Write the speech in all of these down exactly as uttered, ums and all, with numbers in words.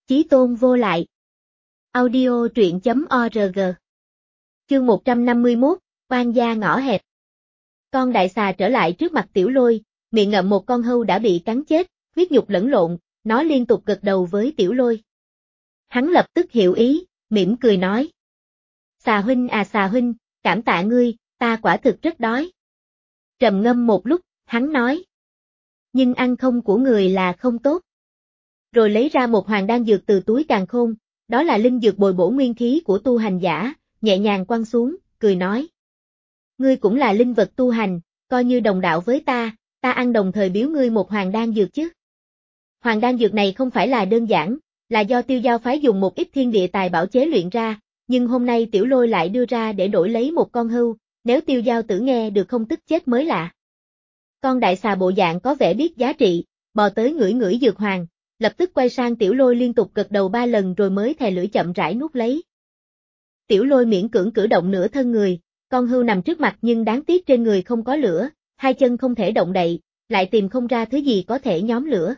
Chí tôn vô lại. Audio truyện chấm org. Chương một trăm năm mươi mốt, oan gia ngõ hẹp. Con đại xà trở lại trước mặt Tiểu Lôi, miệng ngậm một con hươu đã bị cắn chết, huyết nhục lẫn lộn, nó liên tục gật đầu với Tiểu Lôi. Hắn lập tức hiểu ý, mỉm cười nói. Xà huynh à xà huynh, cảm tạ ngươi, ta quả thực rất đói. Trầm ngâm một lúc, hắn nói. Nhưng ăn không của người là không tốt. Rồi lấy ra một hoàng đan dược từ túi càn khôn, đó là linh dược bồi bổ nguyên khí của tu hành giả, nhẹ nhàng quăng xuống, cười nói. Ngươi cũng là linh vật tu hành, coi như đồng đạo với ta, ta ăn đồng thời biếu ngươi một hoàng đan dược chứ. Hoàng đan dược này không phải là đơn giản, là do Tiêu Giao phái dùng một ít thiên địa tài bảo chế luyện ra, nhưng hôm nay Tiểu Lôi lại đưa ra để đổi lấy một con hươu, nếu Tiêu Giao tử nghe được không tức chết mới lạ. Con đại xà bộ dạng có vẻ biết giá trị, bò tới ngửi ngửi dược hoàng, lập tức quay sang Tiểu Lôi liên tục gật đầu ba lần rồi mới thè lưỡi chậm rãi nuốt lấy. Tiểu Lôi miễn cưỡng cử động nửa thân người, con hươu nằm trước mặt nhưng đáng tiếc trên người không có lửa, hai chân không thể động đậy, lại tìm không ra thứ gì có thể nhóm lửa.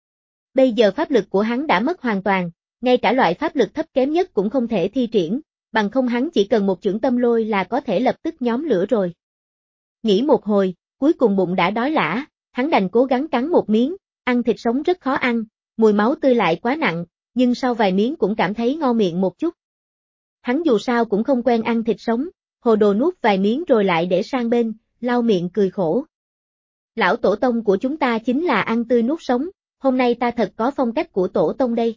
Bây giờ pháp lực của hắn đã mất hoàn toàn, ngay cả loại pháp lực thấp kém nhất cũng không thể thi triển, bằng không hắn chỉ cần một chưởng tâm lôi là có thể lập tức nhóm lửa rồi. Nghĩ một hồi, cuối cùng bụng đã đói lả, hắn đành cố gắng cắn một miếng, ăn thịt sống rất khó ăn, mùi máu tươi lại quá nặng, nhưng sau vài miếng cũng cảm thấy ngon miệng một chút. Hắn dù sao cũng không quen ăn thịt sống, hồ đồ nuốt vài miếng rồi lại để sang bên, lau miệng cười khổ. Lão tổ tông của chúng ta chính là ăn tươi nuốt sống, hôm nay ta thật có phong cách của tổ tông đây.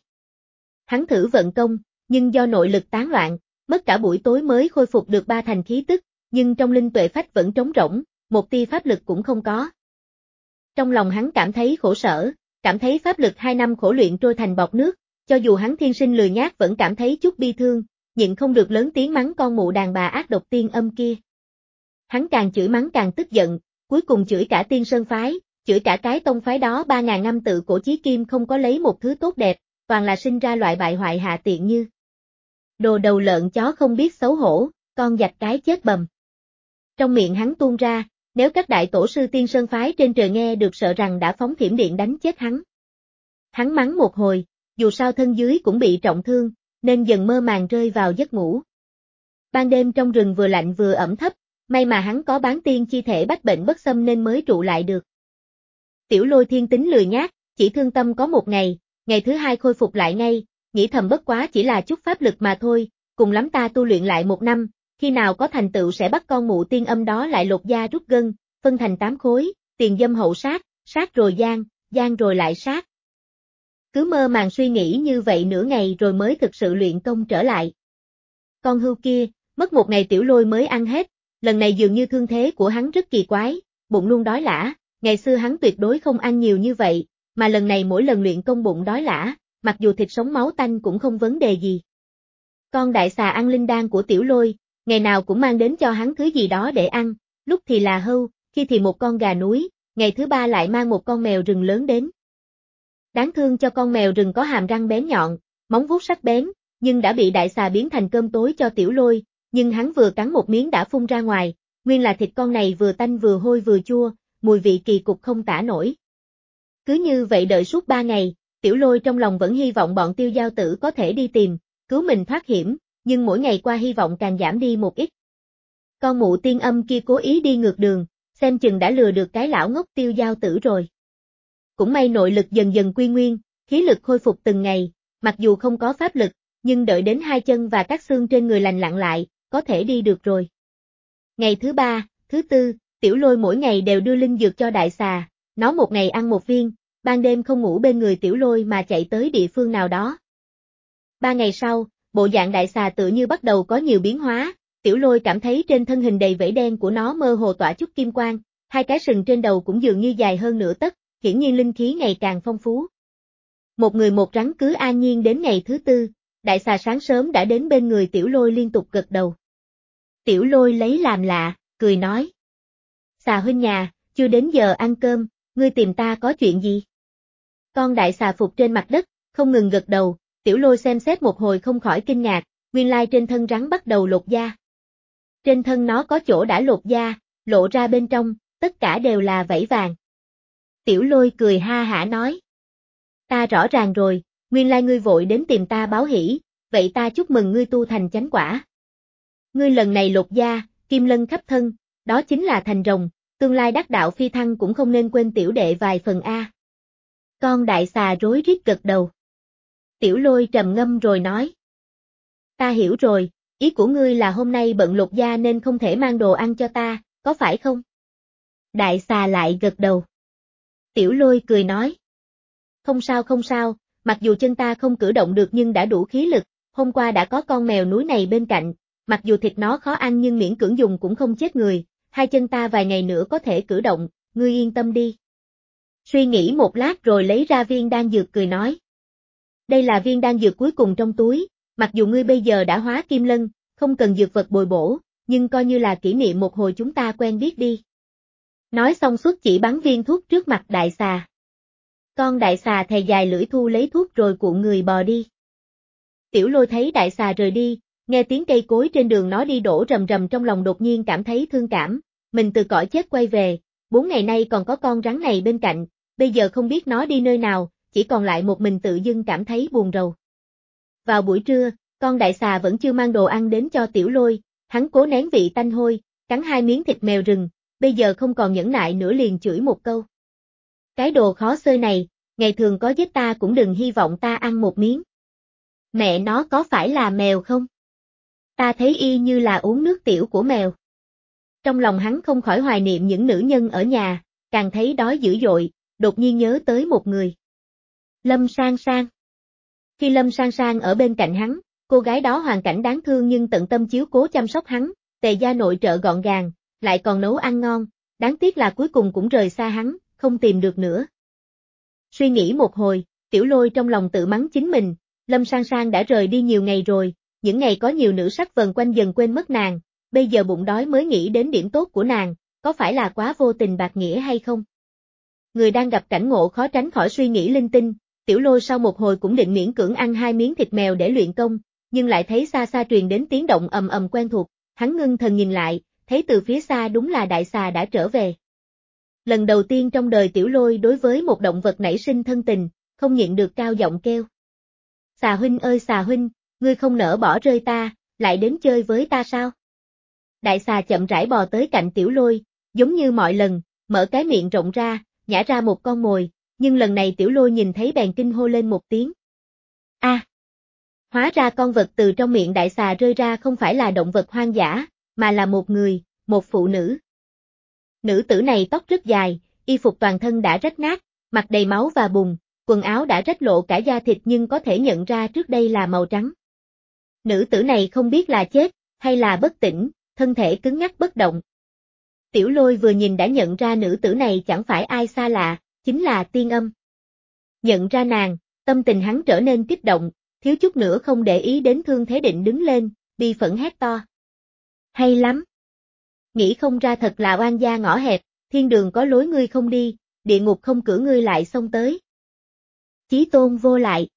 Hắn thử vận công, nhưng do nội lực tán loạn, mất cả buổi tối mới khôi phục được ba thành khí tức, nhưng trong linh tuệ phách vẫn trống rỗng, một tia pháp lực cũng không có. Trong lòng hắn cảm thấy khổ sở, cảm thấy pháp lực hai năm khổ luyện trôi thành bọt nước, cho dù hắn thiên sinh lười nhác vẫn cảm thấy chút bi thương, nhịn không được lớn tiếng mắng con mụ đàn bà ác độc tiên âm kia. Hắn càng chửi mắng càng tức giận, cuối cùng chửi cả Tiên Sơn phái, chửi cả cái tông phái đó ba ngàn năm tự cổ chí kim không có lấy một thứ tốt đẹp, toàn là sinh ra loại bại hoại hạ tiện như. Đồ đầu lợn chó không biết xấu hổ, con giặc cái chết bầm. Trong miệng hắn tuôn ra, nếu các đại tổ sư Tiên Sơn phái trên trời nghe được sợ rằng đã phóng thiểm điện đánh chết hắn. Hắn mắng một hồi, dù sao thân dưới cũng bị trọng thương, nên dần mơ màng rơi vào giấc ngủ. Ban đêm trong rừng vừa lạnh vừa ẩm thấp, may mà hắn có bán tiên chi thể bách bệnh bất xâm nên mới trụ lại được. Tiểu Lôi thiên tính lười nhác, chỉ thương tâm có một ngày, ngày thứ hai khôi phục lại ngay, nghĩ thầm bất quá chỉ là chút pháp lực mà thôi, cùng lắm ta tu luyện lại một năm, khi nào có thành tựu sẽ bắt con mụ tiên âm đó lại lột da rút gân, phân thành tám khối, tiền dâm hậu sát, sát rồi gian, gian rồi lại sát. Cứ mơ màng suy nghĩ như vậy nửa ngày rồi mới thực sự luyện công trở lại. Con hươu kia, mất một ngày Tiểu Lôi mới ăn hết, lần này dường như thương thế của hắn rất kỳ quái, bụng luôn đói lả, ngày xưa hắn tuyệt đối không ăn nhiều như vậy, mà lần này mỗi lần luyện công bụng đói lả, mặc dù thịt sống máu tanh cũng không vấn đề gì. Con đại xà ăn linh đan của Tiểu Lôi, ngày nào cũng mang đến cho hắn thứ gì đó để ăn, lúc thì là hươu, khi thì một con gà núi, ngày thứ ba lại mang một con mèo rừng lớn đến. Đáng thương cho con mèo rừng có hàm răng bén nhọn, móng vuốt sắc bén, nhưng đã bị đại xà biến thành cơm tối cho Tiểu Lôi, nhưng hắn vừa cắn một miếng đã phun ra ngoài, nguyên là thịt con này vừa tanh vừa hôi vừa chua, mùi vị kỳ cục không tả nổi. Cứ như vậy đợi suốt ba ngày, Tiểu Lôi trong lòng vẫn hy vọng bọn Tiêu Giao tử có thể đi tìm, cứu mình thoát hiểm, nhưng mỗi ngày qua hy vọng càng giảm đi một ít. Con mụ tiên âm kia cố ý đi ngược đường, xem chừng đã lừa được cái lão ngốc Tiêu Giao tử rồi. Cũng may nội lực dần dần quy nguyên, khí lực khôi phục từng ngày, mặc dù không có pháp lực, nhưng đợi đến hai chân và các xương trên người lành lặn lại, có thể đi được rồi. Ngày thứ ba, thứ tư, Tiểu Lôi mỗi ngày đều đưa linh dược cho đại xà, nó một ngày ăn một viên, ban đêm không ngủ bên người Tiểu Lôi mà chạy tới địa phương nào đó. Ba ngày sau, bộ dạng đại xà tự như bắt đầu có nhiều biến hóa, Tiểu Lôi cảm thấy trên thân hình đầy vảy đen của nó mơ hồ tỏa chút kim quang, hai cái sừng trên đầu cũng dường như dài hơn nửa tấc, hiển nhiên linh khí ngày càng phong phú. Một người một rắn cứ an nhiên đến ngày thứ tư, đại xà sáng sớm đã đến bên người Tiểu Lôi liên tục gật đầu. Tiểu Lôi lấy làm lạ, cười nói. Xà huynh nhà, chưa đến giờ ăn cơm, ngươi tìm ta có chuyện gì? Con đại xà phục trên mặt đất, không ngừng gật đầu, Tiểu Lôi xem xét một hồi không khỏi kinh ngạc, nguyên lai trên thân rắn bắt đầu lột da. Trên thân nó có chỗ đã lột da, lộ ra bên trong, tất cả đều là vảy vàng. Tiểu Lôi cười ha hả nói. Ta rõ ràng rồi, nguyên lai ngươi vội đến tìm ta báo hỷ, vậy ta chúc mừng ngươi tu thành chánh quả. Ngươi lần này lột da, kim lân khắp thân, đó chính là thành rồng, tương lai đắc đạo phi thăng cũng không nên quên tiểu đệ vài phần a. Con đại xà rối rít gật đầu. Tiểu Lôi trầm ngâm rồi nói. Ta hiểu rồi, ý của ngươi là hôm nay bận lột da nên không thể mang đồ ăn cho ta, có phải không? Đại xà lại gật đầu. Tiểu Lôi cười nói. Không sao không sao, mặc dù chân ta không cử động được nhưng đã đủ khí lực, hôm qua đã có con mèo núi này bên cạnh, mặc dù thịt nó khó ăn nhưng miễn cưỡng dùng cũng không chết người, hai chân ta vài ngày nữa có thể cử động, ngươi yên tâm đi. Suy nghĩ một lát rồi lấy ra viên đan dược cười nói. Đây là viên đan dược cuối cùng trong túi, mặc dù ngươi bây giờ đã hóa kim lân, không cần dược vật bồi bổ, nhưng coi như là kỷ niệm một hồi chúng ta quen biết đi. Nói xong xuất chỉ bắn viên thuốc trước mặt đại xà. Con đại xà thè dài lưỡi thu lấy thuốc rồi cuộn người bò đi. Tiểu Lôi thấy đại xà rời đi, nghe tiếng cây cối trên đường nó đi đổ rầm rầm trong lòng đột nhiên cảm thấy thương cảm, mình từ cõi chết quay về, bốn ngày nay còn có con rắn này bên cạnh, bây giờ không biết nó đi nơi nào, chỉ còn lại một mình tự dưng cảm thấy buồn rầu. Vào buổi trưa, con đại xà vẫn chưa mang đồ ăn đến cho Tiểu Lôi, hắn cố nén vị tanh hôi, cắn hai miếng thịt mèo rừng, bây giờ không còn nhẫn nại nữa liền chửi một câu. Cái đồ khó xơi này, ngày thường có giết ta cũng đừng hy vọng ta ăn một miếng. Mẹ nó có phải là mèo không? Ta thấy y như là uống nước tiểu của mèo. Trong lòng hắn không khỏi hoài niệm những nữ nhân ở nhà, càng thấy đói dữ dội, đột nhiên nhớ tới một người. Lâm Sang Sang. Khi Lâm Sang Sang ở bên cạnh hắn, cô gái đó hoàn cảnh đáng thương nhưng tận tâm chiếu cố chăm sóc hắn, tề gia nội trợ gọn gàng, lại còn nấu ăn ngon, đáng tiếc là cuối cùng cũng rời xa hắn, không tìm được nữa. Suy nghĩ một hồi, Tiểu Lôi trong lòng tự mắng chính mình, Lâm Sang Sang đã rời đi nhiều ngày rồi, những ngày có nhiều nữ sắc vần quanh dần quên mất nàng, bây giờ bụng đói mới nghĩ đến điểm tốt của nàng, có phải là quá vô tình bạc nghĩa hay không? Người đang gặp cảnh ngộ khó tránh khỏi suy nghĩ linh tinh, Tiểu Lôi sau một hồi cũng định miễn cưỡng ăn hai miếng thịt mèo để luyện công, nhưng lại thấy xa xa truyền đến tiếng động ầm ầm quen thuộc, hắn ngưng thần nhìn lại, thấy từ phía xa đúng là đại xà đã trở về. Lần đầu tiên trong đời Tiểu Lôi đối với một động vật nảy sinh thân tình, không nhịn được cao giọng kêu. Xà huynh ơi xà huynh, ngươi không nỡ bỏ rơi ta, lại đến chơi với ta sao? Đại xà chậm rãi bò tới cạnh Tiểu Lôi, giống như mọi lần, mở cái miệng rộng ra, nhả ra một con mồi, nhưng lần này Tiểu Lôi nhìn thấy bèn kinh hô lên một tiếng. A! À, hóa ra con vật từ trong miệng đại xà rơi ra không phải là động vật hoang dã, mà là một người, một phụ nữ. Nữ tử này tóc rất dài, y phục toàn thân đã rách nát, mặt đầy máu và bùn, quần áo đã rách lộ cả da thịt nhưng có thể nhận ra trước đây là màu trắng. Nữ tử này không biết là chết, hay là bất tỉnh, thân thể cứng ngắc bất động. Tiểu Lôi vừa nhìn đã nhận ra nữ tử này chẳng phải ai xa lạ, chính là Tiên Âm. Nhận ra nàng, tâm tình hắn trở nên kích động, thiếu chút nữa không để ý đến thương thế định đứng lên, bi phẫn hét to. Hay lắm! Nghĩ không ra thật là oan gia ngõ hẹp, thiên đường có lối ngươi không đi, địa ngục không cửa ngươi lại xông tới. Chí tôn vô lại.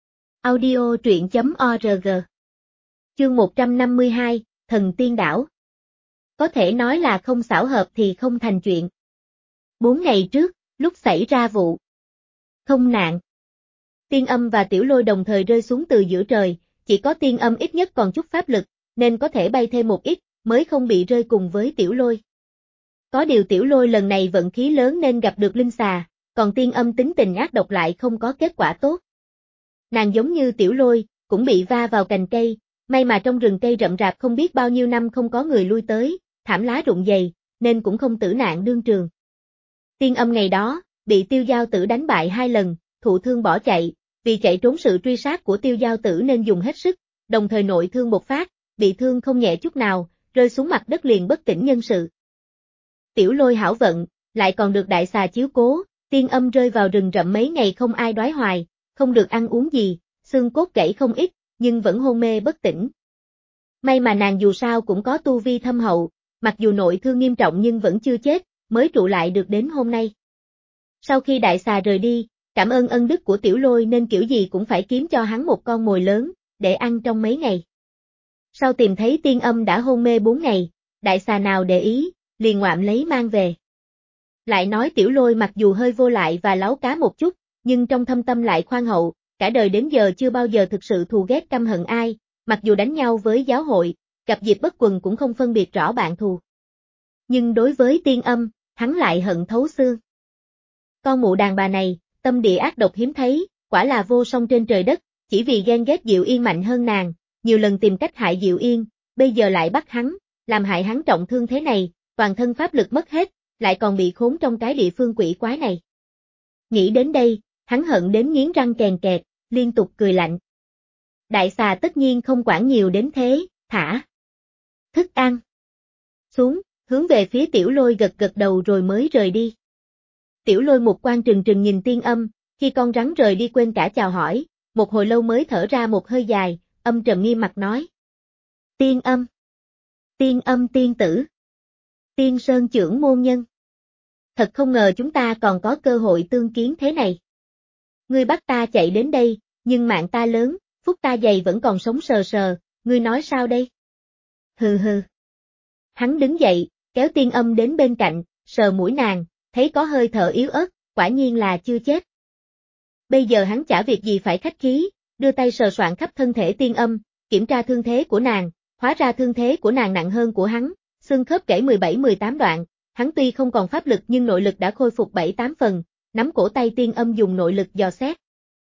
Audio truyện chấm org. Chương một trăm năm mươi hai, Thần Tiên Đảo. Có thể nói là không xảo hợp thì không thành chuyện. Bốn ngày trước, lúc xảy ra vụ không nạn, Tiên Âm và Tiểu Lôi đồng thời rơi xuống từ giữa trời, chỉ có Tiên Âm ít nhất còn chút pháp lực, nên có thể bay thêm một ít, mới không bị rơi cùng với Tiểu Lôi. Có điều Tiểu Lôi lần này vận khí lớn nên gặp được linh xà, còn Tiên Âm tính tình ác độc lại không có kết quả tốt. Nàng giống như Tiểu Lôi, cũng bị va vào cành cây, may mà trong rừng cây rậm rạp không biết bao nhiêu năm không có người lui tới, thảm lá rụng dày, nên cũng không tử nạn đương trường. Tiên Âm ngày đó, bị Tiêu Giao Tử đánh bại hai lần, thụ thương bỏ chạy, vì chạy trốn sự truy sát của Tiêu Giao Tử nên dùng hết sức, đồng thời nội thương bộc phát, bị thương không nhẹ chút nào, rơi xuống mặt đất liền bất tỉnh nhân sự. Tiểu Lôi hảo vận, lại còn được đại xà chiếu cố, Tiên Âm rơi vào rừng rậm mấy ngày không ai đoái hoài, không được ăn uống gì, xương cốt gãy không ít, nhưng vẫn hôn mê bất tỉnh. May mà nàng dù sao cũng có tu vi thâm hậu, mặc dù nội thương nghiêm trọng nhưng vẫn chưa chết, mới trụ lại được đến hôm nay. Sau khi đại xà rời đi, cảm ơn ân đức của Tiểu Lôi nên kiểu gì cũng phải kiếm cho hắn một con mồi lớn, để ăn trong mấy ngày. Sau tìm thấy Tiên Âm đã hôn mê bốn ngày, đại xà nào để ý, liền ngoạm lấy mang về. Lại nói Tiểu Lôi mặc dù hơi vô lại và láu cá một chút, nhưng trong thâm tâm lại khoan hậu, cả đời đến giờ chưa bao giờ thực sự thù ghét căm hận ai, mặc dù đánh nhau với giáo hội, gặp dịp bất quần cũng không phân biệt rõ bạn thù. Nhưng đối với Tiên Âm, hắn lại hận thấu xương. Con mụ đàn bà này, tâm địa ác độc hiếm thấy, quả là vô song trên trời đất, chỉ vì ghen ghét Diệu Yên mạnh hơn nàng, nhiều lần tìm cách hại Diệu Yên, bây giờ lại bắt hắn, làm hại hắn trọng thương thế này, toàn thân pháp lực mất hết, lại còn bị khốn trong cái địa phương quỷ quái này. Nghĩ đến đây, hắn hận đến nghiến răng kèn kẹt, liên tục cười lạnh. Đại xà tất nhiên không quản nhiều đến thế, thả thức ăn xuống, hướng về phía Tiểu Lôi gật gật đầu rồi mới rời đi. Tiểu Lôi một quan trừng trừng nhìn Tiên Âm, khi con rắn rời đi quên cả chào hỏi, một hồi lâu mới thở ra một hơi dài, âm trầm nghiêm mặt nói. Tiên Âm, Tiên Âm tiên tử, Tiên Sơn trưởng môn nhân. Thật không ngờ chúng ta còn có cơ hội tương kiến thế này. Ngươi bắt ta chạy đến đây, nhưng mạng ta lớn, phúc ta dày vẫn còn sống sờ sờ, ngươi nói sao đây? Hừ hừ. Hắn đứng dậy, kéo Tiên Âm đến bên cạnh, sờ mũi nàng, thấy có hơi thở yếu ớt, quả nhiên là chưa chết. Bây giờ hắn chả việc gì phải khách khí, đưa tay sờ soạn khắp thân thể Tiên Âm, kiểm tra thương thế của nàng, hóa ra thương thế của nàng nặng hơn của hắn, xương khớp gãy mười bảy mười tám đoạn, hắn tuy không còn pháp lực nhưng nội lực đã khôi phục bảy tám phần, nắm cổ tay Tiên Âm dùng nội lực dò xét.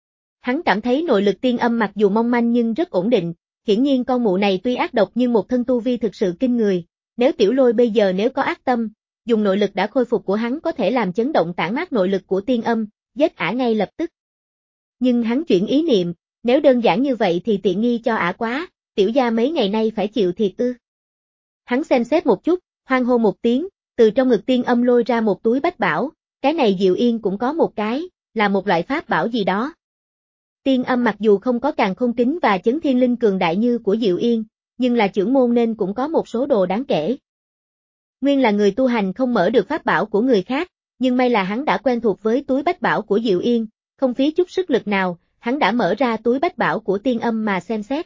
Hắn cảm thấy nội lực Tiên Âm mặc dù mong manh nhưng rất ổn định, hiển nhiên con mụ này tuy ác độc nhưng một thân tu vi thực sự kinh người, nếu Tiểu Lôi bây giờ nếu có ác tâm, dùng nội lực đã khôi phục của hắn có thể làm chấn động tản mát nội lực của Tiên Âm, giết ả ngay lập tức. Nhưng hắn chuyển ý niệm, nếu đơn giản như vậy thì tiện nghi cho ả quá, tiểu gia mấy ngày nay phải chịu thiệt ư. Hắn xem xét một chút, hoang hô một tiếng, từ trong ngực Tiên Âm lôi ra một túi bách bảo, cái này Diệu Yên cũng có một cái, là một loại pháp bảo gì đó. Tiên Âm mặc dù không có càn khôn kính và chấn thiên linh cường đại như của Diệu Yên, nhưng là trưởng môn nên cũng có một số đồ đáng kể. Nguyên là người tu hành không mở được pháp bảo của người khác, nhưng may là hắn đã quen thuộc với túi bách bảo của Diệu Yên, không phí chút sức lực nào, hắn đã mở ra túi bách bảo của Tiên Âm mà xem xét.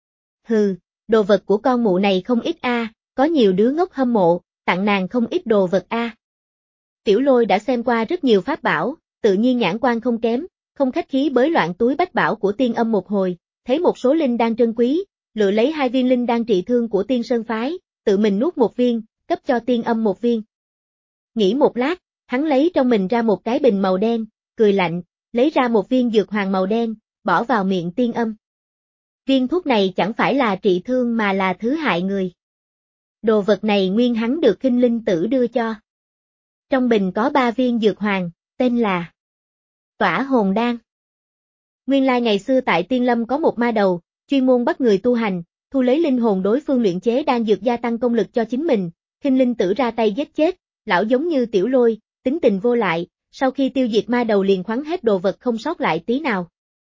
Hừ, đồ vật của con mụ này không ít a, à, có nhiều đứa ngốc hâm mộ, tặng nàng không ít đồ vật a. À. Tiểu Lôi đã xem qua rất nhiều pháp bảo, tự nhiên nhãn quan không kém, không khách khí bới loạn túi bách bảo của Tiên Âm một hồi, thấy một số linh đan trân quý, lựa lấy hai viên linh đan trị thương của Tiên Sơn phái, tự mình nuốt một viên, cấp cho Tiên Âm một viên. Nghĩ một lát, hắn lấy trong mình ra một cái bình màu đen, cười lạnh, lấy ra một viên dược hoàng màu đen, bỏ vào miệng Tiên Âm. Viên thuốc này chẳng phải là trị thương mà là thứ hại người. Đồ vật này nguyên hắn được Khinh Linh Tử đưa cho. Trong bình có ba viên dược hoàng, tên là Tỏa Hồn Đan. Nguyên lai ngày xưa tại Tiên Lâm có một ma đầu, chuyên môn bắt người tu hành, thu lấy linh hồn đối phương luyện chế đan dược gia tăng công lực cho chính mình, Khinh Linh Tử ra tay giết chết, lão giống như Tiểu Lôi, tính tình vô lại, sau khi tiêu diệt ma đầu liền khoắn hết đồ vật không sót lại tí nào.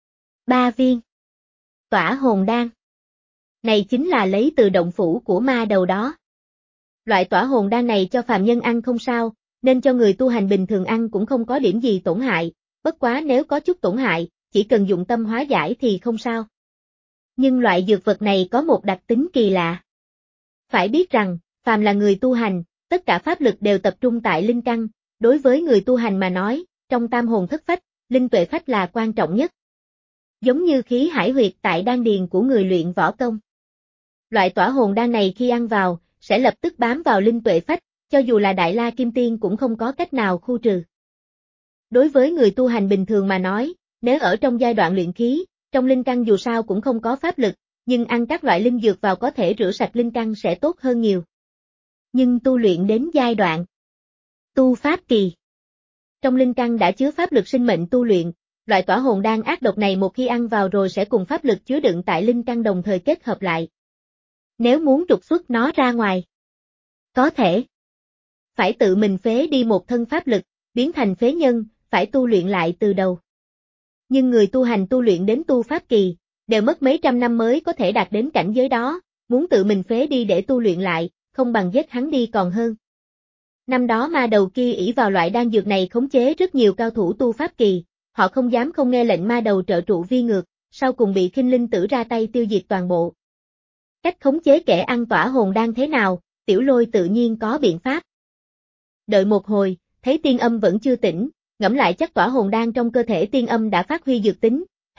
Ba viên Tỏa Hồn Đan. Này chính là lấy từ động phủ của ma đầu đó. Loại tỏa hồn đan này cho phàm nhân ăn không sao, nên cho người tu hành bình thường ăn cũng không có điểm gì tổn hại, bất quá nếu có chút tổn hại, chỉ cần dụng tâm hóa giải thì không sao. Nhưng loại dược vật này có một đặc tính kỳ lạ. Phải biết rằng, phàm là người tu hành, tất cả pháp lực đều tập trung tại linh căn, đối với người tu hành mà nói, trong tam hồn thất phách, linh tuệ phách là quan trọng nhất. Giống như khí hải huyệt tại đan điền của người luyện võ công. Loại tỏa hồn đan này khi ăn vào, sẽ lập tức bám vào linh tuệ phách, cho dù là Đại La Kim Tiên cũng không có cách nào khu trừ. Đối với người tu hành bình thường mà nói, nếu ở trong giai đoạn luyện khí, trong linh căn dù sao cũng không có pháp lực, nhưng ăn các loại linh dược vào có thể rửa sạch linh căn sẽ tốt hơn nhiều. Nhưng tu luyện đến giai đoạn tu pháp kỳ, trong linh căn đã chứa pháp lực sinh mệnh tu luyện, loại tỏa hồn đan ác độc này một khi ăn vào rồi sẽ cùng pháp lực chứa đựng tại linh căn đồng thời kết hợp lại. Nếu muốn trục xuất nó ra ngoài, có thể phải tự mình phế đi một thân pháp lực, biến thành phế nhân, phải tu luyện lại từ đầu. Nhưng người tu hành tu luyện đến tu pháp kỳ, đều mất mấy trăm năm mới có thể đạt đến cảnh giới đó, muốn tự mình phế đi để tu luyện lại, không bằng giết hắn đi còn hơn. Năm đó ma đầu kia ỷ vào loại đan dược này khống chế rất nhiều cao thủ tu pháp kỳ, họ không dám không nghe lệnh ma đầu trợ trụ vi ngược, sau cùng bị Khinh Linh Tử ra tay tiêu diệt toàn bộ. Cách khống chế kẻ ăn tỏa hồn đan thế nào, Tiểu Lôi tự nhiên có biện pháp. Đợi một hồi, thấy Tiên Âm vẫn chưa tỉnh, ngẫm lại chắc tỏa hồn đan trong cơ thể Tiên Âm đã phát huy dược tính,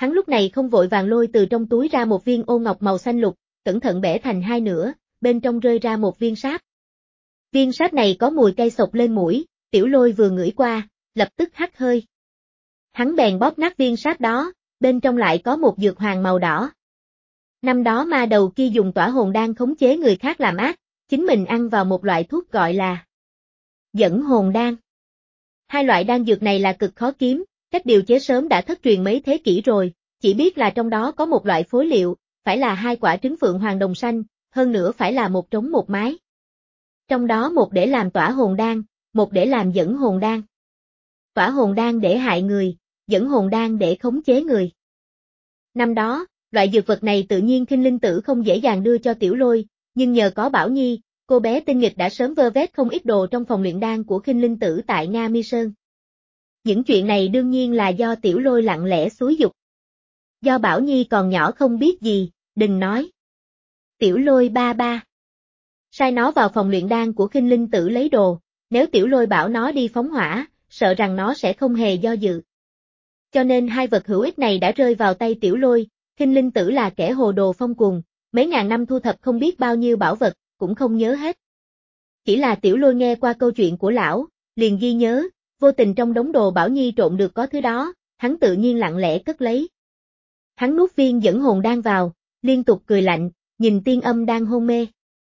Hắn lúc này không vội vàng lôi từ trong túi ra một viên ô ngọc màu xanh lục, cẩn thận bẻ thành hai nửa, bên trong rơi ra một viên sáp. Viên sáp này có mùi cay xộc lên mũi, Tiểu Lôi vừa ngửi qua, lập tức hắt hơi. Hắn bèn bóp nát viên sáp đó, bên trong lại có một dược hoàng màu đỏ. Năm đó ma đầu kia dùng tỏa hồn đan khống chế người khác làm ác, chính mình ăn vào một loại thuốc gọi là dẫn hồn đan. Hai loại đan dược này là cực khó kiếm, cách điều chế sớm đã thất truyền mấy thế kỷ rồi, chỉ biết là trong đó có một loại phối liệu, phải là hai quả trứng phượng hoàng đồng xanh, hơn nữa phải là một trống một mái. Trong đó một để làm tỏa hồn đan, một để làm dẫn hồn đan. Tỏa hồn đan để hại người, dẫn hồn đan để khống chế người. Năm đó, loại dược vật này tự nhiên Khinh Linh Tử không dễ dàng đưa cho Tiểu Lôi, nhưng nhờ có Bảo Nhi, cô bé tinh nghịch đã sớm vơ vét không ít đồ trong phòng luyện đan của Khinh Linh Tử tại Nga Mi Sơn. Những chuyện này đương nhiên là do Tiểu Lôi lặng lẽ xúi giục. Do Bảo Nhi còn nhỏ không biết gì, đừng nói. Tiểu Lôi ba ba. Sai nó vào phòng luyện đan của Khinh Linh Tử lấy đồ, nếu Tiểu Lôi bảo nó đi phóng hỏa, sợ rằng nó sẽ không hề do dự. Cho nên hai vật hữu ích này đã rơi vào tay Tiểu Lôi, Khinh Linh Tử là kẻ hồ đồ phong cuồng, mấy ngàn năm thu thập không biết bao nhiêu bảo vật, cũng không nhớ hết. Chỉ là Tiểu Lôi nghe qua câu chuyện của lão, liền ghi nhớ, vô tình trong đống đồ Bảo Nhi trộn được có thứ đó, hắn tự nhiên lặng lẽ cất lấy. Hắn nuốt viên dẫn hồn đan vào, liên tục cười lạnh, nhìn Tiên Âm đang hôn mê.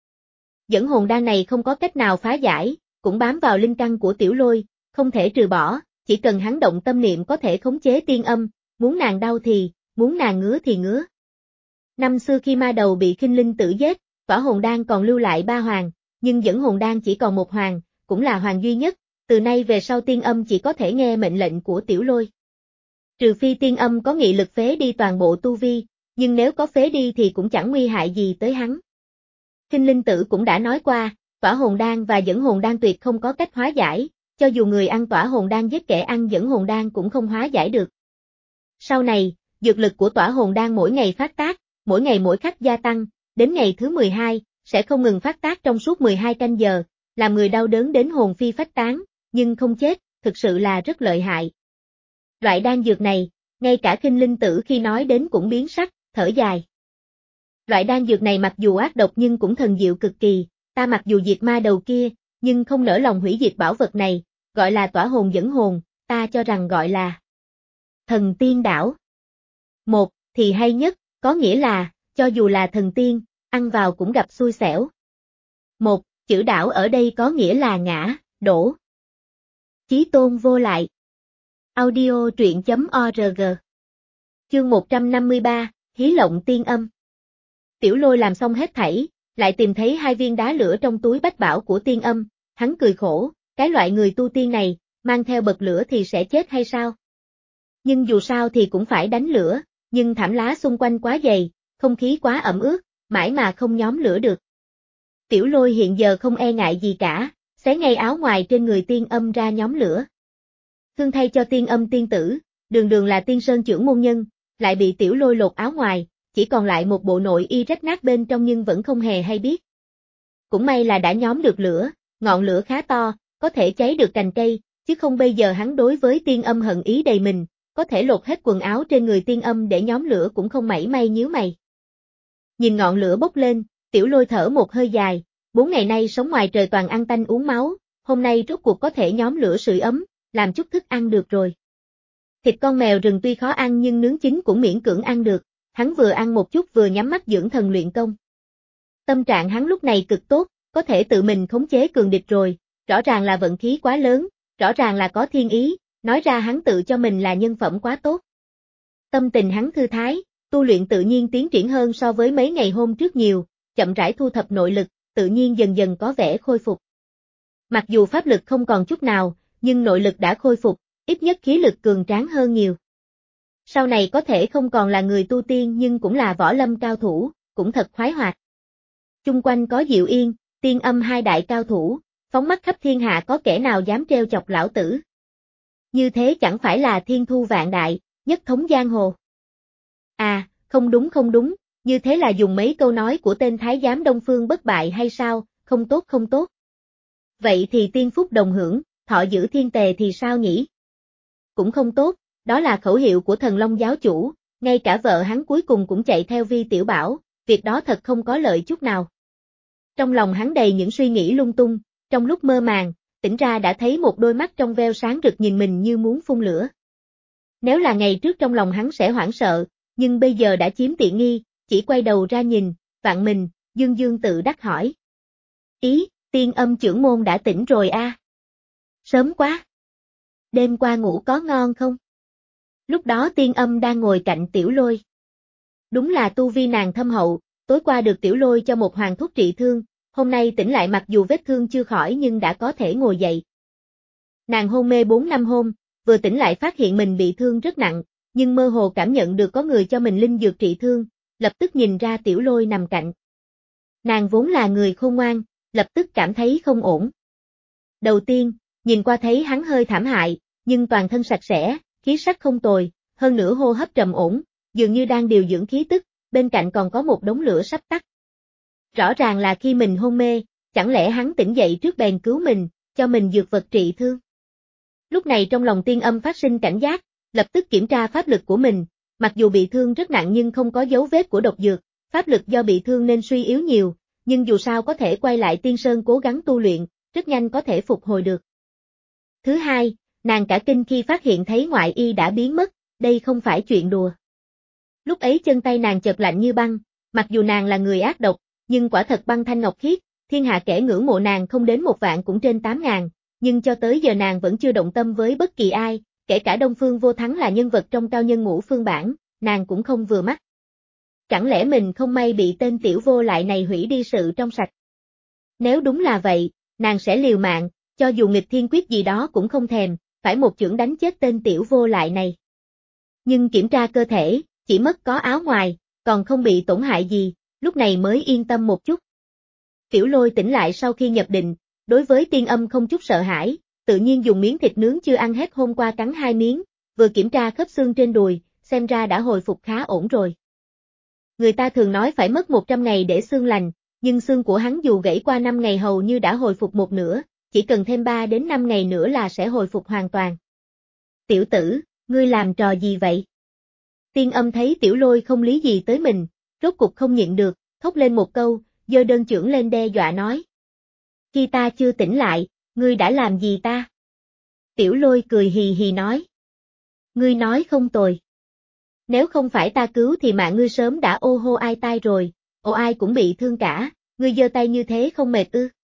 Dẫn hồn đan này không có cách nào phá giải, cũng bám vào linh căn của Tiểu Lôi, không thể trừ bỏ, chỉ cần hắn động tâm niệm có thể khống chế Tiên Âm, muốn nàng đau thì, muốn nàng ngứa thì ngứa. Năm xưa khi ma đầu bị Khinh Linh Tử giết, tỏa hồn đan còn lưu lại ba hoàng, nhưng dẫn hồn đan chỉ còn một hoàng, cũng là hoàng duy nhất, từ nay về sau Tiên Âm chỉ có thể nghe mệnh lệnh của Tiểu Lôi. Trừ phi Tiên Âm có nghị lực phế đi toàn bộ tu vi, nhưng nếu có phế đi thì cũng chẳng nguy hại gì tới hắn. Khinh Linh Tử cũng đã nói qua, tỏa hồn đan và dẫn hồn đan tuyệt không có cách hóa giải, cho dù người ăn tỏa hồn đan giết kẻ ăn dẫn hồn đan cũng không hóa giải được. Sau này, dược lực của tỏa hồn đan mỗi ngày phát tác, mỗi ngày mỗi khắc gia tăng, đến ngày thứ mười hai, sẽ không ngừng phát tác trong suốt mười hai canh giờ, làm người đau đớn đến hồn phi phách tán, nhưng không chết, thực sự là rất lợi hại. Loại đan dược này, ngay cả Khinh Linh Tử khi nói đến cũng biến sắc, thở dài. Loại đan dược này mặc dù ác độc nhưng cũng thần diệu cực kỳ, ta mặc dù diệt ma đầu kia, nhưng không nỡ lòng hủy diệt bảo vật này, gọi là tỏa hồn dẫn hồn, ta cho rằng gọi là thần tiên đảo. Một, thì hay nhất, có nghĩa là, cho dù là thần tiên, ăn vào cũng gặp xui xẻo. Một, chữ đảo ở đây có nghĩa là ngã, đổ. Chí tôn vô lại. Audio truyện chấm org. Chương một trăm năm mươi ba, Hí Lộng Tiên Âm. Tiểu Lôi làm xong hết thảy, lại tìm thấy hai viên đá lửa trong túi bách bảo của Tiên Âm, hắn cười khổ, cái loại người tu tiên này, mang theo bật lửa thì sẽ chết hay sao? Nhưng dù sao thì cũng phải đánh lửa, nhưng thảm lá xung quanh quá dày, không khí quá ẩm ướt, mãi mà không nhóm lửa được. Tiểu Lôi hiện giờ không e ngại gì cả, xé ngay áo ngoài trên người Tiên Âm ra nhóm lửa. Thương thay cho Tiên Âm tiên tử, đường đường là tiên sơn trưởng môn nhân, lại bị Tiểu Lôi lột áo ngoài, chỉ còn lại một bộ nội y rách nát bên trong nhưng vẫn không hề hay biết. Cũng may là đã nhóm được lửa, ngọn lửa khá to, có thể cháy được cành cây, chứ không bây giờ hắn đối với Tiên Âm hận ý đầy mình, có thể lột hết quần áo trên người Tiên Âm để nhóm lửa cũng không mảy may nhíu mày. Nhìn ngọn lửa bốc lên, Tiểu Lôi thở một hơi dài, bốn ngày nay sống ngoài trời toàn ăn tanh uống máu, hôm nay rốt cuộc có thể nhóm lửa sưởi ấm, làm chút thức ăn được rồi. Thịt con mèo rừng tuy khó ăn nhưng nướng chín cũng miễn cưỡng ăn được, hắn vừa ăn một chút vừa nhắm mắt dưỡng thần luyện công. Tâm trạng hắn lúc này cực tốt, có thể tự mình khống chế cường địch rồi, rõ ràng là vận khí quá lớn, rõ ràng là có thiên ý, nói ra hắn tự cho mình là nhân phẩm quá tốt. Tâm tình hắn thư thái, tu luyện tự nhiên tiến triển hơn so với mấy ngày hôm trước nhiều, chậm rãi thu thập nội lực, tự nhiên dần dần có vẻ khôi phục. Mặc dù pháp lực không còn chút nào, nhưng nội lực đã khôi phục, ít nhất khí lực cường tráng hơn nhiều. Sau này có thể không còn là người tu tiên nhưng cũng là võ lâm cao thủ, cũng thật khoái hoạt. Chung quanh có Diệu Yên, Tiên Âm hai đại cao thủ, phóng mắt khắp thiên hạ có kẻ nào dám trêu chọc lão tử. Như thế chẳng phải là thiên thu vạn đại, nhất thống giang hồ. À, không đúng không đúng, như thế là dùng mấy câu nói của tên thái giám Đông Phương Bất Bại hay sao, không tốt không tốt. Vậy thì tiên phúc đồng hưởng, thọ giữ thiên tề thì sao nhỉ? Cũng không tốt, đó là khẩu hiệu của Thần Long giáo chủ, ngay cả vợ hắn cuối cùng cũng chạy theo Vi Tiểu Bảo, việc đó thật không có lợi chút nào. Trong lòng hắn đầy những suy nghĩ lung tung, trong lúc mơ màng, tỉnh ra đã thấy một đôi mắt trong veo sáng rực nhìn mình như muốn phun lửa. Nếu là ngày trước trong lòng hắn sẽ hoảng sợ, nhưng bây giờ đã chiếm tiện nghi, chỉ quay đầu ra nhìn, vạn mình, dương dương tự đắc hỏi. Ý, Tiên Âm trưởng môn đã tỉnh rồi a? À? Sớm quá. Đêm qua ngủ có ngon không? Lúc đó Tiên Âm đang ngồi cạnh Tiểu Lôi. Đúng là tu vi nàng thâm hậu, tối qua được Tiểu Lôi cho một hoàng thuốc trị thương, hôm nay tỉnh lại mặc dù vết thương chưa khỏi nhưng đã có thể ngồi dậy. Nàng hôn mê bốn năm hôm, vừa tỉnh lại phát hiện mình bị thương rất nặng, nhưng mơ hồ cảm nhận được có người cho mình linh dược trị thương, lập tức nhìn ra Tiểu Lôi nằm cạnh. Nàng vốn là người khôn ngoan, lập tức cảm thấy không ổn. Đầu tiên, nhìn qua thấy hắn hơi thảm hại, nhưng toàn thân sạch sẽ, khí sắc không tồi, hơn nữa hô hấp trầm ổn, dường như đang điều dưỡng khí tức, bên cạnh còn có một đống lửa sắp tắt. Rõ ràng là khi mình hôn mê, chẳng lẽ hắn tỉnh dậy trước bèn cứu mình, cho mình dược vật trị thương. Lúc này trong lòng Tiên Âm phát sinh cảnh giác, lập tức kiểm tra pháp lực của mình, mặc dù bị thương rất nặng nhưng không có dấu vết của độc dược, pháp lực do bị thương nên suy yếu nhiều, nhưng dù sao có thể quay lại Tiên Sơn cố gắng tu luyện, rất nhanh có thể phục hồi được. Thứ hai, nàng cả kinh khi phát hiện thấy ngoại y đã biến mất, đây không phải chuyện đùa. Lúc ấy chân tay nàng chợt lạnh như băng, mặc dù nàng là người ác độc, nhưng quả thật băng thanh ngọc khiết, thiên hạ kẻ ngưỡng mộ nàng không đến một vạn cũng trên tám ngàn, nhưng cho tới giờ nàng vẫn chưa động tâm với bất kỳ ai, kể cả Đông Phương Vô Thắng là nhân vật trong cao nhân ngũ phương bản, nàng cũng không vừa mắt. Chẳng lẽ mình không may bị tên tiểu vô lại này hủy đi sự trong sạch? Nếu đúng là vậy, nàng sẽ liều mạng, cho dù nghịch thiên quyết gì đó cũng không thèm, phải một chưởng đánh chết tên tiểu vô lại này. Nhưng kiểm tra cơ thể, chỉ mất có áo ngoài, còn không bị tổn hại gì, lúc này mới yên tâm một chút. Tiểu Lôi tỉnh lại sau khi nhập định, đối với Tiên Âm không chút sợ hãi, tự nhiên dùng miếng thịt nướng chưa ăn hết hôm qua cắn hai miếng, vừa kiểm tra khớp xương trên đùi, xem ra đã hồi phục khá ổn rồi. Người ta thường nói phải mất một trăm ngày để xương lành, nhưng xương của hắn dù gãy qua năm ngày hầu như đã hồi phục một nửa, chỉ cần thêm ba đến năm ngày nữa là sẽ hồi phục hoàn toàn. Tiểu tử, ngươi làm trò gì vậy? Tiên Âm thấy Tiểu Lôi không lý gì tới mình, rốt cục không nhịn được, thốt lên một câu, giơ đơn chưởng lên đe dọa nói. Khi ta chưa tỉnh lại, ngươi đã làm gì ta? Tiểu Lôi cười hì hì nói. Ngươi nói không tồi. Nếu không phải ta cứu thì mạng ngươi sớm đã ô hô ai tai rồi, ồ ai cũng bị thương cả, ngươi giơ tay như thế không mệt ư?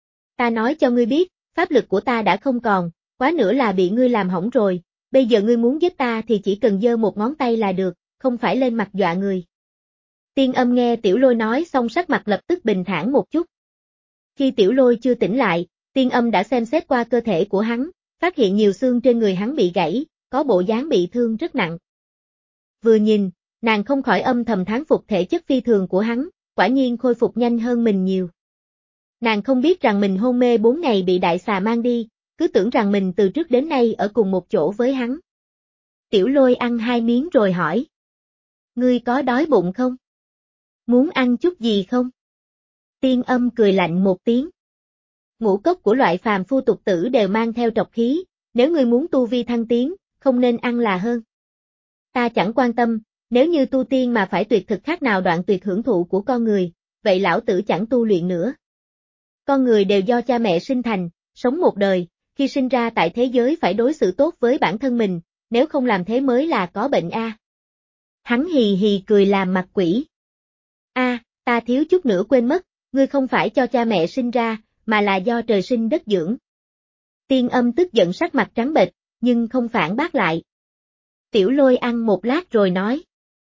Ta nói cho ngươi biết, pháp lực của ta đã không còn, quá nữa là bị ngươi làm hỏng rồi, bây giờ ngươi muốn giết ta thì chỉ cần giơ một ngón tay là được, không phải lên mặt dọa người. Tiên Âm nghe Tiểu Lôi nói xong sắc mặt lập tức bình thản một chút. Khi Tiểu Lôi chưa tỉnh lại, Tiên Âm đã xem xét qua cơ thể của hắn, phát hiện nhiều xương trên người hắn bị gãy, có bộ dáng bị thương rất nặng. Vừa nhìn, nàng không khỏi âm thầm thán phục thể chất phi thường của hắn, quả nhiên khôi phục nhanh hơn mình nhiều. Nàng không biết rằng mình hôn mê bốn ngày bị đại xà mang đi, cứ tưởng rằng mình từ trước đến nay ở cùng một chỗ với hắn. Tiểu Lôi ăn hai miếng rồi hỏi. Ngươi có đói bụng không? Muốn ăn chút gì không? Tiên Âm cười lạnh một tiếng. Ngũ cốc của loại phàm phu tục tử đều mang theo trọc khí, nếu ngươi muốn tu vi thăng tiến, không nên ăn là hơn. Ta chẳng quan tâm, nếu như tu tiên mà phải tuyệt thực khác nào đoạn tuyệt hưởng thụ của con người, vậy lão tử chẳng tu luyện nữa. Con người đều do cha mẹ sinh thành, sống một đời, khi sinh ra tại thế giới phải đối xử tốt với bản thân mình, nếu không làm thế mới là có bệnh a. À. Hắn hì hì cười làm mặt quỷ. A, à, ta thiếu chút nữa quên mất, ngươi không phải cho cha mẹ sinh ra, mà là do trời sinh đất dưỡng. Tiên Âm tức giận sắc mặt trắng bệch, nhưng không phản bác lại. Tiểu Lôi ăn một lát rồi nói.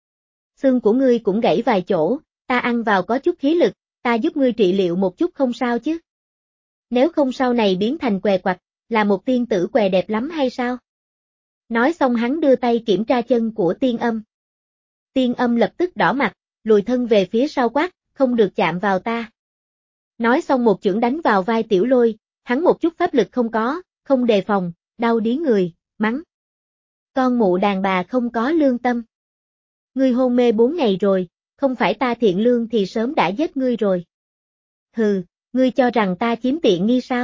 Xương của ngươi cũng gãy vài chỗ, ta ăn vào có chút khí lực, ta giúp ngươi trị liệu một chút không sao chứ. Nếu không sau này biến thành què quặt, là một tiên tử què đẹp lắm hay sao? Nói xong hắn đưa tay kiểm tra chân của Tiên Âm. Tiên Âm lập tức đỏ mặt, lùi thân về phía sau quát, không được chạm vào ta. Nói xong một chưởng đánh vào vai Tiểu Lôi, hắn một chút pháp lực không có, không đề phòng, đau điếng người, mắng. Con mụ đàn bà không có lương tâm. Ngươi hôn mê bốn ngày rồi, không phải ta thiện lương thì sớm đã giết ngươi rồi. Hừ, ngươi cho rằng ta chiếm tiện nghi sao?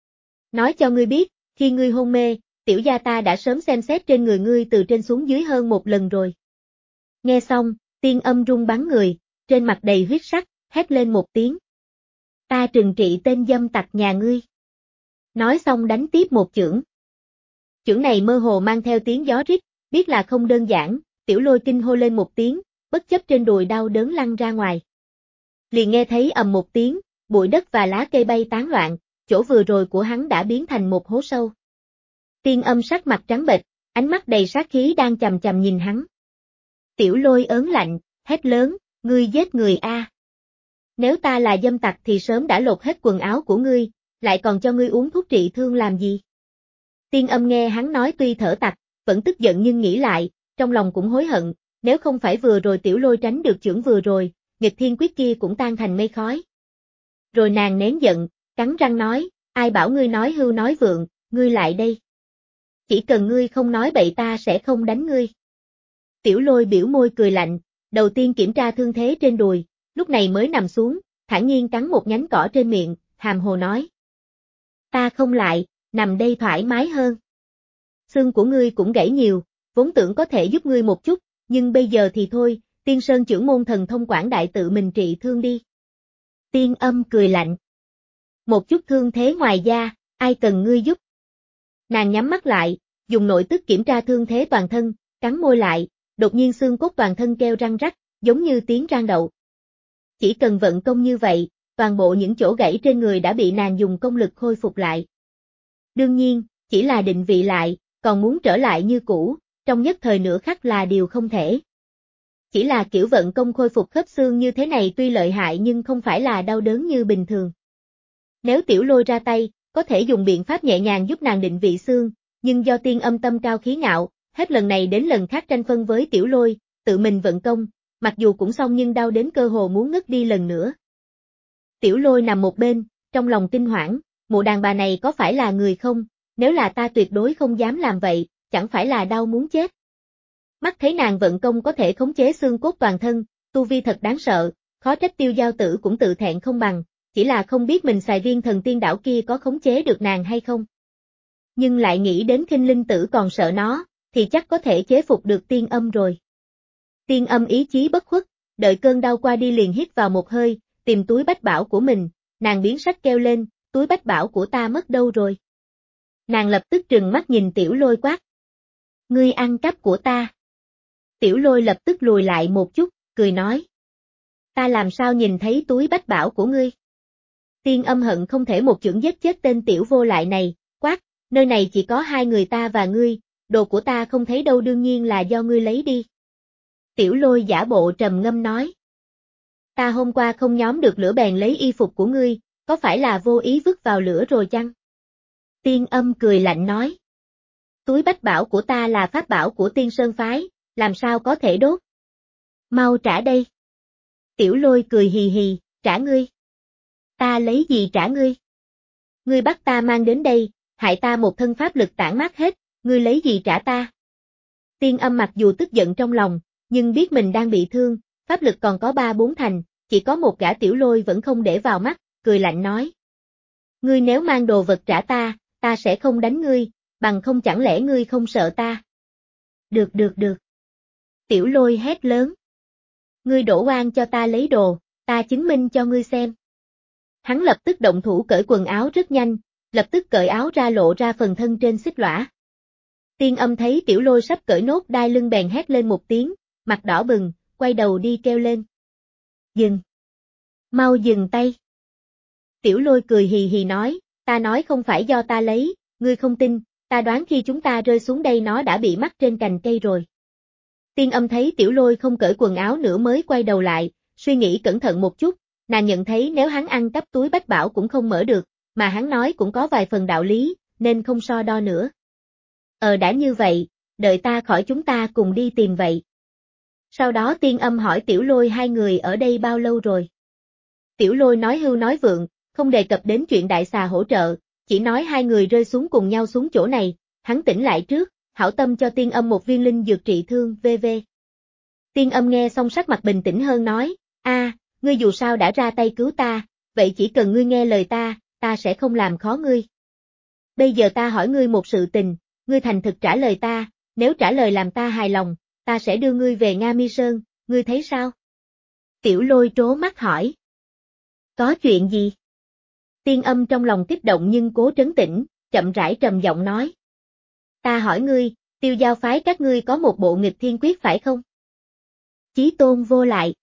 Nói cho ngươi biết, khi ngươi hôn mê, tiểu gia ta đã sớm xem xét trên người ngươi từ trên xuống dưới hơn một lần rồi. Nghe xong, Tiên Âm run bắn người, trên mặt đầy huyết sắc, hét lên một tiếng. Ta trừng trị tên dâm tặc nhà ngươi. Nói xong đánh tiếp một chưởng. Chưởng này mơ hồ mang theo tiếng gió rít, biết là không đơn giản, Tiểu Lôi kinh hô lên một tiếng, bất chấp trên đùi đau đớn lăn ra ngoài. Liền nghe thấy ầm một tiếng, bụi đất và lá cây bay tán loạn, chỗ vừa rồi của hắn đã biến thành một hố sâu. Tiên Âm sắc mặt trắng bệch, ánh mắt đầy sát khí đang chằm chằm nhìn hắn. Tiểu Lôi ớn lạnh, hét lớn, ngươi giết người a. Nếu ta là dâm tặc thì sớm đã lột hết quần áo của ngươi, lại còn cho ngươi uống thuốc trị thương làm gì? Tiên Âm nghe hắn nói tuy thở tặc, vẫn tức giận nhưng nghĩ lại, trong lòng cũng hối hận, nếu không phải vừa rồi Tiểu Lôi tránh được chưởng vừa rồi, nghịch thiên quyết kia cũng tan thành mây khói. Rồi nàng nén giận, cắn răng nói, ai bảo ngươi nói hưu nói vượng, ngươi lại đây. Chỉ cần ngươi không nói bậy ta sẽ không đánh ngươi. Tiểu Lôi biểu môi cười lạnh, đầu tiên kiểm tra thương thế trên đùi, lúc này mới nằm xuống, thản nhiên cắn một nhánh cỏ trên miệng, hàm hồ nói. Ta không lại, nằm đây thoải mái hơn. Xương của ngươi cũng gãy nhiều, vốn tưởng có thể giúp ngươi một chút, nhưng bây giờ thì thôi, Tiên Sơn trưởng môn thần thông quảng đại tự mình trị thương đi. Tiên Âm cười lạnh. Một chút thương thế ngoài da, ai cần ngươi giúp. Nàng nhắm mắt lại, dùng nội tức kiểm tra thương thế toàn thân, cắn môi lại, đột nhiên xương cốt toàn thân kêu răng rắc, giống như tiếng rang đậu. Chỉ cần vận công như vậy, toàn bộ những chỗ gãy trên người đã bị nàng dùng công lực khôi phục lại. Đương nhiên, chỉ là định vị lại, còn muốn trở lại như cũ, trong nhất thời nửa khắc là điều không thể. Chỉ là kiểu vận công khôi phục khớp xương như thế này tuy lợi hại nhưng không phải là đau đớn như bình thường. Nếu Tiểu Lôi ra tay, có thể dùng biện pháp nhẹ nhàng giúp nàng định vị xương, nhưng do Tiên Âm tâm cao khí ngạo, hết lần này đến lần khác tranh phân với Tiểu Lôi, tự mình vận công, mặc dù cũng xong nhưng đau đến cơ hồ muốn ngất đi lần nữa. Tiểu Lôi nằm một bên, trong lòng kinh hoảng, mụ đàn bà này có phải là người không, nếu là ta tuyệt đối không dám làm vậy, chẳng phải là đau muốn chết. Mắt thấy nàng vận công có thể khống chế xương cốt toàn thân, tu vi thật đáng sợ, khó trách Tiêu Giao Tử cũng tự thẹn không bằng, chỉ là không biết mình xài viên thần tiên đảo kia có khống chế được nàng hay không. Nhưng lại nghĩ đến Khinh Linh Tử còn sợ nó, thì chắc có thể chế phục được Tiên Âm rồi. Tiên Âm ý chí bất khuất, đợi cơn đau qua đi liền hít vào một hơi, tìm túi bách bảo của mình, nàng biến sắc kêu lên, túi bách bảo của ta mất đâu rồi? Nàng lập tức trừng mắt nhìn Tiểu Lôi quát. Ngươi ăn cắp của ta. Tiểu Lôi lập tức lùi lại một chút, cười nói. Ta làm sao nhìn thấy túi bách bảo của ngươi? Tiên Âm hận không thể một chưởng giết chết tên tiểu vô lại này, quát, nơi này chỉ có hai người ta và ngươi, đồ của ta không thấy đâu đương nhiên là do ngươi lấy đi. Tiểu Lôi giả bộ trầm ngâm nói. Ta hôm qua không nhóm được lửa bèn lấy y phục của ngươi, có phải là vô ý vứt vào lửa rồi chăng? Tiên Âm cười lạnh nói. Túi bách bảo của ta là pháp bảo của Tiên Sơn Phái, làm sao có thể đốt? Mau trả đây. Tiểu Lôi cười hì hì, trả ngươi. Ta lấy gì trả ngươi? Ngươi bắt ta mang đến đây, hại ta một thân pháp lực tản mát hết, ngươi lấy gì trả ta? Tiên Âm mặc dù tức giận trong lòng, nhưng biết mình đang bị thương, pháp lực còn có ba bốn thành, chỉ có một gã Tiểu Lôi vẫn không để vào mắt, cười lạnh nói. Ngươi nếu mang đồ vật trả ta, ta sẽ không đánh ngươi, bằng không chẳng lẽ ngươi không sợ ta? Được được được. Tiểu Lôi hét lớn. Ngươi đổ oan cho ta lấy đồ, ta chứng minh cho ngươi xem. Hắn lập tức động thủ cởi quần áo rất nhanh, lập tức cởi áo ra lộ ra phần thân trên xích lõa. Tiên Âm thấy Tiểu Lôi sắp cởi nốt đai lưng bèn hét lên một tiếng, mặt đỏ bừng, quay đầu đi kêu lên. Dừng! Mau dừng tay! Tiểu Lôi cười hì hì nói, ta nói không phải do ta lấy, ngươi không tin, ta đoán khi chúng ta rơi xuống đây nó đã bị mắc trên cành cây rồi. Tiên Âm thấy Tiểu Lôi không cởi quần áo nữa mới quay đầu lại, suy nghĩ cẩn thận một chút, nàng nhận thấy nếu hắn ăn cắp túi bách bảo cũng không mở được, mà hắn nói cũng có vài phần đạo lý, nên không so đo nữa. Ờ đã như vậy, đợi ta khỏi chúng ta cùng đi tìm vậy. Sau đó Tiên Âm hỏi Tiểu Lôi hai người ở đây bao lâu rồi. Tiểu Lôi nói hưu nói vượng, không đề cập đến chuyện đại xà hỗ trợ, chỉ nói hai người rơi xuống cùng nhau xuống chỗ này, hắn tỉnh lại trước, hảo tâm cho Tiên Âm một viên linh dược trị thương, vv. Tiên Âm nghe xong sắc mặt bình tĩnh hơn nói, a, ngươi dù sao đã ra tay cứu ta, vậy chỉ cần ngươi nghe lời ta, ta sẽ không làm khó ngươi. Bây giờ ta hỏi ngươi một sự tình, ngươi thành thực trả lời ta, nếu trả lời làm ta hài lòng, ta sẽ đưa ngươi về Nga Mi Sơn, ngươi thấy sao? Tiểu Lôi trố mắt hỏi. Có chuyện gì? Tiên Âm trong lòng kích động nhưng cố trấn tĩnh, chậm rãi trầm giọng nói. Ta hỏi ngươi, Tiêu Giao phái các ngươi có một bộ nghịch thiên quyết phải không? Chí Tôn vô lại.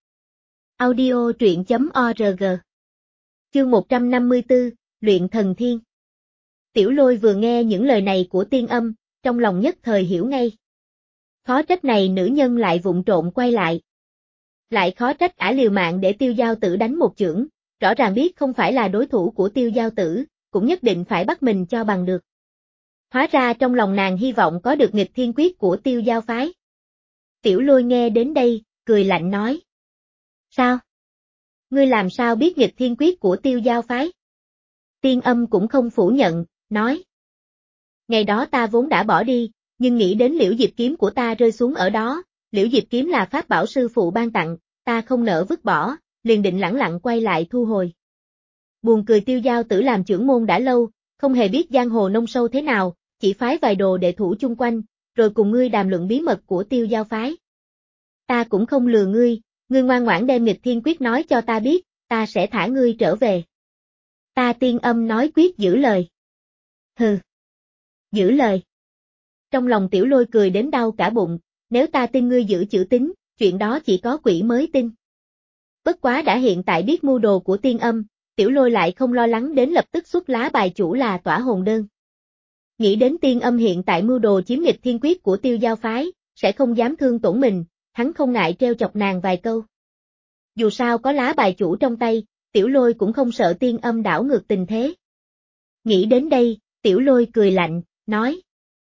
Audio truyện chấm org. Chương một trăm năm mươi tư, Luyện Thần Thiên. Tiểu Lôi vừa nghe những lời này của Tiên Âm, trong lòng nhất thời hiểu ngay. Khó trách này nữ nhân lại vụng trộn quay lại. Lại khó trách ả liều mạng để Tiêu Giao Tử đánh một chưởng, rõ ràng biết không phải là đối thủ của Tiêu Giao Tử, cũng nhất định phải bắt mình cho bằng được. Hóa ra trong lòng nàng hy vọng có được nghịch thiên quyết của Tiêu Giao phái. Tiểu Lôi nghe đến đây, cười lạnh nói. Sao? Ngươi làm sao biết nghịch thiên quyết của Tiêu Giao phái? Tiên Âm cũng không phủ nhận, nói. Ngày đó ta vốn đã bỏ đi, nhưng nghĩ đến Liễu Diệp kiếm của ta rơi xuống ở đó, Liễu Diệp kiếm là pháp bảo sư phụ ban tặng, ta không nỡ vứt bỏ, liền định lẳng lặng quay lại thu hồi. Buồn cười Tiêu Giao Tử làm trưởng môn đã lâu, không hề biết giang hồ nông sâu thế nào, chỉ phái vài đồ đệ thủ chung quanh, rồi cùng ngươi đàm luận bí mật của Tiêu Giao phái. Ta cũng không lừa ngươi, ngươi ngoan ngoãn đem nghịch thiên quyết nói cho ta biết, ta sẽ thả ngươi trở về. Ta Tiên Âm nói quyết giữ lời. Hừ. Giữ lời. Trong lòng Tiểu Lôi cười đến đau cả bụng, nếu ta tin ngươi giữ chữ tín, chuyện đó chỉ có quỷ mới tin. Bất quá đã hiện tại biết mưu đồ của Tiên Âm, Tiểu Lôi lại không lo lắng đến lập tức xuất lá bài chủ là tỏa hồn đơn. Nghĩ đến Tiên Âm hiện tại mưu đồ chiếm nghịch thiên quyết của Tiêu Giao phái, sẽ không dám thương tổn mình, hắn không ngại treo chọc nàng vài câu. Dù sao có lá bài chủ trong tay, Tiểu Lôi cũng không sợ Tiên Âm đảo ngược tình thế. Nghĩ đến đây, Tiểu Lôi cười lạnh, nói.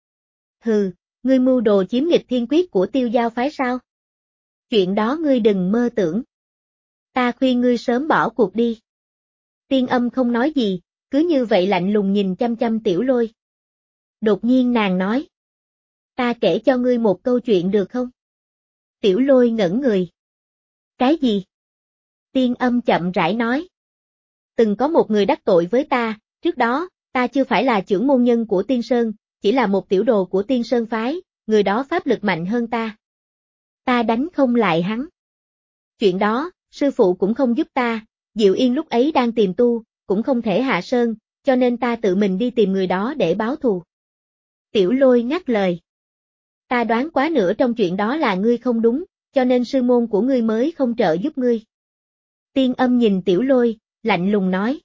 Hừ, ngươi mưu đồ chiếm nghịch thiên quyết của Tiêu Giao phái sao? Chuyện đó ngươi đừng mơ tưởng. Ta khuyên ngươi sớm bỏ cuộc đi. Tiên Âm không nói gì, cứ như vậy lạnh lùng nhìn chăm chăm Tiểu Lôi. Đột nhiên nàng nói. Ta kể cho ngươi một câu chuyện được không? Tiểu Lôi ngẩn người. Cái gì? Tiên Âm chậm rãi nói. Từng có một người đắc tội với ta, trước đó, ta chưa phải là trưởng môn nhân của Tiên Sơn, chỉ là một tiểu đồ của Tiên Sơn phái, người đó pháp lực mạnh hơn ta. Ta đánh không lại hắn. Chuyện đó, sư phụ cũng không giúp ta, Diệu Yên lúc ấy đang tìm tu, cũng không thể hạ sơn, cho nên ta tự mình đi tìm người đó để báo thù. Tiểu Lôi ngắt lời. Ta đoán quá nữa trong chuyện đó là ngươi không đúng, cho nên sư môn của ngươi mới không trợ giúp ngươi. Tiên Âm nhìn Tiểu Lôi, lạnh lùng nói.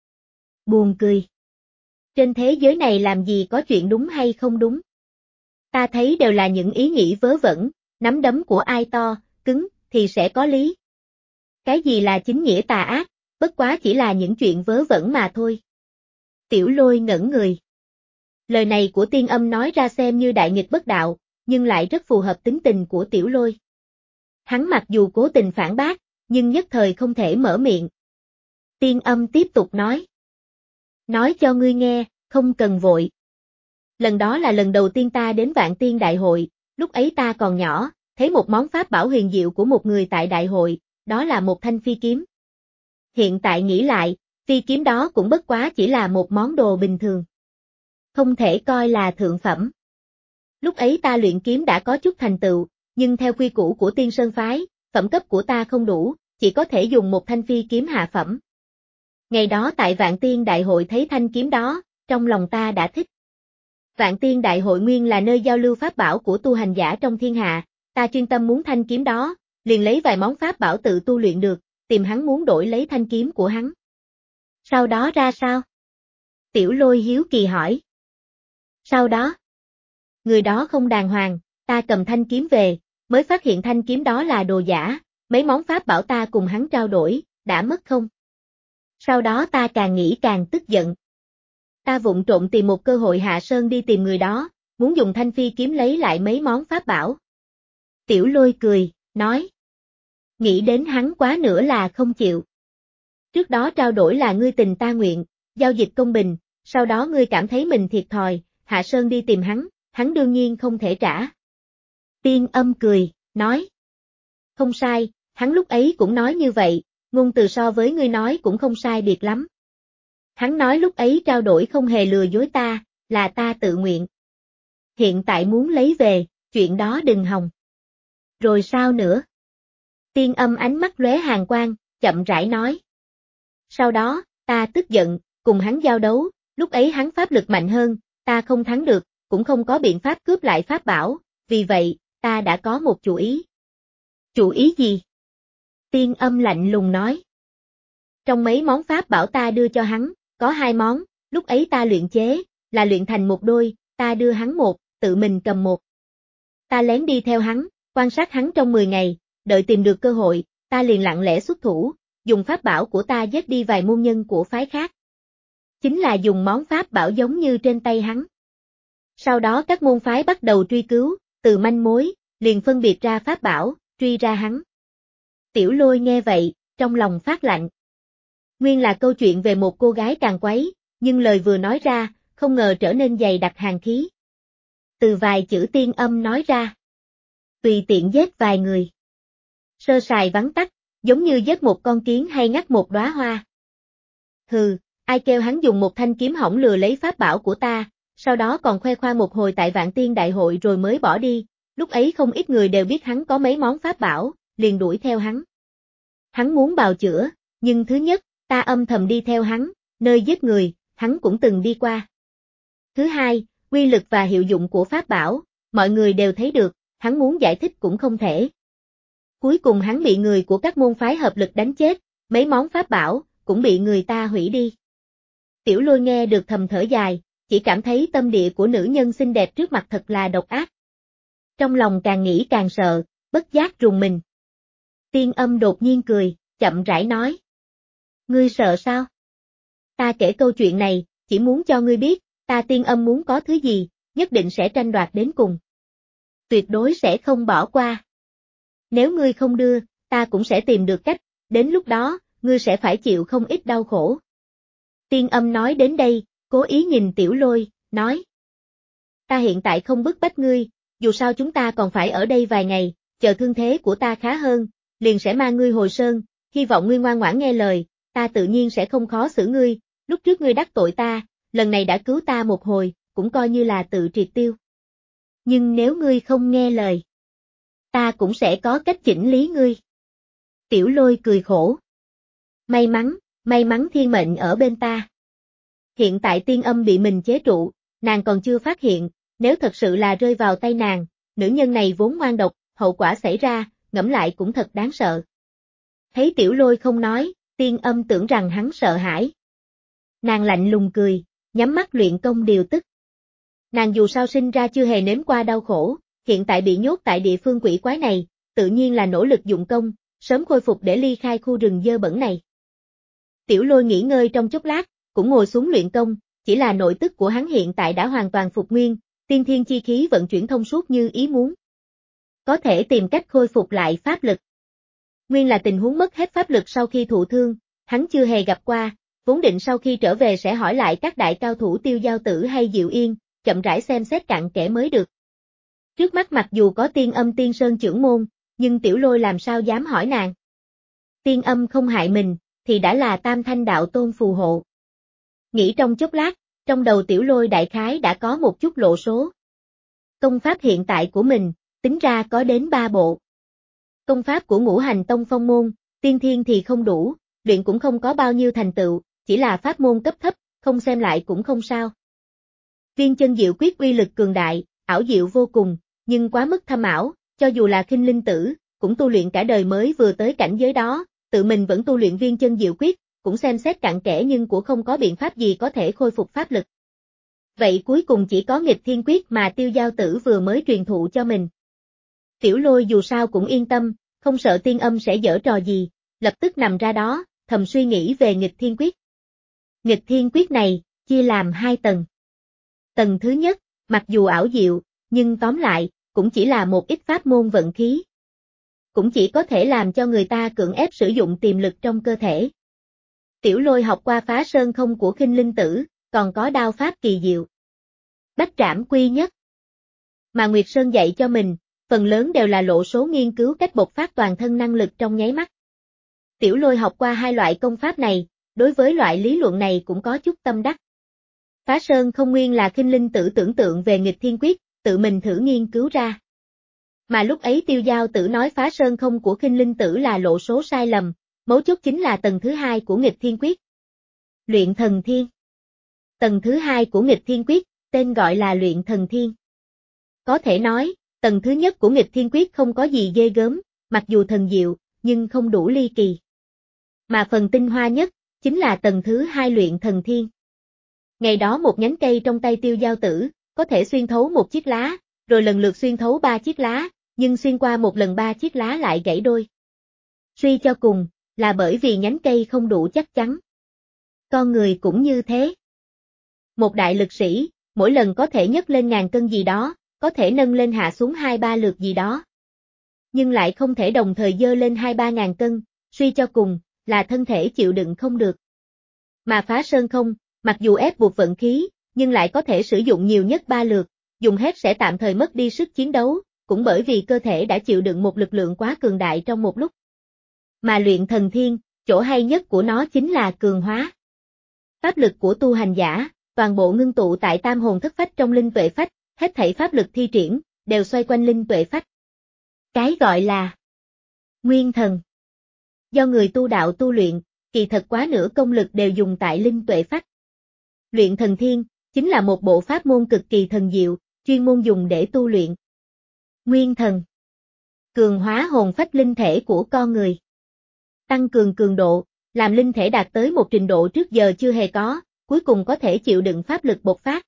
Buồn cười. Trên thế giới này làm gì có chuyện đúng hay không đúng. Ta thấy đều là những ý nghĩ vớ vẩn, nắm đấm của ai to, cứng, thì sẽ có lý. Cái gì là chính nghĩa tà ác, bất quá chỉ là những chuyện vớ vẩn mà thôi. Tiểu Lôi ngẩn người. Lời này của Tiên Âm nói ra xem như đại nghịch bất đạo, nhưng lại rất phù hợp tính tình của Tiểu Lôi. Hắn mặc dù cố tình phản bác, nhưng nhất thời không thể mở miệng. Tiên Âm tiếp tục nói. Nói cho ngươi nghe, không cần vội. Lần đó là lần đầu tiên ta đến Vạn Tiên Đại hội, lúc ấy ta còn nhỏ, thấy một món pháp bảo huyền diệu của một người tại đại hội, đó là một thanh phi kiếm. Hiện tại nghĩ lại, phi kiếm đó cũng bất quá chỉ là một món đồ bình thường. Không thể coi là thượng phẩm. Lúc ấy ta luyện kiếm đã có chút thành tựu, nhưng theo quy củ của Tiên Sơn phái, phẩm cấp của ta không đủ, chỉ có thể dùng một thanh phi kiếm hạ phẩm. Ngày đó tại Vạn Tiên Đại hội thấy thanh kiếm đó, trong lòng ta đã thích. Vạn Tiên Đại hội nguyên là nơi giao lưu pháp bảo của tu hành giả trong thiên hạ, ta chuyên tâm muốn thanh kiếm đó, liền lấy vài món pháp bảo tự tu luyện được, tìm hắn muốn đổi lấy thanh kiếm của hắn. Sau đó ra sao? Tiểu Lôi hiếu kỳ hỏi. Sau đó? Người đó không đàng hoàng, ta cầm thanh kiếm về, mới phát hiện thanh kiếm đó là đồ giả, mấy món pháp bảo ta cùng hắn trao đổi, đã mất không? Sau đó ta càng nghĩ càng tức giận. Ta vụng trộn tìm một cơ hội hạ sơn đi tìm người đó, muốn dùng thanh phi kiếm lấy lại mấy món pháp bảo. Tiểu Lôi cười, nói. Nghĩ đến hắn quá nữa là không chịu. Trước đó trao đổi là ngươi tình ta nguyện, giao dịch công bình, sau đó ngươi cảm thấy mình thiệt thòi, hạ sơn đi tìm hắn, hắn đương nhiên không thể trả. Tiên Âm cười, nói. Không sai, hắn lúc ấy cũng nói như vậy, ngôn từ so với ngươi nói cũng không sai biệt lắm. Hắn nói lúc ấy trao đổi không hề lừa dối ta, là ta tự nguyện. Hiện tại muốn lấy về, chuyện đó đừng hòng. Rồi sao nữa? Tiên Âm ánh mắt lóe hàn quang, chậm rãi nói. Sau đó, ta tức giận, cùng hắn giao đấu, lúc ấy hắn pháp lực mạnh hơn, ta không thắng được, cũng không có biện pháp cướp lại pháp bảo, vì vậy, ta đã có một chủ ý. Chủ ý gì? Tiên Âm lạnh lùng nói. Trong mấy món pháp bảo ta đưa cho hắn, có hai món, lúc ấy ta luyện chế, là luyện thành một đôi, ta đưa hắn một, tự mình cầm một. Ta lén đi theo hắn, quan sát hắn trong mười ngày, đợi tìm được cơ hội, ta liền lặng lẽ xuất thủ, dùng pháp bảo của ta giết đi vài môn nhân của phái khác. Chính là dùng món pháp bảo giống như trên tay hắn. Sau đó các môn phái bắt đầu truy cứu, từ manh mối, liền phân biệt ra pháp bảo, truy ra hắn. Tiểu Lôi nghe vậy, trong lòng phát lạnh. Nguyên là câu chuyện về một cô gái càng quấy, nhưng lời vừa nói ra, không ngờ trở nên dày đặc hàn khí. Từ vài chữ Tiên Âm nói ra. Tùy tiện giết vài người. Sơ sài vắn tắt, giống như giết một con kiến hay ngắt một đóa hoa. Hừ, ai kêu hắn dùng một thanh kiếm hỏng lừa lấy pháp bảo của ta, sau đó còn khoe khoang một hồi tại Vạn Tiên Đại hội rồi mới bỏ đi, lúc ấy không ít người đều biết hắn có mấy món pháp bảo, liền đuổi theo hắn. Hắn muốn bào chữa, nhưng thứ nhất, ta âm thầm đi theo hắn, nơi giết người, hắn cũng từng đi qua. Thứ hai, quy lực và hiệu dụng của pháp bảo, mọi người đều thấy được, hắn muốn giải thích cũng không thể. Cuối cùng hắn bị người của các môn phái hợp lực đánh chết, mấy món pháp bảo, cũng bị người ta hủy đi. Tiểu Lôi nghe được thầm thở dài, chỉ cảm thấy tâm địa của nữ nhân xinh đẹp trước mặt thật là độc ác. Trong lòng càng nghĩ càng sợ, bất giác rùng mình. Tiên Âm đột nhiên cười, chậm rãi nói. Ngươi sợ sao? Ta kể câu chuyện này, chỉ muốn cho ngươi biết, ta Tiên Âm muốn có thứ gì, nhất định sẽ tranh đoạt đến cùng. Tuyệt đối sẽ không bỏ qua. Nếu ngươi không đưa, ta cũng sẽ tìm được cách, đến lúc đó, ngươi sẽ phải chịu không ít đau khổ. Tiên Âm nói đến đây, cố ý nhìn Tiểu Lôi, nói. Ta hiện tại không bức bách ngươi, dù sao chúng ta còn phải ở đây vài ngày, chờ thương thế của ta khá hơn, liền sẽ mang ngươi hồi sơn, hy vọng ngươi ngoan ngoãn nghe lời, ta tự nhiên sẽ không khó xử ngươi, lúc trước ngươi đắc tội ta, lần này đã cứu ta một hồi, cũng coi như là tự triệt tiêu. Nhưng nếu ngươi không nghe lời, ta cũng sẽ có cách chỉnh lý ngươi. Tiểu Lôi cười khổ. May mắn, may mắn thiên mệnh ở bên ta. Hiện tại Tiên Âm bị mình chế trụ, nàng còn chưa phát hiện, nếu thật sự là rơi vào tay nàng, nữ nhân này vốn ngoan độc, hậu quả xảy ra, ngẫm lại cũng thật đáng sợ. Thấy Tiểu Lôi không nói, Tiên Âm tưởng rằng hắn sợ hãi. Nàng lạnh lùng cười, nhắm mắt luyện công điều tức. Nàng dù sao sinh ra chưa hề nếm qua đau khổ, hiện tại bị nhốt tại địa phương quỷ quái này, tự nhiên là nỗ lực dụng công, sớm khôi phục để ly khai khu rừng dơ bẩn này. Tiểu Lôi nghỉ ngơi trong chốc lát, cũng ngồi xuống luyện công, chỉ là nội tức của hắn hiện tại đã hoàn toàn phục nguyên, tiên thiên chi khí vận chuyển thông suốt như ý muốn. Có thể tìm cách khôi phục lại pháp lực. Nguyên là tình huống mất hết pháp lực sau khi thụ thương, hắn chưa hề gặp qua, vốn định sau khi trở về sẽ hỏi lại các đại cao thủ Tiêu Giao Tử hay Diệu Yên, chậm rãi xem xét cặn kẽ mới được. Trước mắt mặc dù có Tiên Âm Tiên Sơn trưởng môn, nhưng Tiểu Lôi làm sao dám hỏi nàng. Tiên Âm không hại mình, thì đã là Tam Thanh Đạo Tôn phù hộ. Nghĩ trong chốc lát, trong đầu Tiểu Lôi đại khái đã có một chút lộ số. Công pháp hiện tại của mình, tính ra có đến ba bộ. Công pháp của Ngũ Hành Tông Phong môn, tiên thiên thì không đủ, luyện cũng không có bao nhiêu thành tựu, chỉ là pháp môn cấp thấp, không xem lại cũng không sao. Viên Chân Diệu Quyết uy lực cường đại, ảo diệu vô cùng, nhưng quá mức thâm ảo, cho dù là Khinh Linh Tử, cũng tu luyện cả đời mới vừa tới cảnh giới đó, tự mình vẫn tu luyện Viên Chân Diệu Quyết, cũng xem xét cặn kẽ nhưng cũng không có biện pháp gì có thể khôi phục pháp lực. Vậy cuối cùng chỉ có Nghịch Thiên Quyết mà Tiêu Giao Tử vừa mới truyền thụ cho mình. Tiểu Lôi dù sao cũng yên tâm, không sợ Tiên Âm sẽ giở trò gì, lập tức nằm ra đó, thầm suy nghĩ về Nghịch Thiên Quyết. Nghịch Thiên Quyết này, chia làm hai tầng. Tầng thứ nhất, mặc dù ảo diệu, nhưng tóm lại, cũng chỉ là một ít pháp môn vận khí. Cũng chỉ có thể làm cho người ta cưỡng ép sử dụng tiềm lực trong cơ thể. Tiểu Lôi học qua Phá Sơn Không của Khinh Linh Tử, còn có đao pháp kỳ diệu. Bách Trảm Quy Nhất. Mà Nguyệt Sơn dạy cho mình, phần lớn đều là lộ số nghiên cứu cách bộc phát toàn thân năng lực trong nháy mắt. Tiểu Lôi học qua hai loại công pháp này, đối với loại lý luận này cũng có chút tâm đắc. Phá Sơn Không nguyên là Khinh Linh Tử tưởng tượng về Nghịch Thiên Quyết, tự mình thử nghiên cứu ra. Mà lúc ấy Tiêu Giao Tử nói phá sơn không của Khinh Linh Tử là lộ số sai lầm, mấu chốt chính là tầng thứ hai của nghịch thiên quyết. Luyện thần thiên. Tầng thứ hai của nghịch thiên quyết, tên gọi là luyện thần thiên. Có thể nói, tầng thứ nhất của nghịch thiên quyết không có gì ghê gớm, mặc dù thần diệu, nhưng không đủ ly kỳ. Mà phần tinh hoa nhất, chính là tầng thứ hai luyện thần thiên. Ngày đó một nhánh cây trong tay Tiêu Giao Tử, có thể xuyên thấu một chiếc lá, rồi lần lượt xuyên thấu ba chiếc lá, nhưng xuyên qua một lần ba chiếc lá lại gãy đôi. Suy cho cùng, là bởi vì nhánh cây không đủ chắc chắn. Con người cũng như thế. Một đại lực sĩ, mỗi lần có thể nhấc lên ngàn cân gì đó, có thể nâng lên hạ xuống hai ba lượt gì đó. Nhưng lại không thể đồng thời dơ lên hai ba ngàn cân, suy cho cùng, là thân thể chịu đựng không được. Mà phá sơn không, mặc dù ép buộc vận khí, nhưng lại có thể sử dụng nhiều nhất ba lượt, dùng hết sẽ tạm thời mất đi sức chiến đấu, cũng bởi vì cơ thể đã chịu đựng một lực lượng quá cường đại trong một lúc. Mà luyện thần thiên, chỗ hay nhất của nó chính là cường hóa. Pháp lực của tu hành giả, toàn bộ ngưng tụ tại tam hồn thất phách trong linh tuệ phách, hết thảy pháp lực thi triển, đều xoay quanh linh tuệ phách. Cái gọi là nguyên thần. Do người tu đạo tu luyện, kỳ thật quá nửa công lực đều dùng tại linh tuệ phách. Luyện thần thiên, chính là một bộ pháp môn cực kỳ thần diệu, chuyên môn dùng để tu luyện. Nguyên thần. Cường hóa hồn phách linh thể của con người. Tăng cường cường độ, làm linh thể đạt tới một trình độ trước giờ chưa hề có, cuối cùng có thể chịu đựng pháp lực bộc phát.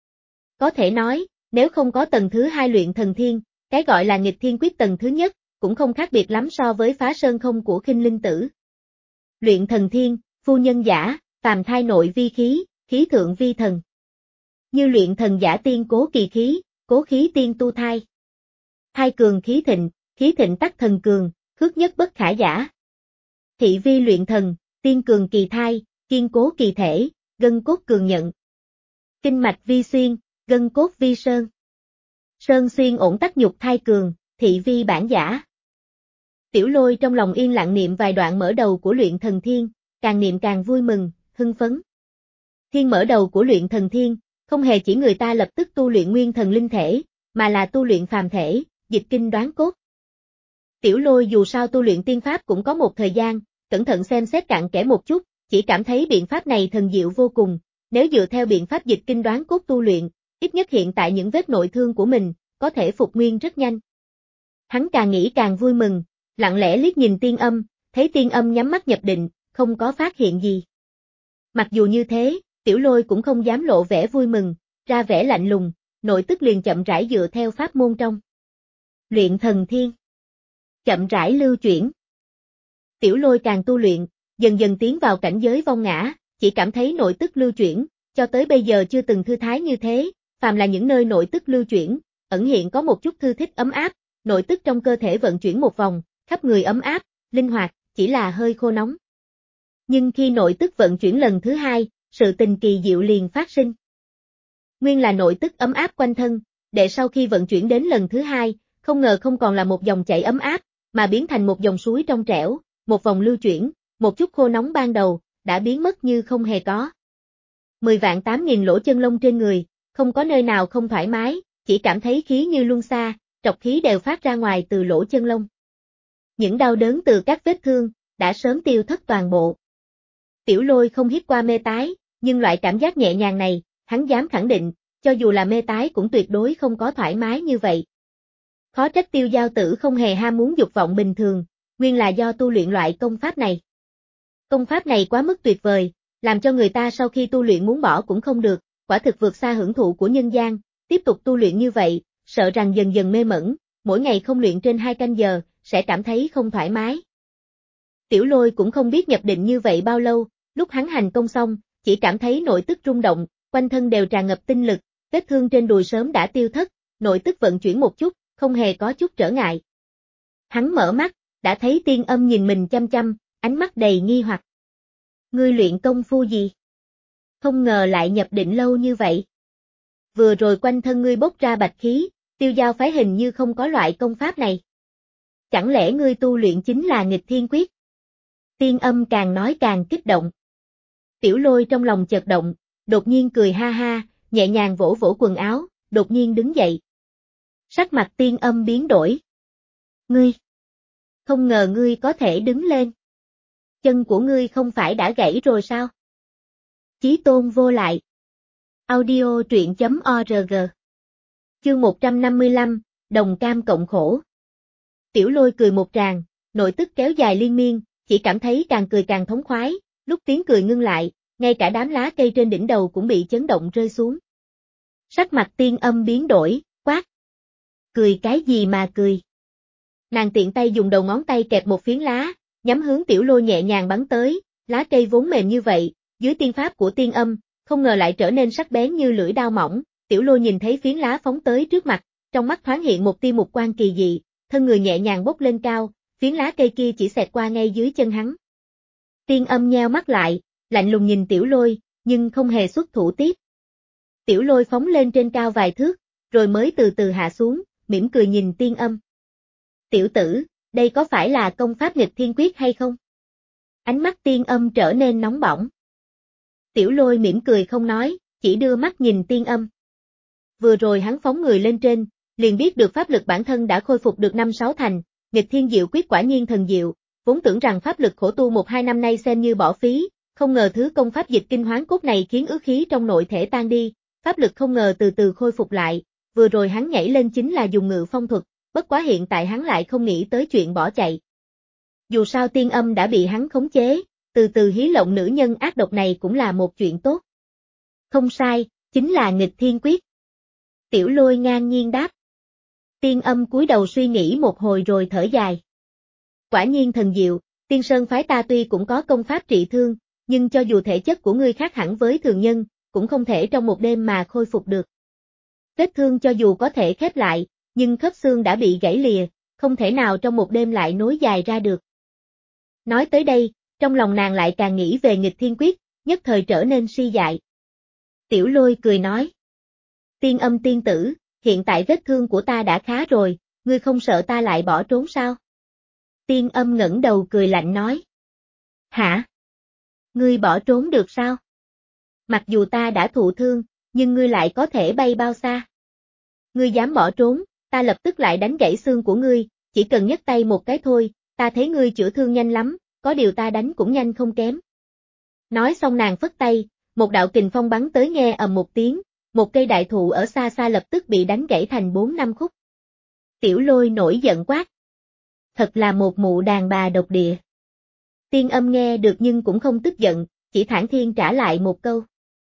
Có thể nói, nếu không có tầng thứ hai luyện thần thiên, cái gọi là nghịch thiên quyết tầng thứ nhất, cũng không khác biệt lắm so với phá sơn không của Khinh Linh Tử. Luyện thần thiên, phu nhân giả, phàm thai nội vi khí, khí thượng vi thần. Như luyện thần giả tiên cố kỳ khí, cố khí tiên tu thai. Thai cường khí thịnh, khí thịnh tắc thần cường, khước nhất bất khả giả. Thị vi luyện thần, tiên cường kỳ thai, kiên cố kỳ thể, gân cốt cường nhận. Kinh mạch vi xuyên, gân cốt vi sơn. Sơn xuyên ổn tắc nhục thai cường, thị vi bản giả. Tiểu Lôi trong lòng yên lặng niệm vài đoạn mở đầu của luyện thần thiên, càng niệm càng vui mừng, hưng phấn. Thiên mở đầu của luyện thần thiên, không hề chỉ người ta lập tức tu luyện nguyên thần linh thể, mà là tu luyện phàm thể, dịch kinh đoán cốt. Tiểu Lôi dù sao tu luyện tiên pháp cũng có một thời gian, cẩn thận xem xét cặn kẽ một chút, chỉ cảm thấy biện pháp này thần diệu vô cùng, nếu dựa theo biện pháp dịch kinh đoán cốt tu luyện, ít nhất hiện tại những vết nội thương của mình, có thể phục nguyên rất nhanh. Hắn càng nghĩ càng vui mừng, lặng lẽ liếc nhìn Tiên Âm, thấy Tiên Âm nhắm mắt nhập định, không có phát hiện gì. Mặc dù như thế, Tiểu Lôi cũng không dám lộ vẻ vui mừng, ra vẻ lạnh lùng, nội tức liền chậm rãi dựa theo pháp môn trong luyện thần thiên. Chậm rãi lưu chuyển. Tiểu Lôi càng tu luyện, dần dần tiến vào cảnh giới vong ngã, chỉ cảm thấy nội tức lưu chuyển, cho tới bây giờ chưa từng thư thái như thế, phàm là những nơi nội tức lưu chuyển, ẩn hiện có một chút thư thích ấm áp, nội tức trong cơ thể vận chuyển một vòng, khắp người ấm áp, linh hoạt, chỉ là hơi khô nóng. Nhưng khi nội tức vận chuyển lần thứ hai, sự tình kỳ diệu liền phát sinh. Nguyên là nội tức ấm áp quanh thân, để sau khi vận chuyển đến lần thứ hai, không ngờ không còn là một dòng chảy ấm áp, mà biến thành một dòng suối trong trẻo, một vòng lưu chuyển, một chút khô nóng ban đầu, đã biến mất như không hề có. Mười vạn tám nghìn lỗ chân lông trên người, không có nơi nào không thoải mái, chỉ cảm thấy khí như luân xa, trọc khí đều phát ra ngoài từ lỗ chân lông. Những đau đớn từ các vết thương, đã sớm tiêu thất toàn bộ. Tiểu Lôi không hít qua mê tái, nhưng loại cảm giác nhẹ nhàng này, hắn dám khẳng định, cho dù là mê tái cũng tuyệt đối không có thoải mái như vậy. Khó trách Tiêu Giao Tử không hề ham muốn dục vọng bình thường, nguyên là do tu luyện loại công pháp này. Công pháp này quá mức tuyệt vời, làm cho người ta sau khi tu luyện muốn bỏ cũng không được, quả thực vượt xa hưởng thụ của nhân gian, tiếp tục tu luyện như vậy, sợ rằng dần dần mê mẩn, mỗi ngày không luyện trên hai canh giờ, sẽ cảm thấy không thoải mái. Tiểu Lôi cũng không biết nhập định như vậy bao lâu, lúc hắn hành công xong, chỉ cảm thấy nội tức rung động, quanh thân đều tràn ngập tinh lực, vết thương trên đùi sớm đã tiêu thất, nội tức vận chuyển một chút, không hề có chút trở ngại. Hắn mở mắt, đã thấy Tiên Âm nhìn mình chăm chăm, ánh mắt đầy nghi hoặc. Ngươi luyện công phu gì? Không ngờ lại nhập định lâu như vậy. Vừa rồi quanh thân ngươi bốc ra bạch khí, Tiêu Giao phái hình như không có loại công pháp này. Chẳng lẽ ngươi tu luyện chính là nghịch thiên quyết? Tiên Âm càng nói càng kích động. Tiểu Lôi trong lòng chợt động, đột nhiên cười ha ha, nhẹ nhàng vỗ vỗ quần áo, đột nhiên đứng dậy. Sắc mặt Tiên Âm biến đổi. Ngươi! Không ngờ ngươi có thể đứng lên. Chân của ngươi không phải đã gãy rồi sao? Chí tôn vô lại. Audio truyện chấm org. Chương một trăm năm mươi lăm, đồng cam cộng khổ. Tiểu Lôi cười một tràng, nội tức kéo dài liên miên, chỉ cảm thấy càng cười càng thống khoái, lúc tiếng cười ngưng lại, ngay cả đám lá cây trên đỉnh đầu cũng bị chấn động rơi xuống. Sắc mặt Tiên Âm biến đổi, quát. Cười cái gì mà cười? Nàng tiện tay dùng đầu ngón tay kẹp một phiến lá, nhắm hướng Tiểu Lôi nhẹ nhàng bắn tới, lá cây vốn mềm như vậy, dưới tiên pháp của Tiên Âm, không ngờ lại trở nên sắc bén như lưỡi dao mỏng. Tiểu Lôi nhìn thấy phiến lá phóng tới trước mặt, trong mắt thoáng hiện một tia mục quang kỳ dị, thân người nhẹ nhàng bốc lên cao, phiến lá cây kia chỉ xẹt qua ngay dưới chân hắn. Tiên Âm nheo mắt lại, lạnh lùng nhìn Tiểu Lôi, nhưng không hề xuất thủ tiếp. Tiểu Lôi phóng lên trên cao vài thước, rồi mới từ từ hạ xuống, mỉm cười nhìn Tiên Âm. Tiểu tử, đây có phải là công pháp nghịch thiên quyết hay không? Ánh mắt Tiên Âm trở nên nóng bỏng. Tiểu Lôi mỉm cười không nói, chỉ đưa mắt nhìn Tiên Âm. Vừa rồi hắn phóng người lên trên, liền biết được pháp lực bản thân đã khôi phục được năm sáu thành, nghịch thiên diệu quyết quả nhiên thần diệu, vốn tưởng rằng pháp lực khổ tu một hai năm nay xem như bỏ phí, không ngờ thứ công pháp dịch kinh hoán cốt này khiến ứ khí trong nội thể tan đi, pháp lực không ngờ từ từ khôi phục lại, vừa rồi hắn nhảy lên chính là dùng ngự phong thuật, bất quá hiện tại hắn lại không nghĩ tới chuyện bỏ chạy. Dù sao Tiên Âm đã bị hắn khống chế, từ từ hí lộng nữ nhân ác độc này cũng là một chuyện tốt. Không sai, chính là nghịch thiên quyết. Tiểu Lôi ngang nhiên đáp. Tiên Âm cúi đầu suy nghĩ một hồi rồi thở dài. Quả nhiên thần diệu, Tiên Sơn phái ta tuy cũng có công pháp trị thương, nhưng cho dù thể chất của ngươi khác hẳn với thường nhân, cũng không thể trong một đêm mà khôi phục được. Vết thương cho dù có thể khép lại, nhưng khớp xương đã bị gãy lìa, không thể nào trong một đêm lại nối dài ra được. Nói tới đây, trong lòng nàng lại càng nghĩ về nghịch thiên quyết, nhất thời trở nên suy dại. Tiểu Lôi cười nói. Tiên Âm tiên tử, hiện tại vết thương của ta đã khá rồi, ngươi không sợ ta lại bỏ trốn sao? Tiên Âm ngẩng đầu cười lạnh nói. Hả? Ngươi bỏ trốn được sao? Mặc dù ta đã thụ thương, nhưng ngươi lại có thể bay bao xa? Ngươi dám bỏ trốn, ta lập tức lại đánh gãy xương của ngươi, chỉ cần nhấc tay một cái thôi, ta thấy ngươi chữa thương nhanh lắm, có điều ta đánh cũng nhanh không kém. Nói xong nàng phất tay, một đạo kình phong bắn tới nghe ầm một tiếng, một cây đại thụ ở xa xa lập tức bị đánh gãy thành bốn năm khúc. Tiểu Lôi nổi giận quát. Thật là một mụ đàn bà độc địa. Tiên Âm nghe được nhưng cũng không tức giận, chỉ thản nhiên trả lại một câu.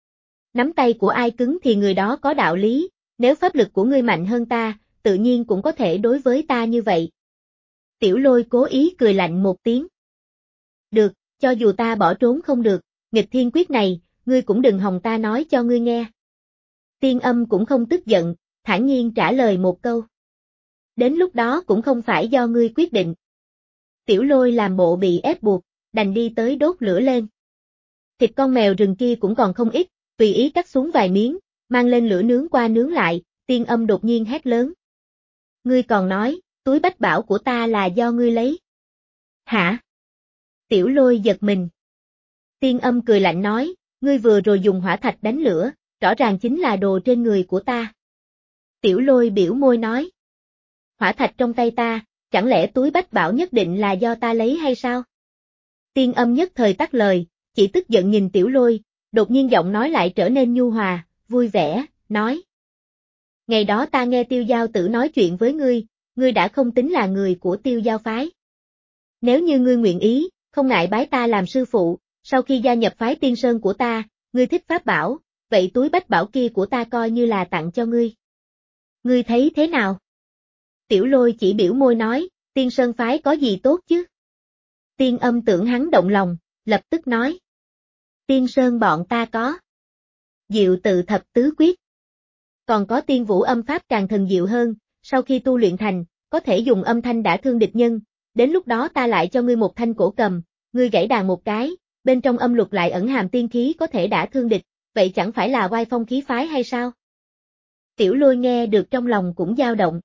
Nắm tay của ai cứng thì người đó có đạo lý, nếu pháp lực của ngươi mạnh hơn ta, tự nhiên cũng có thể đối với ta như vậy. Tiểu Lôi cố ý cười lạnh một tiếng. Được, cho dù ta bỏ trốn không được, nghịch thiên quyết này, ngươi cũng đừng hòng ta nói cho ngươi nghe. Tiên Âm cũng không tức giận, thản nhiên trả lời một câu. Đến lúc đó cũng không phải do ngươi quyết định. Tiểu Lôi làm bộ bị ép buộc, đành đi tới đốt lửa lên. Thịt con mèo rừng kia cũng còn không ít, tùy ý cắt xuống vài miếng, mang lên lửa nướng qua nướng lại, Tiên Âm đột nhiên hét lớn. Ngươi còn nói, túi bách bảo của ta là do ngươi lấy. Hả? Tiểu Lôi giật mình. Tiên Âm cười lạnh nói, ngươi vừa rồi dùng hỏa thạch đánh lửa, rõ ràng chính là đồ trên người của ta. Tiểu Lôi biểu môi nói. Hỏa thạch trong tay ta, chẳng lẽ túi bách bảo nhất định là do ta lấy hay sao? Tiên Âm nhất thời tắt lời, chỉ tức giận nhìn Tiểu Lôi, đột nhiên giọng nói lại trở nên nhu hòa, vui vẻ, nói. Ngày đó ta nghe Tiêu Giao Tử nói chuyện với ngươi, ngươi đã không tính là người của Tiêu Giao phái. Nếu như ngươi nguyện ý, không ngại bái ta làm sư phụ, sau khi gia nhập phái Tiên Sơn của ta, ngươi thích pháp bảo, vậy túi bách bảo kia của ta coi như là tặng cho ngươi. Ngươi thấy thế nào? Tiểu Lôi chỉ biểu môi nói, Tiên Sơn phái có gì tốt chứ? Tiên Âm tưởng hắn động lòng, lập tức nói. Tiên Sơn bọn ta có. Diệu tự thập tứ quyết. Còn có tiên vũ âm pháp càng thần diệu hơn, sau khi tu luyện thành, có thể dùng âm thanh đả thương địch nhân, đến lúc đó ta lại cho ngươi một thanh cổ cầm, ngươi gãy đàn một cái, bên trong âm luật lại ẩn hàm tiên khí có thể đả thương địch, vậy chẳng phải là oai phong khí phái hay sao? Tiểu Lôi nghe được trong lòng cũng dao động.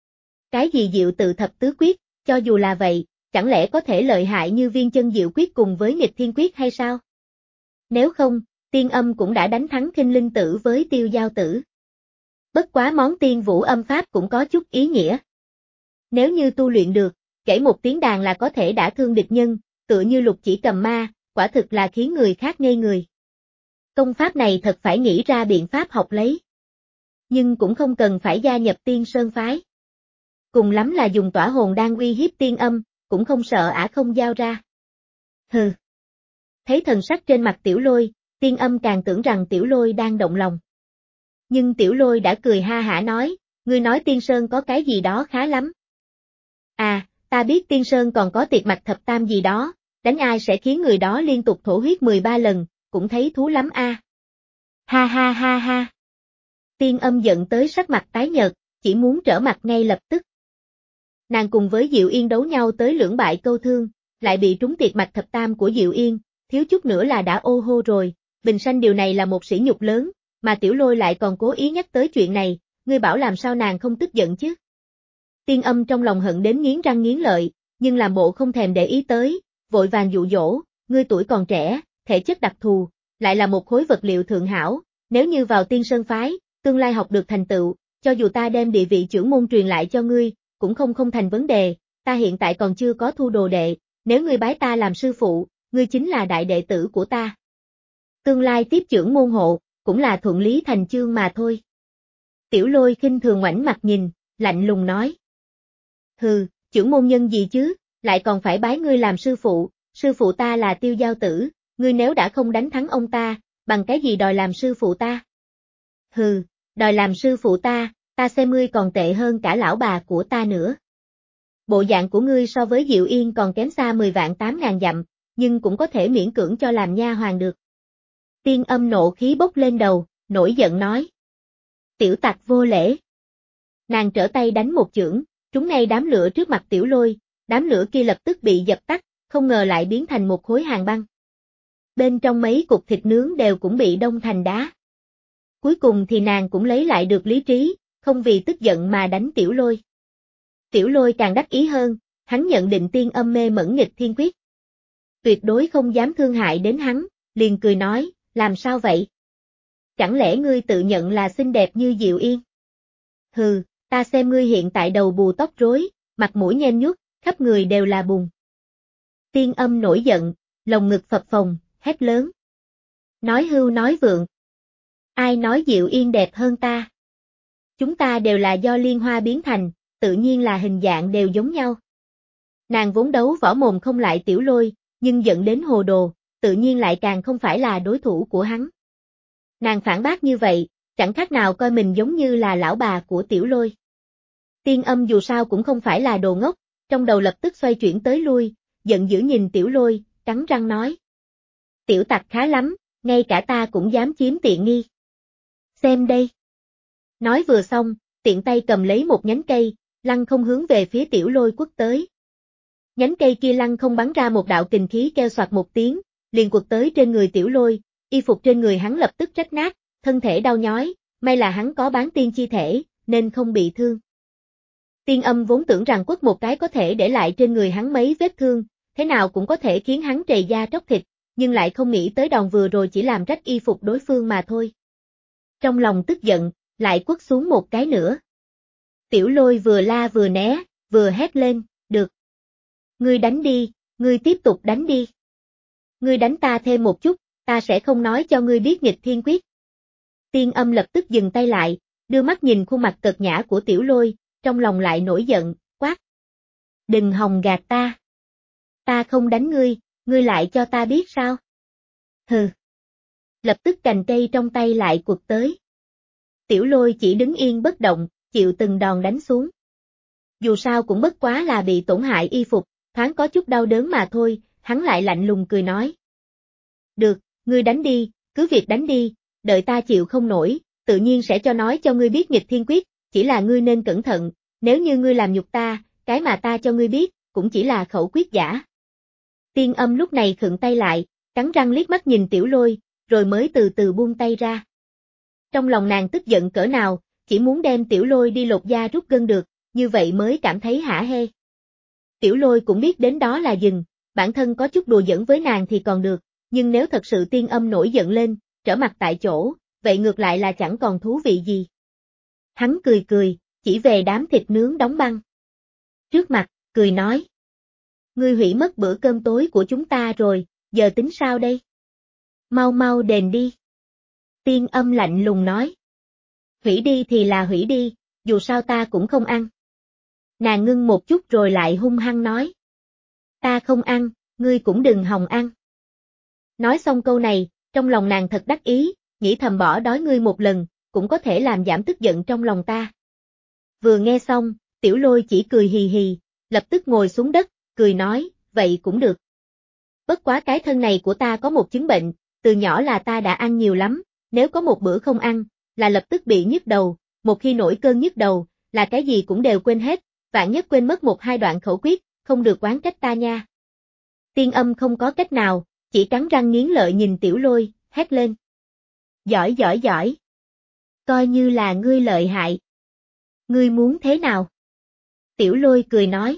Cái gì diệu tự thập tứ quyết, cho dù là vậy, chẳng lẽ có thể lợi hại như viên chân diệu quyết cùng với nghịch thiên quyết hay sao? Nếu không, Tiên Âm cũng đã đánh thắng Khinh Linh Tử với Tiêu Giao Tử. Bất quá món tiên vũ âm pháp cũng có chút ý nghĩa. Nếu như tu luyện được, kể một tiếng đàn là có thể đả thương địch nhân, tựa như lục chỉ cầm ma, quả thực là khiến người khác ngây người. Công pháp này thật phải nghĩ ra biện pháp học lấy. Nhưng cũng không cần phải gia nhập Tiên Sơn phái. Cùng lắm là dùng tỏa hồn đan uy hiếp Tiên Âm, cũng không sợ ả không giao ra. Hừ. Thấy thần sắc trên mặt Tiểu Lôi, Tiên Âm càng tưởng rằng Tiểu Lôi đang động lòng. Nhưng Tiểu Lôi đã cười ha hả nói, ngươi nói Tiên Sơn có cái gì đó khá lắm. À, ta biết Tiên Sơn còn có tiệt mạch thập tam gì đó, đánh ai sẽ khiến người đó liên tục thổ huyết mười ba lần, cũng thấy thú lắm a. À. Ha ha ha ha. Tiên Âm giận tới sắc mặt tái nhợt, chỉ muốn trở mặt ngay lập tức. Nàng cùng với Diệu Yên đấu nhau tới lưỡng bại câu thương, lại bị trúng tiệt mạch thập tam của Diệu Yên, thiếu chút nữa là đã ô hô rồi, bình sanh điều này là một sỉ nhục lớn, mà Tiểu Lôi lại còn cố ý nhắc tới chuyện này, ngươi bảo làm sao nàng không tức giận chứ. Tiên Âm trong lòng hận đến nghiến răng nghiến lợi, nhưng làm bộ không thèm để ý tới, vội vàng dụ dỗ, ngươi tuổi còn trẻ, thể chất đặc thù, lại là một khối vật liệu thượng hảo, nếu như vào Tiên Sơn phái, tương lai học được thành tựu, cho dù ta đem địa vị trưởng môn truyền lại cho ngươi, cũng không không thành vấn đề, ta hiện tại còn chưa có thu đồ đệ, nếu ngươi bái ta làm sư phụ, ngươi chính là đại đệ tử của ta. Tương lai tiếp trưởng môn hộ, cũng là thuận lý thành chương mà thôi. Tiểu Lôi khinh thường ngoảnh mặt nhìn, lạnh lùng nói. Hừ, trưởng môn nhân gì chứ, lại còn phải bái ngươi làm sư phụ, sư phụ ta là Tiêu Giao Tử, ngươi nếu đã không đánh thắng ông ta, bằng cái gì đòi làm sư phụ ta? Hừ, đòi làm sư phụ ta, ta xem ngươi còn tệ hơn cả lão bà của ta nữa. Bộ dạng của ngươi so với Diệu Yên còn kém xa mười vạn tám ngàn dặm, nhưng cũng có thể miễn cưỡng cho làm nha hoàn được. Tiên Âm nộ khí bốc lên đầu, nổi giận nói. Tiểu tặc vô lễ. Nàng trở tay đánh một chưởng, trúng ngay đám lửa trước mặt Tiểu Lôi, đám lửa kia lập tức bị dập tắt, không ngờ lại biến thành một khối hàng băng. Bên trong mấy cục thịt nướng đều cũng bị đông thành đá. Cuối cùng thì nàng cũng lấy lại được lý trí, không vì tức giận mà đánh Tiểu Lôi. Tiểu Lôi càng đắc ý hơn, hắn nhận định Tiên Âm mê mẩn nghịch thiên quyết. Tuyệt đối không dám thương hại đến hắn, liền cười nói, làm sao vậy? Chẳng lẽ ngươi tự nhận là xinh đẹp như Diệu Yên? Hừ, ta xem ngươi hiện tại đầu bù tóc rối, mặt mũi nhem nhuốc, khắp người đều là bùn. Tiên Âm nổi giận, lồng ngực phập phồng, hét lớn. Nói hưu nói vượng. Ai nói Diệu Yên đẹp hơn ta? Chúng ta đều là do liên hoa biến thành, tự nhiên là hình dạng đều giống nhau. Nàng vốn đấu võ mồm không lại Tiểu Lôi, nhưng giận đến hồ đồ, tự nhiên lại càng không phải là đối thủ của hắn. Nàng phản bác như vậy, chẳng khác nào coi mình giống như là lão bà của Tiểu Lôi. Tiên Âm dù sao cũng không phải là đồ ngốc, trong đầu lập tức xoay chuyển tới lui, giận dữ nhìn Tiểu Lôi, cắn răng nói. Tiểu tặc khá lắm, ngay cả ta cũng dám chiếm tiện nghi. Xem đây. Nói vừa xong, tiện tay cầm lấy một nhánh cây, lăng không hướng về phía Tiểu Lôi quất tới. Nhánh cây kia lăng không bắn ra một đạo kình khí kêu soạt một tiếng, liền quật tới trên người Tiểu Lôi, y phục trên người hắn lập tức rách nát, thân thể đau nhói, may là hắn có bán tiên chi thể, nên không bị thương. Tiên Âm vốn tưởng rằng quất một cái có thể để lại trên người hắn mấy vết thương, thế nào cũng có thể khiến hắn trầy da tróc thịt, nhưng lại không nghĩ tới đòn vừa rồi chỉ làm rách y phục đối phương mà thôi. Trong lòng tức giận, lại quất xuống một cái nữa. Tiểu Lôi vừa la vừa né, vừa hét lên, được. Ngươi đánh đi, ngươi tiếp tục đánh đi. Ngươi đánh ta thêm một chút, ta sẽ không nói cho ngươi biết nghịch thiên quyết. Tiên Âm lập tức dừng tay lại, đưa mắt nhìn khuôn mặt cợt nhã của Tiểu Lôi, trong lòng lại nổi giận, quát. Đừng hòng gạt ta. Ta không đánh ngươi, ngươi lại cho ta biết sao? Hừ. Lập tức cành cây trong tay lại quật tới. Tiểu Lôi chỉ đứng yên bất động, chịu từng đòn đánh xuống. Dù sao cũng bất quá là bị tổn hại y phục, thoáng có chút đau đớn mà thôi, hắn lại lạnh lùng cười nói. Được, ngươi đánh đi, cứ việc đánh đi, đợi ta chịu không nổi, tự nhiên sẽ cho nói cho ngươi biết nghịch thiên quyết, chỉ là ngươi nên cẩn thận, nếu như ngươi làm nhục ta, cái mà ta cho ngươi biết, cũng chỉ là khẩu quyết giả. Tiên Âm lúc này khựng tay lại, cắn răng liếc mắt nhìn Tiểu Lôi, rồi mới từ từ buông tay ra. Trong lòng nàng tức giận cỡ nào, chỉ muốn đem Tiểu Lôi đi lột da rút gân được, như vậy mới cảm thấy hả hê. Tiểu Lôi cũng biết đến đó là dừng, bản thân có chút đùa giỡn với nàng thì còn được, nhưng nếu thật sự Tiên Âm nổi giận lên, trở mặt tại chỗ, vậy ngược lại là chẳng còn thú vị gì. Hắn cười cười, chỉ về đám thịt nướng đóng băng. trước mặt, cười nói. Ngươi hủy mất bữa cơm tối của chúng ta rồi, giờ tính sao đây? Mau mau đền đi. Tiên Âm lạnh lùng nói. Hủy đi thì là hủy đi, dù sao ta cũng không ăn. Nàng ngưng một chút rồi lại hung hăng nói. Ta không ăn, ngươi cũng đừng hòng ăn. Nói xong câu này, trong lòng nàng thật đắc ý, nghĩ thầm bỏ đói ngươi một lần, cũng có thể làm giảm tức giận trong lòng ta. Vừa nghe xong, Tiểu Lôi chỉ cười hì hì, lập tức ngồi xuống đất, cười nói, vậy cũng được. Bất quá cái thân này của ta có một chứng bệnh, từ nhỏ là ta đã ăn nhiều lắm, nếu có một bữa không ăn, là lập tức bị nhức đầu, một khi nổi cơn nhức đầu, là cái gì cũng đều quên hết, vạn nhất quên mất một hai đoạn khẩu quyết, không được oán trách ta nha. Tiên Âm không có cách nào, chỉ cắn răng nghiến lợi nhìn Tiểu Lôi, hét lên. Giỏi giỏi giỏi. Coi như là ngươi lợi hại. Ngươi muốn thế nào? Tiểu Lôi cười nói.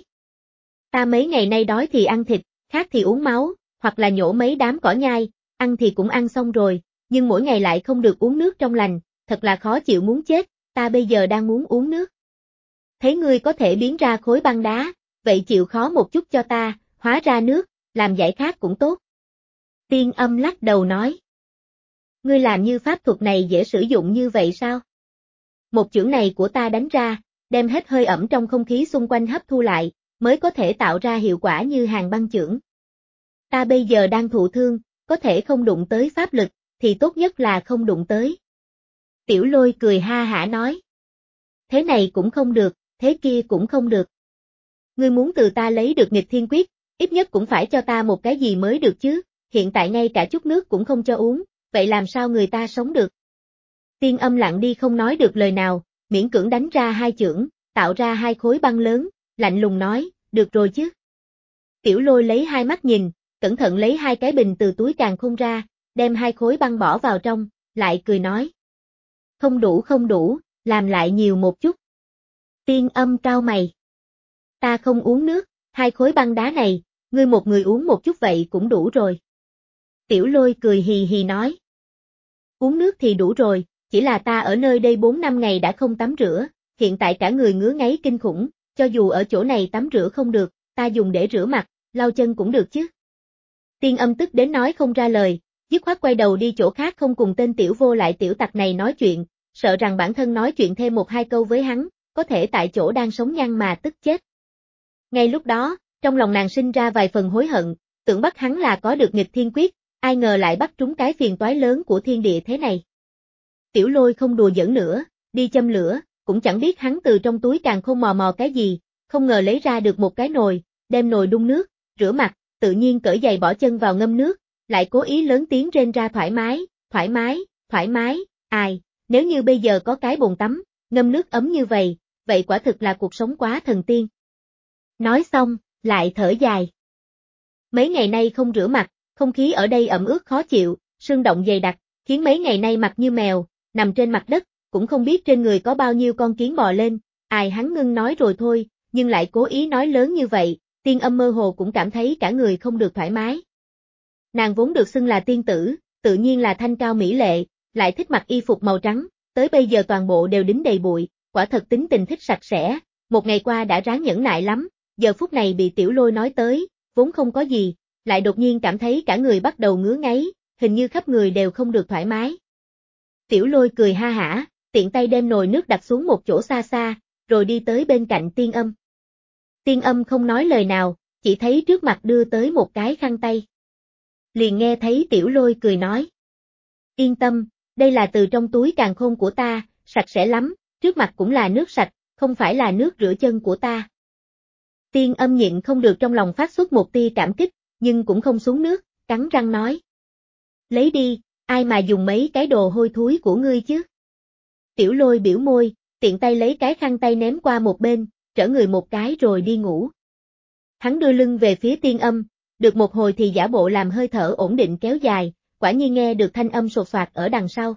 Ta mấy ngày nay đói thì ăn thịt, khát thì uống máu, hoặc là nhổ mấy đám cỏ nhai, ăn thì cũng ăn xong rồi, nhưng mỗi ngày lại không được uống nước trong lành, thật là khó chịu muốn chết, ta bây giờ đang muốn uống nước. Thấy ngươi có thể biến ra khối băng đá, vậy chịu khó một chút cho ta, hóa ra nước, làm giải khát cũng tốt. Tiên Âm lắc đầu nói. Ngươi làm như pháp thuật này dễ sử dụng như vậy sao? Một chưởng này của ta đánh ra, đem hết hơi ẩm trong không khí xung quanh hấp thu lại, mới có thể tạo ra hiệu quả như hàng băng chưởng. Ta bây giờ đang thụ thương, có thể không đụng tới pháp lực, thì tốt nhất là không đụng tới. Tiểu Lôi cười ha hả nói. Thế này cũng không được, thế kia cũng không được. Ngươi muốn từ ta lấy được nghịch thiên quyết, ít nhất cũng phải cho ta một cái gì mới được chứ, hiện tại ngay cả chút nước cũng không cho uống, vậy làm sao người ta sống được? Tiên Âm lặng đi không nói được lời nào, miễn cưỡng đánh ra hai chưởng, tạo ra hai khối băng lớn, lạnh lùng nói, được rồi chứ. Tiểu Lôi lấy hai mắt nhìn, cẩn thận lấy hai cái bình từ túi càn khôn ra, đem hai khối băng bỏ vào trong, lại cười nói. Không đủ không đủ, làm lại nhiều một chút. Tiên Âm cau mày. Ta không uống nước, hai khối băng đá này, ngươi một người uống một chút vậy cũng đủ rồi. Tiểu Lôi cười hì hì nói. Uống nước thì đủ rồi, chỉ là ta ở nơi đây bốn năm ngày đã không tắm rửa, hiện tại cả người ngứa ngáy kinh khủng, cho dù ở chỗ này tắm rửa không được, ta dùng để rửa mặt, lau chân cũng được chứ. Tiên Âm tức đến nói không ra lời, dứt khoát quay đầu đi chỗ khác không cùng tên tiểu vô lại tiểu tặc này nói chuyện, sợ rằng bản thân nói chuyện thêm một hai câu với hắn, có thể tại chỗ đang sống nhăn mà tức chết. Ngay lúc đó, trong lòng nàng sinh ra vài phần hối hận, tưởng bắt hắn là có được nghịch thiên quyết, ai ngờ lại bắt trúng cái phiền toái lớn của thiên địa thế này. Tiểu Lôi không đùa giỡn nữa, đi châm lửa, cũng chẳng biết hắn từ trong túi càn khôn mò mò cái gì, không ngờ lấy ra được một cái nồi, đem nồi đun nước, rửa mặt, tự nhiên cởi giày bỏ chân vào ngâm nước, lại cố ý lớn tiếng rên ra thoải mái, thoải mái, thoải mái, ai, nếu như bây giờ có cái bồn tắm, ngâm nước ấm như vậy, vậy quả thực là cuộc sống quá thần tiên. Nói xong, lại thở dài. Mấy ngày nay không rửa mặt, không khí ở đây ẩm ướt khó chịu, sương động dày đặc, khiến mấy ngày nay mặt như mèo, nằm trên mặt đất, cũng không biết trên người có bao nhiêu con kiến bò lên, ai hắn ngưng nói rồi thôi, nhưng lại cố ý nói lớn như vậy, Tiên Âm mơ hồ cũng cảm thấy cả người không được thoải mái. Nàng vốn được xưng là tiên tử, tự nhiên là thanh cao mỹ lệ, lại thích mặc y phục màu trắng, tới bây giờ toàn bộ đều đính đầy bụi, quả thật tính tình thích sạch sẽ, một ngày qua đã ráng nhẫn nại lắm, giờ phút này bị Tiểu Lôi nói tới, vốn không có gì, lại đột nhiên cảm thấy cả người bắt đầu ngứa ngáy, hình như khắp người đều không được thoải mái. Tiểu Lôi cười ha hả, tiện tay đem nồi nước đặt xuống một chỗ xa xa, rồi đi tới bên cạnh Tiên Âm. Tiên Âm không nói lời nào, chỉ thấy trước mặt đưa tới một cái khăn tay. Liền nghe thấy Tiểu Lôi cười nói. Yên tâm, đây là từ trong túi càn khôn của ta, sạch sẽ lắm, trước mặt cũng là nước sạch, không phải là nước rửa chân của ta. Tiên Âm nhịn không được trong lòng phát xuất một tia cảm kích, nhưng cũng không xuống nước, cắn răng nói. Lấy đi, ai mà dùng mấy cái đồ hôi thối của ngươi chứ? Tiểu Lôi biểu môi, tiện tay lấy cái khăn tay ném qua một bên, trở người một cái rồi đi ngủ. Hắn đưa lưng về phía Tiên Âm, được một hồi thì giả bộ làm hơi thở ổn định kéo dài, quả nhiên nghe được thanh âm sột soạt ở đằng sau.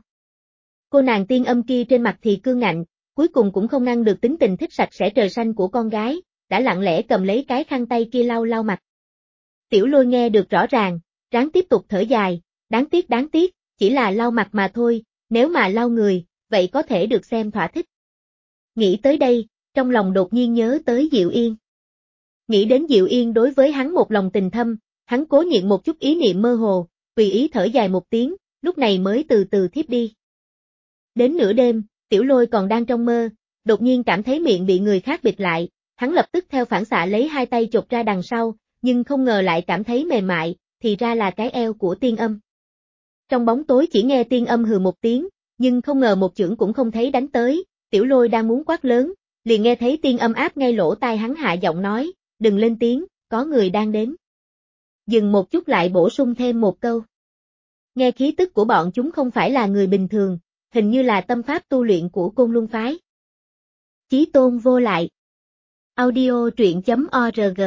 Cô nàng Tiên Âm kia trên mặt thì cương ngạnh, cuối cùng cũng không ngăn được tính tình thích sạch sẽ trời xanh của con gái, đã lặng lẽ cầm lấy cái khăn tay kia lau lau mặt. Tiểu Lôi nghe được rõ ràng, ráng tiếp tục thở dài, đáng tiếc đáng tiếc, chỉ là lau mặt mà thôi, nếu mà lau người, vậy có thể được xem thỏa thích. Nghĩ tới đây, trong lòng đột nhiên nhớ tới Diệu Yên. Nghĩ đến Diệu Yên đối với hắn một lòng tình thâm, hắn cố nhịn một chút ý niệm mơ hồ, tùy ý thở dài một tiếng, lúc này mới từ từ thiếp đi. Đến nửa đêm, Tiểu Lôi còn đang trong mơ, đột nhiên cảm thấy miệng bị người khác bịt lại, hắn lập tức theo phản xạ lấy hai tay chộp ra đằng sau, nhưng không ngờ lại cảm thấy mềm mại, thì ra là cái eo của Tiên Âm. Trong bóng tối chỉ nghe Tiên Âm hừ một tiếng, nhưng không ngờ một chưởng cũng không thấy đánh tới, Tiểu Lôi đang muốn quát lớn, liền nghe thấy Tiên Âm áp ngay lỗ tai hắn hạ giọng nói, đừng lên tiếng, có người đang đến. Dừng một chút lại bổ sung thêm một câu. Nghe khí tức của bọn chúng không phải là người bình thường, hình như là tâm pháp tu luyện của Côn Luân phái. Chí tôn vô lại. Audio truyện chấm org.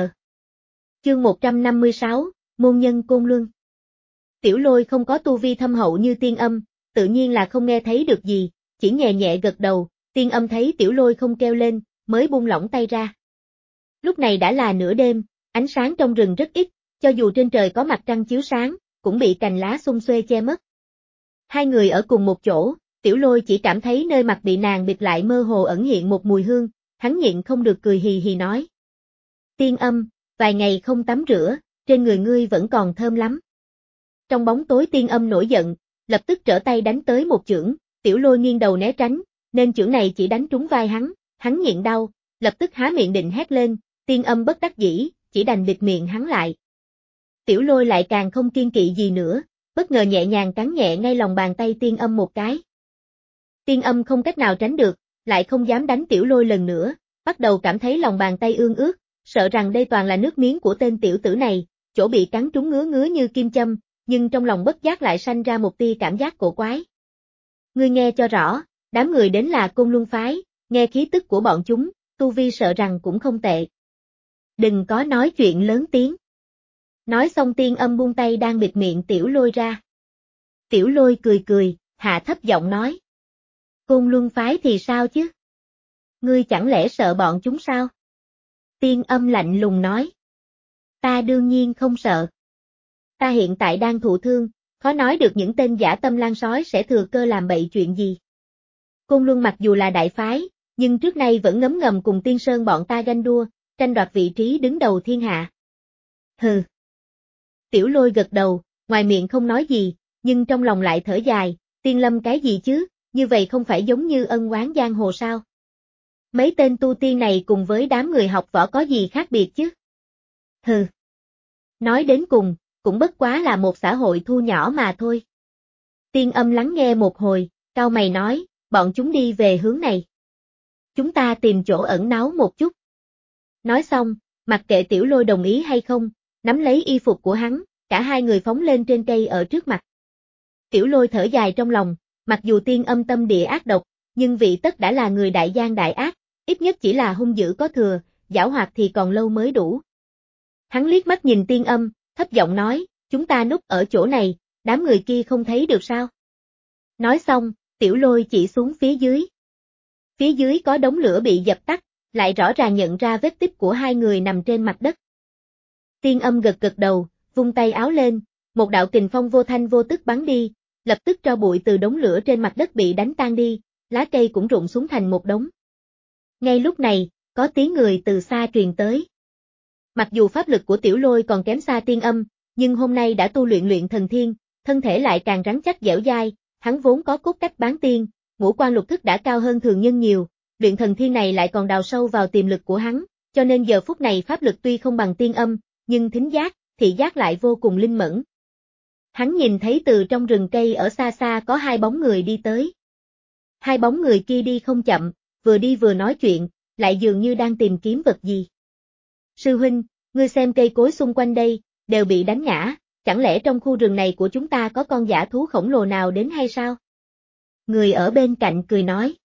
Chương một trăm năm mươi sáu, Môn nhân Côn Luân. Tiểu Lôi không có tu vi thâm hậu như Tiên Âm, tự nhiên là không nghe thấy được gì, chỉ nhẹ nhẹ gật đầu, Tiên Âm thấy Tiểu Lôi không kêu lên, mới buông lỏng tay ra. Lúc này đã là nửa đêm, ánh sáng trong rừng rất ít, cho dù trên trời có mặt trăng chiếu sáng, cũng bị cành lá xum xuê che mất. Hai người ở cùng một chỗ, Tiểu Lôi chỉ cảm thấy nơi mặt bị nàng bịt lại mơ hồ ẩn hiện một mùi hương, hắn nhịn không được cười hì hì nói. Tiên Âm, vài ngày không tắm rửa, trên người ngươi vẫn còn thơm lắm. Trong bóng tối Tiên Âm nổi giận, lập tức trở tay đánh tới một chưởng, Tiểu Lôi nghiêng đầu né tránh, nên chưởng này chỉ đánh trúng vai hắn, hắn nhịn đau, lập tức há miệng định hét lên, Tiên Âm bất đắc dĩ, chỉ đành bịt miệng hắn lại. Tiểu Lôi lại càng không kiên kỵ gì nữa, bất ngờ nhẹ nhàng cắn nhẹ ngay lòng bàn tay Tiên Âm một cái. Tiên Âm không cách nào tránh được, lại không dám đánh Tiểu Lôi lần nữa, bắt đầu cảm thấy lòng bàn tay ương ướt, sợ rằng đây toàn là nước miếng của tên tiểu tử này, chỗ bị cắn trúng ngứa ngứa như kim châm, nhưng trong lòng bất giác lại sanh ra một tia cảm giác cổ quái. Ngươi nghe cho rõ, đám người đến là Côn Luân phái, nghe khí tức của bọn chúng, tu vi sợ rằng cũng không tệ. Đừng có nói chuyện lớn tiếng. Nói xong Tiên Âm buông tay đang bịt miệng Tiểu Lôi ra. Tiểu Lôi cười cười, hạ thấp giọng nói. Côn Luân phái thì sao chứ? Ngươi chẳng lẽ sợ bọn chúng sao? Tiên Âm lạnh lùng nói. Ta đương nhiên không sợ. Ta hiện tại đang thụ thương, khó nói được những tên giả tâm lan sói sẽ thừa cơ làm bậy chuyện gì. Côn Luân mặc dù là đại phái, nhưng trước nay vẫn ngấm ngầm cùng Tiên Sơn bọn ta ganh đua, tranh đoạt vị trí đứng đầu thiên hạ. Hừ. Tiểu Lôi gật đầu, ngoài miệng không nói gì, nhưng trong lòng lại thở dài, Tiên Lâm cái gì chứ, như vậy không phải giống như ân oán giang hồ sao? Mấy tên tu tiên này cùng với đám người học võ có gì khác biệt chứ? Hừ. Nói đến cùng, cũng bất quá là một xã hội thu nhỏ mà thôi. Tiên Âm lắng nghe một hồi, cau mày nói, bọn chúng đi về hướng này. Chúng ta tìm chỗ ẩn náu một chút. Nói xong, mặc kệ Tiểu Lôi đồng ý hay không, nắm lấy y phục của hắn, cả hai người phóng lên trên cây ở trước mặt. Tiểu Lôi thở dài trong lòng, mặc dù Tiên Âm tâm địa ác độc, nhưng vị tất đã là người đại gian đại ác, ít nhất chỉ là hung dữ có thừa, giảo hoạt thì còn lâu mới đủ. Hắn liếc mắt nhìn Tiên Âm, thấp giọng nói, chúng ta núp ở chỗ này, đám người kia không thấy được sao? Nói xong, Tiểu Lôi chỉ xuống phía dưới. Phía dưới có đống lửa bị dập tắt, lại rõ ràng nhận ra vết tích của hai người nằm trên mặt đất. Tiên Âm gật gật đầu, vung tay áo lên, một đạo kình phong vô thanh vô tức bắn đi, lập tức tro bụi từ đống lửa trên mặt đất bị đánh tan đi, lá cây cũng rụng xuống thành một đống. Ngay lúc này, có tiếng người từ xa truyền tới. Mặc dù pháp lực của Tiểu Lôi còn kém xa Tiên Âm, nhưng hôm nay đã tu luyện luyện thần thiên, thân thể lại càng rắn chắc dẻo dai, hắn vốn có cốt cách bán tiên, ngũ quan lục thức đã cao hơn thường nhân nhiều, luyện thần thiên này lại còn đào sâu vào tiềm lực của hắn, cho nên giờ phút này pháp lực tuy không bằng Tiên Âm, nhưng thính giác, thị giác lại vô cùng linh mẫn. Hắn nhìn thấy từ trong rừng cây ở xa xa có hai bóng người đi tới. Hai bóng người kia đi không chậm, vừa đi vừa nói chuyện, lại dường như đang tìm kiếm vật gì. Sư huynh, ngươi xem cây cối xung quanh đây, đều bị đánh ngã, chẳng lẽ trong khu rừng này của chúng ta có con dã thú khổng lồ nào đến hay sao? Người ở bên cạnh cười nói.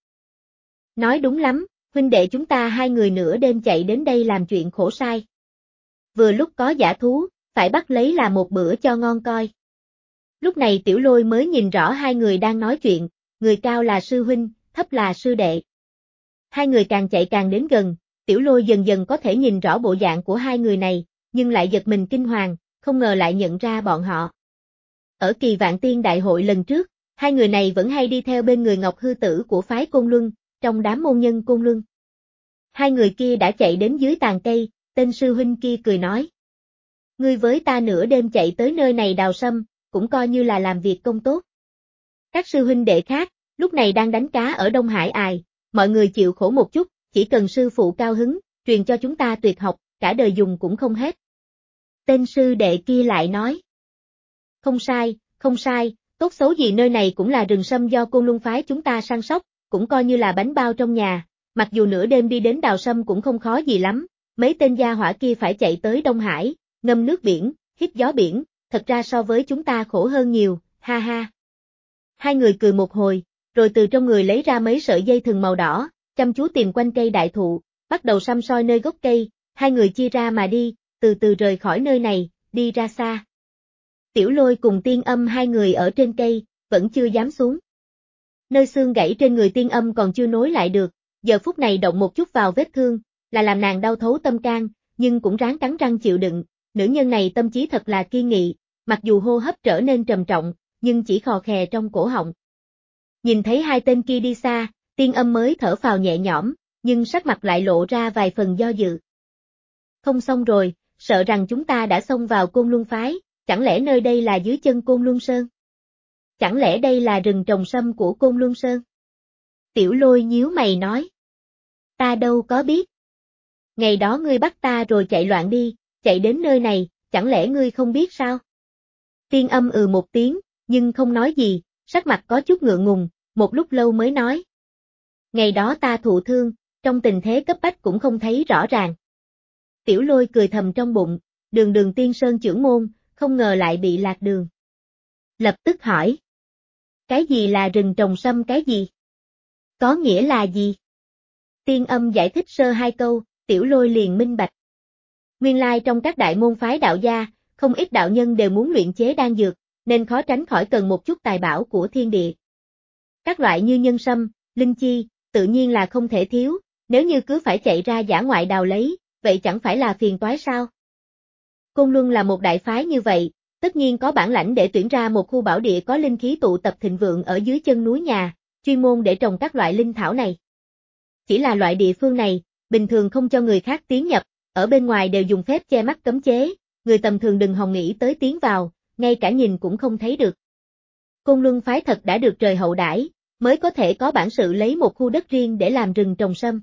Nói đúng lắm, huynh đệ chúng ta hai người nửa đêm chạy đến đây làm chuyện khổ sai. Vừa lúc có dã thú, phải bắt lấy là một bữa cho ngon coi. Lúc này Tiểu Lôi mới nhìn rõ hai người đang nói chuyện, người cao là sư huynh, thấp là sư đệ. Hai người càng chạy càng đến gần, Tiểu Lôi dần dần có thể nhìn rõ bộ dạng của hai người này, nhưng lại giật mình kinh hoàng, không ngờ lại nhận ra bọn họ. Ở Kỳ Vạn Tiên Đại hội lần trước, hai người này vẫn hay đi theo bên người Ngọc Hư Tử của phái Côn Luân, trong đám môn nhân Côn Luân. Hai người kia đã chạy đến dưới tàn cây, Tên sư huynh kia cười nói. Ngươi với ta nửa đêm chạy tới nơi này đào sâm, cũng coi như là làm việc công tốt. Các sư huynh đệ khác, lúc này đang đánh cá ở Đông Hải Ài, mọi người chịu khổ một chút, chỉ cần sư phụ cao hứng, truyền cho chúng ta tuyệt học, cả đời dùng cũng không hết. Tên sư đệ kia lại nói. Không sai, không sai, tốt xấu gì nơi này cũng là rừng sâm do Côn Luân phái chúng ta săn sóc, cũng coi như là bánh bao trong nhà, mặc dù nửa đêm đi đến đào sâm cũng không khó gì lắm, mấy tên gia hỏa kia phải chạy tới Đông Hải, ngâm nước biển, hít gió biển, thật ra so với chúng ta khổ hơn nhiều, ha ha. Hai người cười một hồi, rồi từ trong người lấy ra mấy sợi dây thừng màu đỏ, chăm chú tìm quanh cây đại thụ, bắt đầu săm soi nơi gốc cây, hai người chia ra mà đi, từ từ rời khỏi nơi này, đi ra xa. Tiểu Lôi cùng Tiên Âm hai người ở trên cây, vẫn chưa dám xuống. Nơi xương gãy trên người Tiên Âm còn chưa nối lại được, giờ phút này động một chút vào vết thương, là làm nàng đau thấu tâm can, nhưng cũng ráng cắn răng chịu đựng, nữ nhân này tâm trí thật là kiên nghị, mặc dù hô hấp trở nên trầm trọng, nhưng chỉ khò khè trong cổ họng. Nhìn thấy hai tên kia đi xa, Tiên Âm mới thở phào nhẹ nhõm, nhưng sắc mặt lại lộ ra vài phần do dự. Không xong rồi, sợ rằng chúng ta đã xông vào Côn Luân phái, chẳng lẽ nơi đây là dưới chân Côn Luân Sơn? Chẳng lẽ đây là rừng trồng sâm của Côn Luân Sơn? Tiểu Lôi nhíu mày nói. Ta đâu có biết. Ngày đó ngươi bắt ta rồi chạy loạn đi, chạy đến nơi này, chẳng lẽ ngươi không biết sao? Tiên Âm ừ một tiếng, nhưng không nói gì, sắc mặt có chút ngượng ngùng, một lúc lâu mới nói. Ngày đó ta thụ thương, trong tình thế cấp bách cũng không thấy rõ ràng. Tiểu Lôi cười thầm trong bụng, đường đường tiên sơn chưởng môn, không ngờ lại bị lạc đường. Lập tức hỏi. Cái gì là rừng trồng sâm cái gì? Có nghĩa là gì? Tiên Âm giải thích sơ hai câu, Tiểu Lôi liền minh bạch. Nguyên lai trong các đại môn phái đạo gia, không ít đạo nhân đều muốn luyện chế đan dược, nên khó tránh khỏi cần một chút tài bảo của thiên địa. Các loại như nhân sâm, linh chi, tự nhiên là không thể thiếu, nếu như cứ phải chạy ra dã ngoại đào lấy, vậy chẳng phải là phiền toái sao? Côn Luân là một đại phái như vậy, tất nhiên có bản lãnh để tuyển ra một khu bảo địa có linh khí tụ tập thịnh vượng ở dưới chân núi nhà, chuyên môn để trồng các loại linh thảo này. Chỉ là loại địa phương này, bình thường không cho người khác tiến nhập, ở bên ngoài đều dùng phép che mắt cấm chế, người tầm thường đừng hòng nghĩ tới tiến vào, ngay cả nhìn cũng không thấy được. Côn Luân phái thật đã được trời hậu đãi, mới có thể có bản sự lấy một khu đất riêng để làm rừng trồng sâm.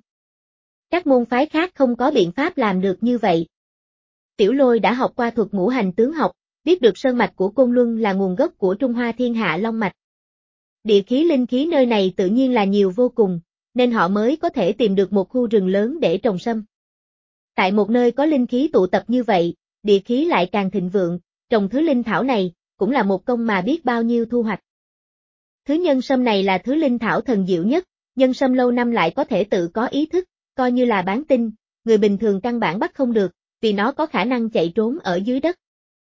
Các môn phái khác không có biện pháp làm được như vậy. Tiểu Lôi đã học qua thuật ngũ hành tướng học, biết được sơn mạch của Côn Luân là nguồn gốc của Trung Hoa Thiên Hạ Long mạch. Địa khí linh khí nơi này tự nhiên là nhiều vô cùng, nên họ mới có thể tìm được một khu rừng lớn để trồng sâm. Tại một nơi có linh khí tụ tập như vậy, địa khí lại càng thịnh vượng, trồng thứ linh thảo này, cũng là một công mà biết bao nhiêu thu hoạch. Thứ nhân sâm này là thứ linh thảo thần diệu nhất, nhân sâm lâu năm lại có thể tự có ý thức, coi như là bán tinh, người bình thường căn bản bắt không được, vì nó có khả năng chạy trốn ở dưới đất.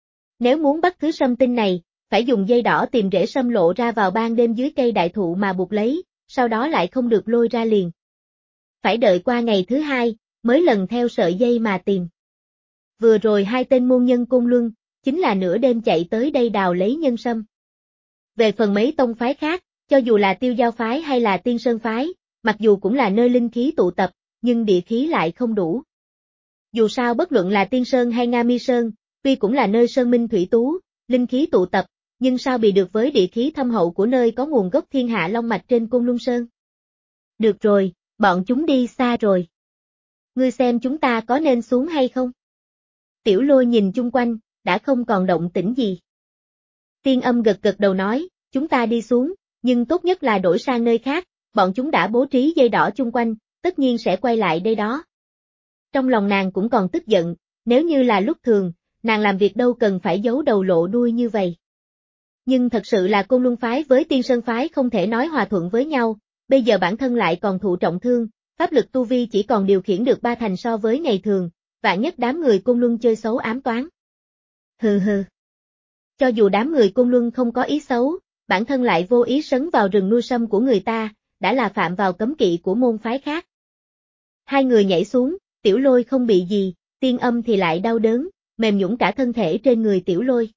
Nếu muốn bắt thứ sâm tinh này, phải dùng dây đỏ tìm rễ sâm lộ ra vào ban đêm dưới cây đại thụ mà buộc lấy, sau đó lại không được lôi ra liền. Phải đợi qua ngày thứ hai, mới lần theo sợi dây mà tìm. Vừa rồi hai tên môn nhân Côn Luân, chính là nửa đêm chạy tới đây đào lấy nhân sâm. Về phần mấy tông phái khác, cho dù là Tiêu Giao phái hay là Tiên Sơn phái, mặc dù cũng là nơi linh khí tụ tập, nhưng địa khí lại không đủ. Dù sao bất luận là Tiên Sơn hay Nga Mi Sơn, tuy cũng là nơi sơn minh thủy tú, linh khí tụ tập, nhưng sao bị được với địa khí thâm hậu của nơi có nguồn gốc thiên hạ long mạch trên Côn Luân Sơn? Được rồi, bọn chúng đi xa rồi. Ngươi xem chúng ta có nên xuống hay không? Tiểu Lôi nhìn chung quanh, đã không còn động tĩnh gì. Tiên Âm gật gật đầu nói, chúng ta đi xuống, nhưng tốt nhất là đổi sang nơi khác, bọn chúng đã bố trí dây đỏ chung quanh, tất nhiên sẽ quay lại đây đó. Trong lòng nàng cũng còn tức giận, nếu như là lúc thường, nàng làm việc đâu cần phải giấu đầu lộ đuôi như vậy. Nhưng thật sự là Côn Luân phái với Tiên Sơn phái không thể nói hòa thuận với nhau, bây giờ bản thân lại còn thụ trọng thương, pháp lực tu vi chỉ còn điều khiển được ba thành so với ngày thường, vạn nhất đám người Côn Luân chơi xấu ám toán. Hừ hừ. Cho dù đám người Côn Luân không có ý xấu, bản thân lại vô ý sấn vào rừng nuôi sâm của người ta, đã là phạm vào cấm kỵ của môn phái khác. Hai người nhảy xuống, Tiểu Lôi không bị gì, Tiên Âm thì lại đau đớn, mềm nhũn cả thân thể trên người Tiểu Lôi.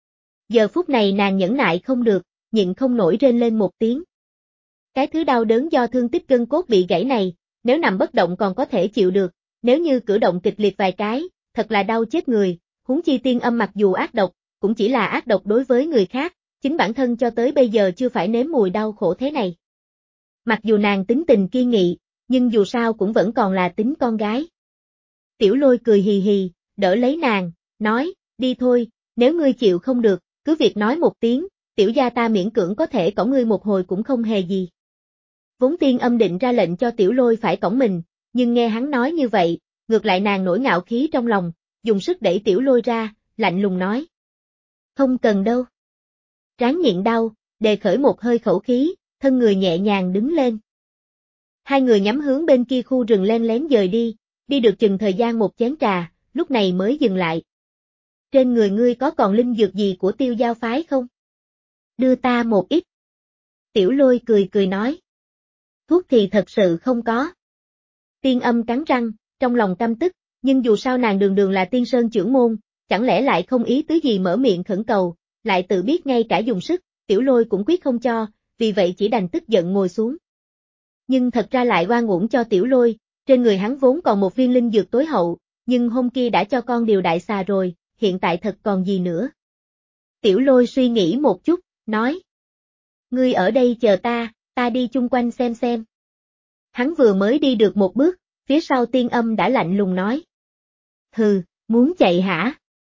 Giờ phút này nàng nhẫn nại không được, nhịn không nổi rên lên một tiếng. Cái thứ đau đớn do thương tích gân cốt bị gãy này, nếu nằm bất động còn có thể chịu được, nếu như cử động kịch liệt vài cái, thật là đau chết người, huống chi tiên âm mặc dù ác độc, cũng chỉ là ác độc đối với người khác, chính bản thân cho tới bây giờ chưa phải nếm mùi đau khổ thế này. Mặc dù nàng tính tình kiên nghị, nhưng dù sao cũng vẫn còn là tính con gái. Tiểu Lôi cười hì hì, đỡ lấy nàng, nói, đi thôi, nếu ngươi chịu không được, cứ việc nói một tiếng, tiểu gia ta miễn cưỡng có thể cõng ngươi một hồi cũng không hề gì. Vốn tiên âm định ra lệnh cho Tiểu Lôi phải cõng mình, nhưng nghe hắn nói như vậy, ngược lại nàng nổi ngạo khí trong lòng, dùng sức đẩy Tiểu Lôi ra, lạnh lùng nói. Không cần đâu. Ráng nhịn đau, đề khởi một hơi khẩu khí, thân người nhẹ nhàng đứng lên. Hai người nhắm hướng bên kia khu rừng len lén dời đi, đi được chừng thời gian một chén trà, lúc này mới dừng lại. Trên người ngươi có còn linh dược gì của Tiêu Giao phái không? Đưa ta một ít. Tiểu Lôi cười cười nói. Thuốc thì thật sự không có. Tiên âm cắn răng, trong lòng căm tức, nhưng dù sao nàng đường đường là tiên sơn trưởng môn, chẳng lẽ lại không ý tứ gì mở miệng khẩn cầu, lại tự biết ngay cả dùng sức, Tiểu Lôi cũng quyết không cho, vì vậy chỉ đành tức giận ngồi xuống. Nhưng thật ra lại oan uổng cho Tiểu Lôi, trên người hắn vốn còn một viên linh dược tối hậu, nhưng hôm kia đã cho con điều đại xà rồi, hiện tại thật còn gì nữa. Tiểu Lôi suy nghĩ một chút, nói. Ngươi ở đây chờ ta, ta đi chung quanh xem xem. Hắn vừa mới đi được một bước, phía sau tiên âm đã lạnh lùng nói. Hừ, muốn chạy hả?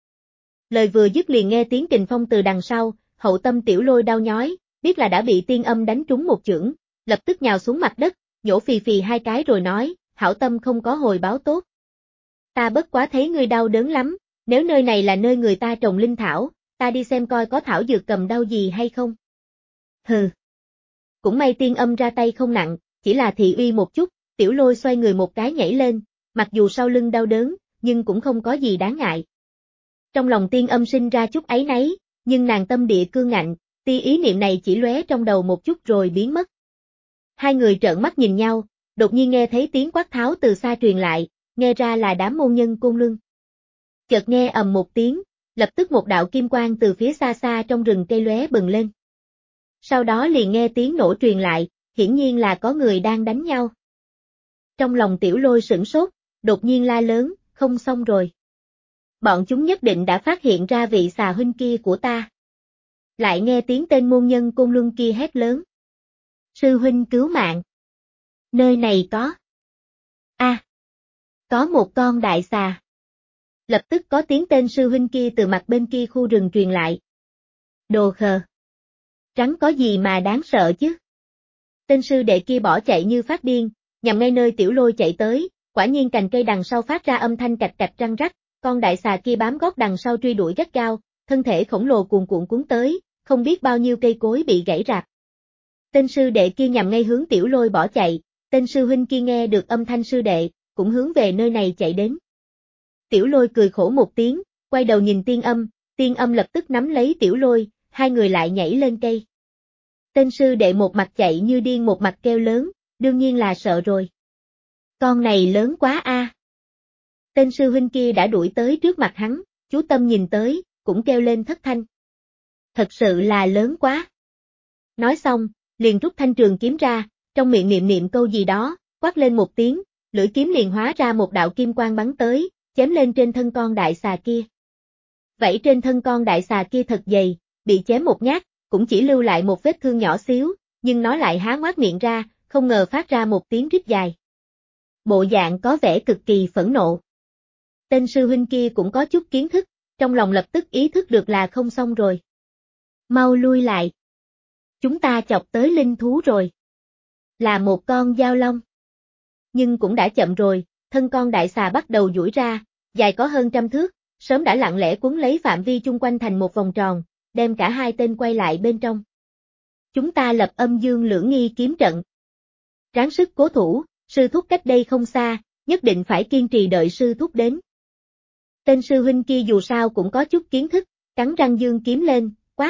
Lời vừa dứt liền nghe tiếng kình phong từ đằng sau, hậu tâm Tiểu Lôi đau nhói, biết là đã bị tiên âm đánh trúng một chưởng, lập tức nhào xuống mặt đất, nhổ phì phì hai cái rồi nói, hảo tâm không có hồi báo tốt. Ta bất quá thấy ngươi đau đớn lắm, nếu nơi này là nơi người ta trồng linh thảo, ta đi xem coi có thảo dược cầm đau gì hay không. Hừ. Cũng may tiên âm ra tay không nặng, chỉ là thị uy một chút, Tiểu Lôi xoay người một cái nhảy lên, mặc dù sau lưng đau đớn, nhưng cũng không có gì đáng ngại. Trong lòng tiên âm sinh ra chút áy náy, nhưng nàng tâm địa cương ngạnh, tia ý niệm này chỉ lóe trong đầu một chút rồi biến mất. Hai người trợn mắt nhìn nhau, đột nhiên nghe thấy tiếng quát tháo từ xa truyền lại, nghe ra là đám môn nhân Côn Luân. Chợt nghe ầm một tiếng, lập tức một đạo kim quang từ phía xa xa trong rừng cây lóe bừng lên. Sau đó liền nghe tiếng nổ truyền lại, hiển nhiên là có người đang đánh nhau. Trong lòng Tiểu Lôi sửng sốt, đột nhiên la lớn, không xong rồi. Bọn chúng nhất định đã phát hiện ra vị xà huynh kia của ta. Lại nghe tiếng tên môn nhân Côn Luân kia hét lớn. Sư huynh cứu mạng. Nơi này có. A. À, có một con đại xà. Lập tức có tiếng tên sư huynh kia từ mặt bên kia khu rừng truyền lại. Đồ khờ. Trắng có gì mà đáng sợ chứ? Tên sư đệ kia bỏ chạy như phát điên, nhằm ngay nơi Tiểu Lôi chạy tới, quả nhiên cành cây đằng sau phát ra âm thanh cạch cạch răng rắc, con đại xà kia bám gót đằng sau truy đuổi gắt gao, thân thể khổng lồ cuồn cuộn cuốn tới, không biết bao nhiêu cây cối bị gãy rạp. Tên sư đệ kia nhằm ngay hướng Tiểu Lôi bỏ chạy, tên sư huynh kia nghe được âm thanh sư đệ, cũng hướng về nơi này chạy đến. Tiểu Lôi cười khổ một tiếng, quay đầu nhìn tiên âm, tiên âm lập tức nắm lấy Tiểu Lôi, hai người lại nhảy lên cây. Tên sư đệ một mặt chạy như điên một mặt kêu lớn, đương nhiên là sợ rồi. Con này lớn quá a. À. Tên sư huynh kia đã đuổi tới trước mặt hắn, chú tâm nhìn tới, cũng kêu lên thất thanh. Thật sự là lớn quá. Nói xong, liền rút thanh trường kiếm ra, trong miệng niệm niệm câu gì đó, quát lên một tiếng, lưỡi kiếm liền hóa ra một đạo kim quang bắn tới, chém lên trên thân con đại xà kia. Vảy trên thân con đại xà kia thật dày, bị chém một nhát, cũng chỉ lưu lại một vết thương nhỏ xíu, nhưng nó lại há ngoác miệng ra, không ngờ phát ra một tiếng rít dài. Bộ dạng có vẻ cực kỳ phẫn nộ. Tên sư huynh kia cũng có chút kiến thức, trong lòng lập tức ý thức được là không xong rồi. Mau lui lại. Chúng ta chọc tới linh thú rồi. Là một con dao long. Nhưng cũng đã chậm rồi, thân con đại xà bắt đầu duỗi ra, dài có hơn trăm thước, sớm đã lặng lẽ cuốn lấy phạm vi chung quanh thành một vòng tròn, đem cả hai tên quay lại bên trong. Chúng ta lập âm dương lưỡng nghi kiếm trận. Ráng sức cố thủ, sư thúc cách đây không xa, nhất định phải kiên trì đợi sư thúc đến. Tên sư huynh kia dù sao cũng có chút kiến thức, cắn răng dương kiếm lên, quát.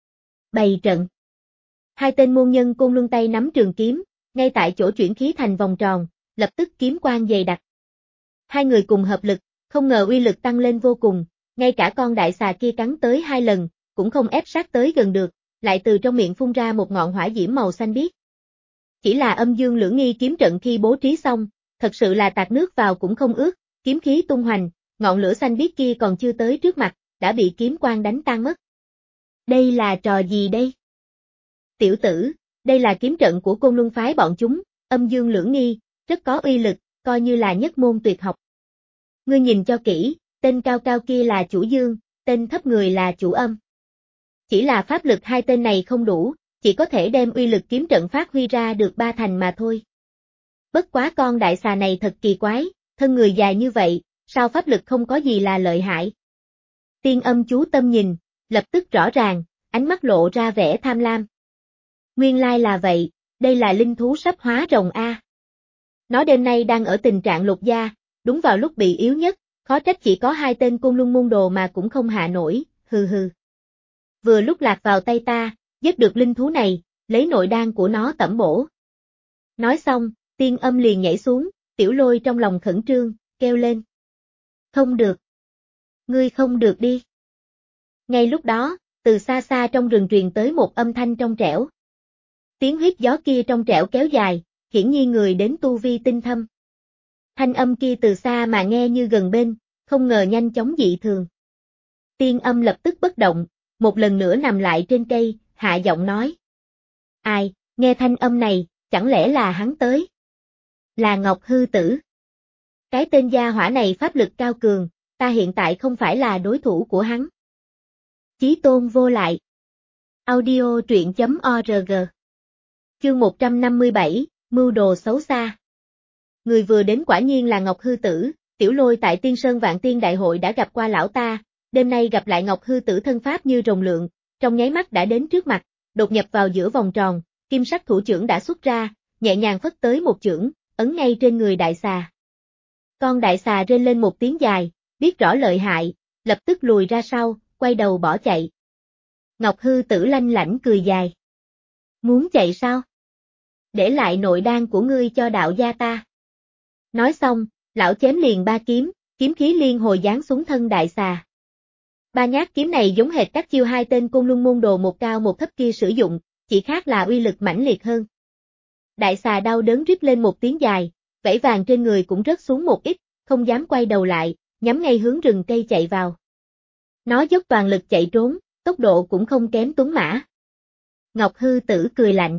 Bày trận. Hai tên môn nhân Côn Luân tay nắm trường kiếm, ngay tại chỗ chuyển khí thành vòng tròn, lập tức kiếm quang dày đặc. Hai người cùng hợp lực, không ngờ uy lực tăng lên vô cùng, ngay cả con đại xà kia cắn tới hai lần, cũng không ép sát tới gần được, lại từ trong miệng phun ra một ngọn hỏa diễm màu xanh biếc. Chỉ là âm dương lưỡng nghi kiếm trận khi bố trí xong, thật sự là tạt nước vào cũng không ướt, kiếm khí tung hoành, ngọn lửa xanh biếc kia còn chưa tới trước mặt, đã bị kiếm quang đánh tan mất. Đây là trò gì đây? Tiểu tử, đây là kiếm trận của Côn Luân phái bọn chúng, âm dương lưỡng nghi, rất có uy lực, coi như là nhất môn tuyệt học. Ngươi nhìn cho kỹ, tên cao cao kia là chủ dương, tên thấp người là chủ âm. Chỉ là pháp lực hai tên này không đủ, chỉ có thể đem uy lực kiếm trận phát huy ra được ba thành mà thôi. Bất quá con đại xà này thật kỳ quái, thân người dài như vậy, sao pháp lực không có gì là lợi hại? Tiên âm chú tâm nhìn, lập tức rõ ràng, ánh mắt lộ ra vẻ tham lam. Nguyên lai là vậy, đây là linh thú sắp hóa rồng a. Nó đêm nay đang ở tình trạng lột da, đúng vào lúc bị yếu nhất, khó trách chỉ có hai tên Côn Luân môn đồ mà cũng không hạ nổi, hừ hừ. Vừa lúc lạc vào tay ta, giết được linh thú này, lấy nội đan của nó tẩm bổ. Nói xong, tiên âm liền nhảy xuống, Tiểu Lôi trong lòng khẩn trương, kêu lên. Không được. Ngươi không được đi. Ngay lúc đó, từ xa xa trong rừng truyền tới một âm thanh trong trẻo. Tiếng huyết gió kia trong trẻo kéo dài, hiển nhiên người đến tu vi tinh thâm. Thanh âm kia từ xa mà nghe như gần bên, không ngờ nhanh chóng dị thường. Tiên âm lập tức bất động, một lần nữa nằm lại trên cây, hạ giọng nói. Ai, nghe thanh âm này, chẳng lẽ là hắn tới? Là Ngọc Hư Tử. Cái tên gia hỏa này pháp lực cao cường, ta hiện tại không phải là đối thủ của hắn. Chí tôn vô lại. Audio truyện chấm org. Chương một trăm năm mươi bảy, Mưu đồ xấu xa. Người vừa đến quả nhiên là Ngọc Hư Tử, Tiểu Lôi tại Tiên Sơn Vạn Tiên Đại Hội đã gặp qua lão ta, đêm nay gặp lại Ngọc Hư Tử thân pháp như rồng lượng, trong nháy mắt đã đến trước mặt, đột nhập vào giữa vòng tròn, kim sắc thủ chưởng đã xuất ra, nhẹ nhàng phất tới một chưởng, ấn ngay trên người đại xà. Con đại xà rên lên một tiếng dài, biết rõ lợi hại, lập tức lùi ra sau, quay đầu bỏ chạy. Ngọc Hư Tử lanh lảnh cười dài. Muốn chạy sao? Để lại nội đan của ngươi cho đạo gia ta. Nói xong, lão chém liền ba kiếm, kiếm khí liên hồi giáng xuống thân đại xà. Ba nhát kiếm này giống hệt các chiêu hai tên Côn Luân môn đồ một cao một thấp kia sử dụng, chỉ khác là uy lực mãnh liệt hơn. Đại xà đau đớn rít lên một tiếng dài, vảy vàng trên người cũng rớt xuống một ít, không dám quay đầu lại, nhắm ngay hướng rừng cây chạy vào. Nó dốc toàn lực chạy trốn, tốc độ cũng không kém Tuấn Mã. Ngọc Hư Tử cười lạnh.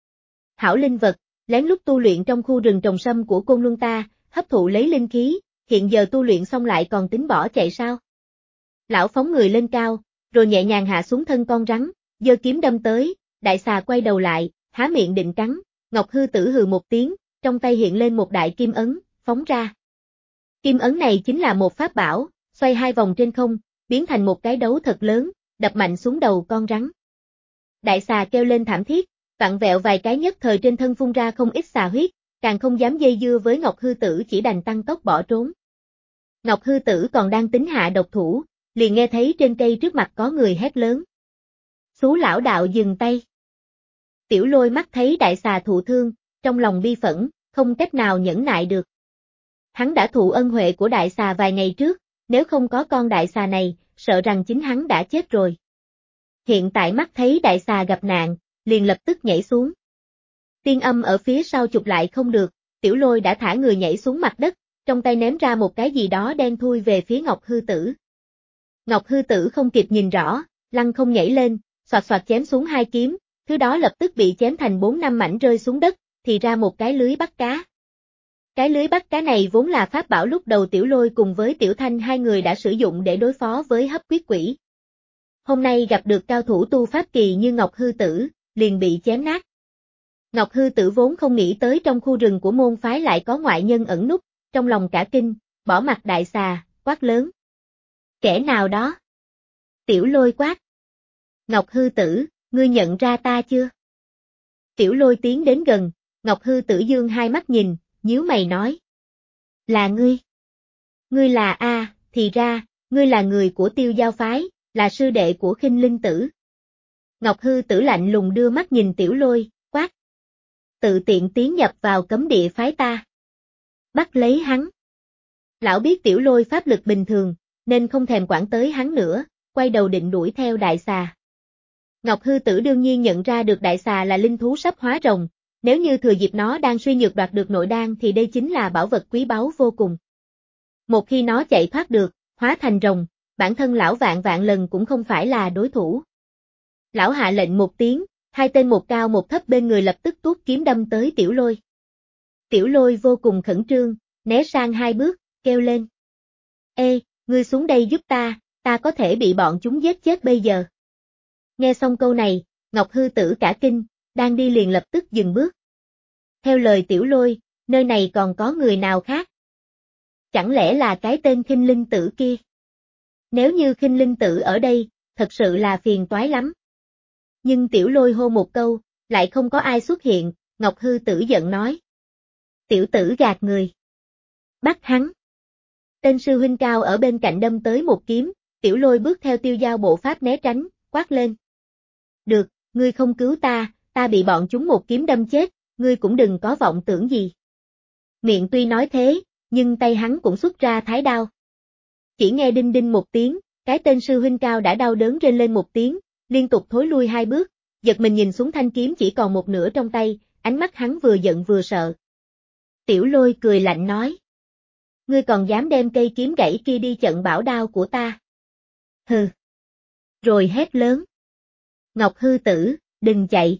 Hảo linh vật, lén lút tu luyện trong khu rừng trồng sâm của Côn Luân ta, hấp thụ lấy linh khí, hiện giờ tu luyện xong lại còn tính bỏ chạy sao? Lão phóng người lên cao, rồi nhẹ nhàng hạ xuống thân con rắn, giơ kiếm đâm tới, đại xà quay đầu lại, há miệng định cắn, Ngọc Hư Tử hừ một tiếng, trong tay hiện lên một đại kim ấn, phóng ra. Kim ấn này chính là một pháp bảo, xoay hai vòng trên không, biến thành một cái đấu thật lớn, đập mạnh xuống đầu con rắn. Đại xà kêu lên thảm thiết, vặn vẹo vài cái nhất thời trên thân phun ra không ít xà huyết, càng không dám dây dưa với Ngọc Hư Tử, chỉ đành tăng tốc bỏ trốn. Ngọc Hư Tử còn đang tính hạ độc thủ, liền nghe thấy trên cây trước mặt có người hét lớn. Xú lão đạo dừng tay. Tiểu Lôi mắt thấy đại xà thụ thương, trong lòng bi phẫn, không cách nào nhẫn nại được. Hắn đã thụ ân huệ của đại xà vài ngày trước, nếu không có con đại xà này, sợ rằng chính hắn đã chết rồi. Hiện tại mắt thấy đại xà gặp nạn, liền lập tức nhảy xuống. Tiên âm ở phía sau chụp lại không được, Tiểu Lôi đã thả người nhảy xuống mặt đất, trong tay ném ra một cái gì đó đen thui về phía Ngọc Hư Tử. Ngọc Hư Tử không kịp nhìn rõ, lăng không nhảy lên, xoạt xoạt chém xuống hai kiếm, thứ đó lập tức bị chém thành bốn năm mảnh rơi xuống đất, thì ra một cái lưới bắt cá. Cái lưới bắt cá này vốn là pháp bảo lúc đầu Tiểu Lôi cùng với Tiểu Thanh hai người đã sử dụng để đối phó với hấp huyết quỷ. Hôm nay gặp được cao thủ tu pháp kỳ như Ngọc Hư Tử, liền bị chém nát. Ngọc Hư Tử vốn không nghĩ tới trong khu rừng của môn phái lại có ngoại nhân ẩn núp, trong lòng cả kinh, bỏ mặt đại xà, quát lớn. Kẻ nào đó? Tiểu Lôi quát. Ngọc Hư Tử, ngươi nhận ra ta chưa? Tiểu Lôi tiến đến gần, Ngọc Hư Tử dương hai mắt nhìn, nhíu mày nói. Là ngươi. Ngươi là A, thì ra, ngươi là người của Tiêu Giao phái, là sư đệ của Khinh Linh Tử. Ngọc Hư Tử lạnh lùng đưa mắt nhìn Tiểu Lôi, quát. Tự tiện tiến nhập vào cấm địa phái ta. Bắt lấy hắn. Lão biết Tiểu Lôi pháp lực bình thường, nên không thèm quản tới hắn nữa, quay đầu định đuổi theo đại xà. Ngọc Hư Tử đương nhiên nhận ra được đại xà là linh thú sắp hóa rồng, Nếu như thừa dịp nó đang suy nhược đoạt được nội đan thì đây chính là bảo vật quý báu vô cùng. Một khi nó chạy thoát được, hóa thành rồng, bản thân lão vạn vạn lần cũng không phải là đối thủ. Lão hạ lệnh một tiếng, hai tên một cao một thấp bên người lập tức tuốt kiếm đâm tới Tiểu Lôi. Tiểu Lôi vô cùng khẩn trương, né sang hai bước, kêu lên. Ê, ngươi xuống đây giúp ta, ta có thể bị bọn chúng giết chết bây giờ. Nghe xong câu này, Ngọc Hư Tử cả kinh, đang đi liền lập tức dừng bước. Theo lời Tiểu Lôi, nơi này còn có người nào khác? Chẳng lẽ là cái tên Khinh Linh Tử kia? Nếu như Khinh Linh Tử ở đây, thật sự là phiền toái lắm. Nhưng Tiểu Lôi hô một câu, lại không có ai xuất hiện, Ngọc Hư Tử giận nói. Tiểu tử gạt người. Bắt hắn. Tên sư huynh cao ở bên cạnh đâm tới một kiếm, Tiểu Lôi bước theo tiêu giao bộ pháp né tránh, quát lên. Được, ngươi không cứu ta, ta bị bọn chúng một kiếm đâm chết, ngươi cũng đừng có vọng tưởng gì. Miệng tuy nói thế, nhưng tay hắn cũng xuất ra thái đao. Chỉ nghe đinh đinh một tiếng, cái tên sư huynh cao đã đau đớn rên lên một tiếng, liên tục thối lui hai bước, giật mình nhìn xuống thanh kiếm chỉ còn một nửa trong tay, ánh mắt hắn vừa giận vừa sợ. Tiểu Lôi cười lạnh nói. Ngươi còn dám đem cây kiếm gãy kia đi chặn bảo đao của ta. Hừ. Rồi hét lớn. Ngọc Hư Tử, đừng chạy.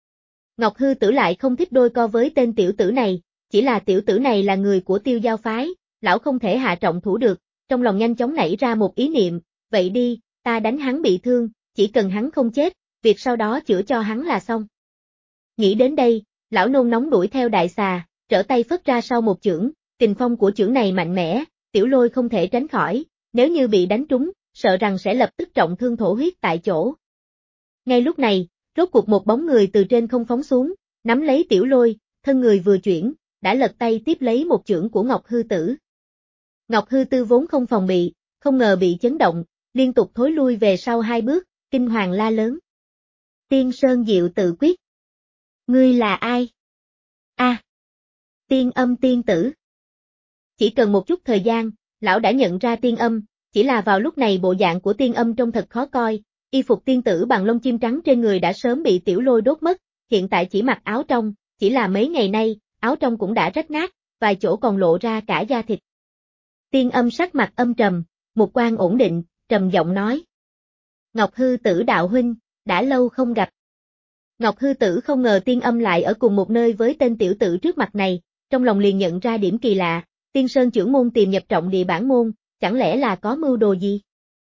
Ngọc Hư Tử lại không thích đôi co với tên tiểu tử này, chỉ là tiểu tử này là người của Tiêu Giao phái, lão không thể hạ trọng thủ được, trong lòng nhanh chóng nảy ra một ý niệm, vậy đi, ta đánh hắn bị thương, chỉ cần hắn không chết, việc sau đó chữa cho hắn là xong. Nghĩ đến đây, lão nôn nóng đuổi theo đại xà, trở tay phất ra sau một chưởng, kình phong của chưởng này mạnh mẽ, Tiểu Lôi không thể tránh khỏi, nếu như bị đánh trúng, sợ rằng sẽ lập tức trọng thương thổ huyết tại chỗ. Ngay lúc này, rốt cuộc một bóng người từ trên không phóng xuống, nắm lấy Tiểu Lôi, thân người vừa chuyển, đã lật tay tiếp lấy một chưởng của Ngọc Hư Tử. Ngọc Hư Tư vốn không phòng bị, không ngờ bị chấn động, liên tục thối lui về sau hai bước, kinh hoàng la lớn. Tiên Sơn Diệu Tự Quyết. Ngươi là ai? A. À, Tiên Âm tiên tử. Chỉ cần một chút thời gian, lão đã nhận ra Tiên Âm, chỉ là vào lúc này bộ dạng của Tiên Âm trông thật khó coi, y phục tiên tử bằng lông chim trắng trên người đã sớm bị Tiểu Lôi đốt mất, hiện tại chỉ mặc áo trong, chỉ là mấy ngày nay, áo trong cũng đã rách nát, vài chỗ còn lộ ra cả da thịt. Tiên Âm sắc mặt âm trầm, một quan ổn định, trầm giọng nói. Ngọc Hư Tử đạo huynh, đã lâu không gặp. Ngọc Hư Tử không ngờ Tiên Âm lại ở cùng một nơi với tên tiểu tử trước mặt này, trong lòng liền nhận ra điểm kỳ lạ, Tiên Sơn trưởng môn tìm nhập trọng địa bản môn, chẳng lẽ là có mưu đồ gì?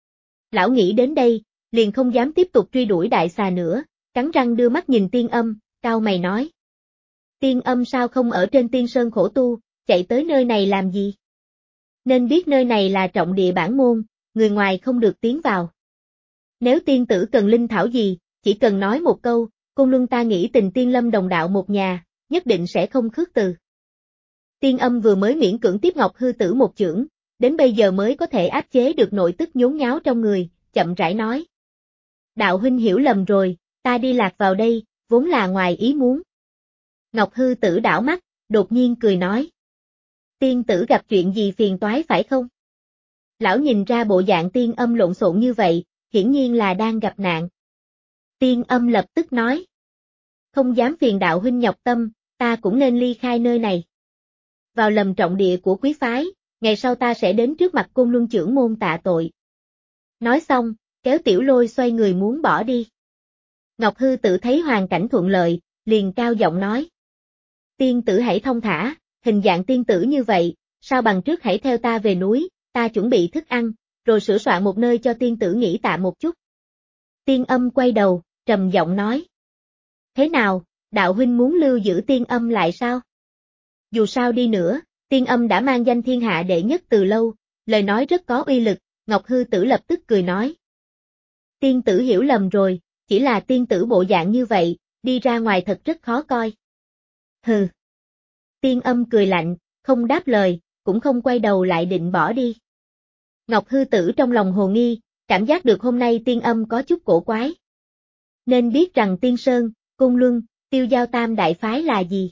Lão nghĩ đến đây, liền không dám tiếp tục truy đuổi đại xà nữa, cắn răng đưa mắt nhìn Tiên Âm, cau mày nói. Tiên Âm sao không ở trên Tiên Sơn khổ tu, chạy tới nơi này làm gì? Nên biết nơi này là trọng địa bản môn, người ngoài không được tiến vào. Nếu tiên tử cần linh thảo gì, chỉ cần nói một câu, Côn Luân ta nghĩ tình Tiên Lâm đồng đạo một nhà, nhất định sẽ không khước từ. Tiên Âm vừa mới miễn cưỡng tiếp Ngọc Hư Tử một chưởng, đến bây giờ mới có thể áp chế được nội tức nhốn nháo trong người, chậm rãi nói. Đạo huynh hiểu lầm rồi, ta đi lạc vào đây, vốn là ngoài ý muốn. Ngọc Hư Tử đảo mắt, đột nhiên cười nói. Tiên tử gặp chuyện gì phiền toái phải không? Lão nhìn ra bộ dạng Tiên Âm lộn xộn như vậy, hiển nhiên là đang gặp nạn. Tiên Âm lập tức nói. Không dám phiền đạo huynh nhọc tâm, ta cũng nên ly khai nơi này. Vào lầm trọng địa của quý phái, ngày sau ta sẽ đến trước mặt Côn Luân trưởng môn tạ tội. Nói xong, kéo Tiểu Lôi xoay người muốn bỏ đi. Ngọc Hư Tử thấy hoàn cảnh thuận lợi, liền cao giọng nói. Tiên tử hãy thông thả, hình dạng tiên tử như vậy, sao bằng trước hãy theo ta về núi, ta chuẩn bị thức ăn, rồi sửa soạn một nơi cho tiên tử nghỉ tạm một chút. Tiên Âm quay đầu, trầm giọng nói. Thế nào, đạo huynh muốn lưu giữ Tiên Âm lại sao? Dù sao đi nữa, Tiên Âm đã mang danh thiên hạ đệ nhất từ lâu, lời nói rất có uy lực, Ngọc Hư Tử lập tức cười nói. Tiên tử hiểu lầm rồi, chỉ là tiên tử bộ dạng như vậy, đi ra ngoài thật rất khó coi. Hừ. Tiên Âm cười lạnh, không đáp lời, cũng không quay đầu lại định bỏ đi. Ngọc Hư Tử trong lòng hồ nghi, cảm giác được hôm nay Tiên Âm có chút cổ quái. Nên biết rằng Tiên Sơn, Côn Luân, Tiêu Giao tam đại phái là gì?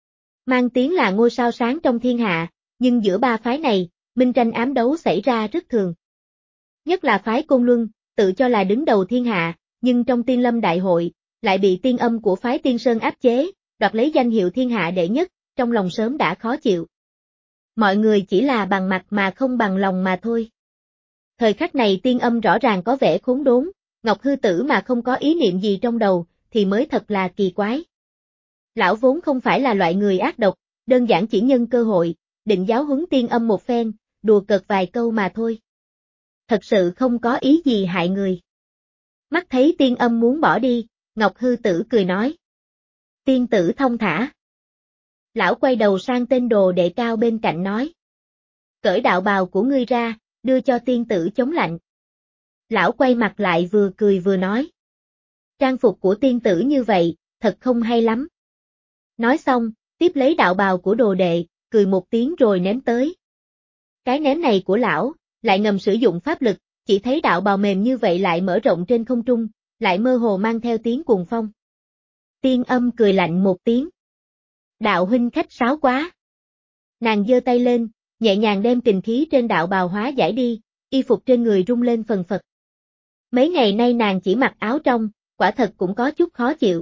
Mang tiếng là ngôi sao sáng trong thiên hạ, nhưng giữa ba phái này, minh tranh ám đấu xảy ra rất thường. Nhất là phái Côn Luân, tự cho là đứng đầu thiên hạ, nhưng trong Tiên Lâm đại hội, lại bị Tiên Âm của phái Tiên Sơn áp chế, đoạt lấy danh hiệu thiên hạ đệ nhất, trong lòng sớm đã khó chịu. Mọi người chỉ là bằng mặt mà không bằng lòng mà thôi. Thời khắc này Tiên Âm rõ ràng có vẻ khốn đốn, Ngọc Hư Tử mà không có ý niệm gì trong đầu, thì mới thật là kỳ quái. Lão vốn không phải là loại người ác độc, đơn giản chỉ nhân cơ hội, định giáo huấn Tiên Âm một phen, đùa cợt vài câu mà thôi. Thật sự không có ý gì hại người. Mắt thấy Tiên Âm muốn bỏ đi, Ngọc Hư Tử cười nói. Tiên tử thông thả. Lão quay đầu sang tên đồ đệ cao bên cạnh nói. Cởi đạo bào của ngươi ra, đưa cho tiên tử chống lạnh. Lão quay mặt lại vừa cười vừa nói. Trang phục của tiên tử như vậy, thật không hay lắm. Nói xong, tiếp lấy đạo bào của đồ đệ, cười một tiếng rồi ném tới. Cái ném này của lão, lại ngầm sử dụng pháp lực, chỉ thấy đạo bào mềm như vậy lại mở rộng trên không trung, lại mơ hồ mang theo tiếng cuồng phong. Tiên Âm cười lạnh một tiếng. Đạo huynh khách sáo quá. Nàng giơ tay lên, nhẹ nhàng đem kình khí trên đạo bào hóa giải đi, y phục trên người rung lên phần phật. Mấy ngày nay nàng chỉ mặc áo trong, quả thật cũng có chút khó chịu.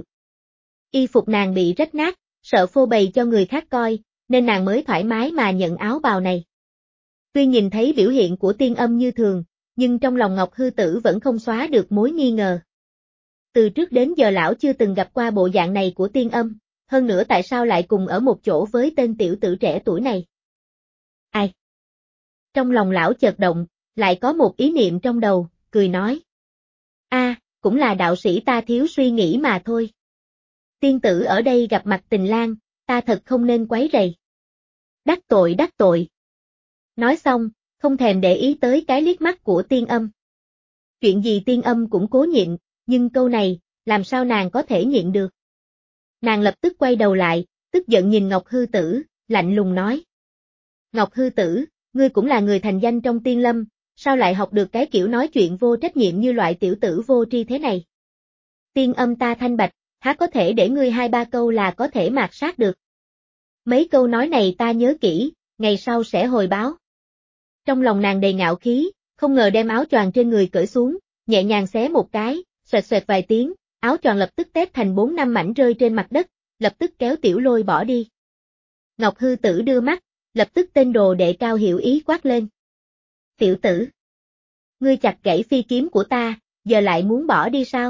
Y phục nàng bị rách nát, sợ phô bày cho người khác coi, nên nàng mới thoải mái mà nhận áo bào này. Tuy nhìn thấy biểu hiện của Tiên Âm như thường, nhưng trong lòng Ngọc Hư Tử vẫn không xóa được mối nghi ngờ. Từ trước đến giờ lão chưa từng gặp qua bộ dạng này của Tiên Âm, hơn nữa tại sao lại cùng ở một chỗ với tên tiểu tử trẻ tuổi này? Ai? Trong lòng lão chợt động, lại có một ý niệm trong đầu, cười nói. A, à, cũng là đạo sĩ ta thiếu suy nghĩ mà thôi. Tiên tử ở đây gặp mặt Tình Lang, ta thật không nên quấy rầy. Đắc tội đắc tội. Nói xong, không thèm để ý tới cái liếc mắt của Tiên Âm. Chuyện gì Tiên Âm cũng cố nhịn, nhưng câu này, làm sao nàng có thể nhịn được? Nàng lập tức quay đầu lại, tức giận nhìn Ngọc Hư Tử, lạnh lùng nói. Ngọc Hư Tử, ngươi cũng là người thành danh trong tiên lâm, sao lại học được cái kiểu nói chuyện vô trách nhiệm như loại tiểu tử vô tri thế này? Tiên Âm ta thanh bạch, há có thể để ngươi hai ba câu là có thể mạt sát được. Mấy câu nói này ta nhớ kỹ, ngày sau sẽ hồi báo. Trong lòng nàng đầy ngạo khí, không ngờ đem áo choàng trên người cởi xuống, nhẹ nhàng xé một cái, xoẹt xoẹt vài tiếng, áo choàng lập tức tét thành bốn năm mảnh rơi trên mặt đất, lập tức kéo Tiểu Lôi bỏ đi. Ngọc Hư Tử đưa mắt, lập tức tên đồ đệ cao hiểu ý quát lên. Tiểu tử! Ngươi chặt gãy phi kiếm của ta, giờ lại muốn bỏ đi sao?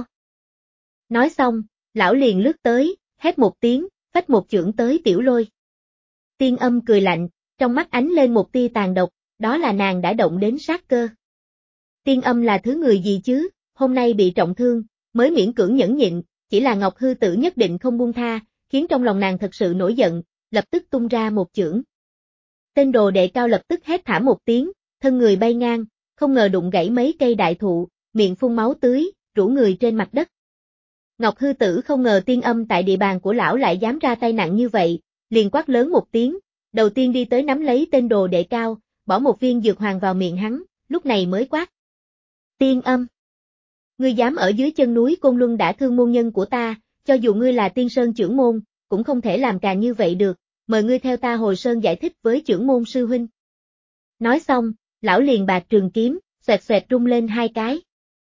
Nói xong, lão liền lướt tới, hét một tiếng, phách một chưởng tới Tiểu Lôi. Tiên Âm cười lạnh, trong mắt ánh lên một tia tàn độc, đó là nàng đã động đến sát cơ. Tiên Âm là thứ người gì chứ, hôm nay bị trọng thương, mới miễn cưỡng nhẫn nhịn, chỉ là Ngọc Hư Tử nhất định không buông tha, khiến trong lòng nàng thật sự nổi giận, lập tức tung ra một chưởng. Tên đồ đệ cao lập tức hét thảm một tiếng, thân người bay ngang, không ngờ đụng gãy mấy cây đại thụ, miệng phun máu tưới, rũ người trên mặt đất. Ngọc Hư Tử không ngờ Tiên Âm tại địa bàn của lão lại dám ra tay nặng như vậy, liền quát lớn một tiếng, đầu tiên đi tới nắm lấy tên đồ đệ cao, bỏ một viên dược hoàng vào miệng hắn, lúc này mới quát. Tiên Âm! Ngươi dám ở dưới chân núi Côn Luân đả thương môn nhân của ta, cho dù ngươi là tiên sơn trưởng môn, cũng không thể làm càng như vậy được, mời ngươi theo ta hồi sơn giải thích với trưởng môn sư huynh. Nói xong, lão liền bạc trường kiếm, xoẹt xoẹt rung lên hai cái.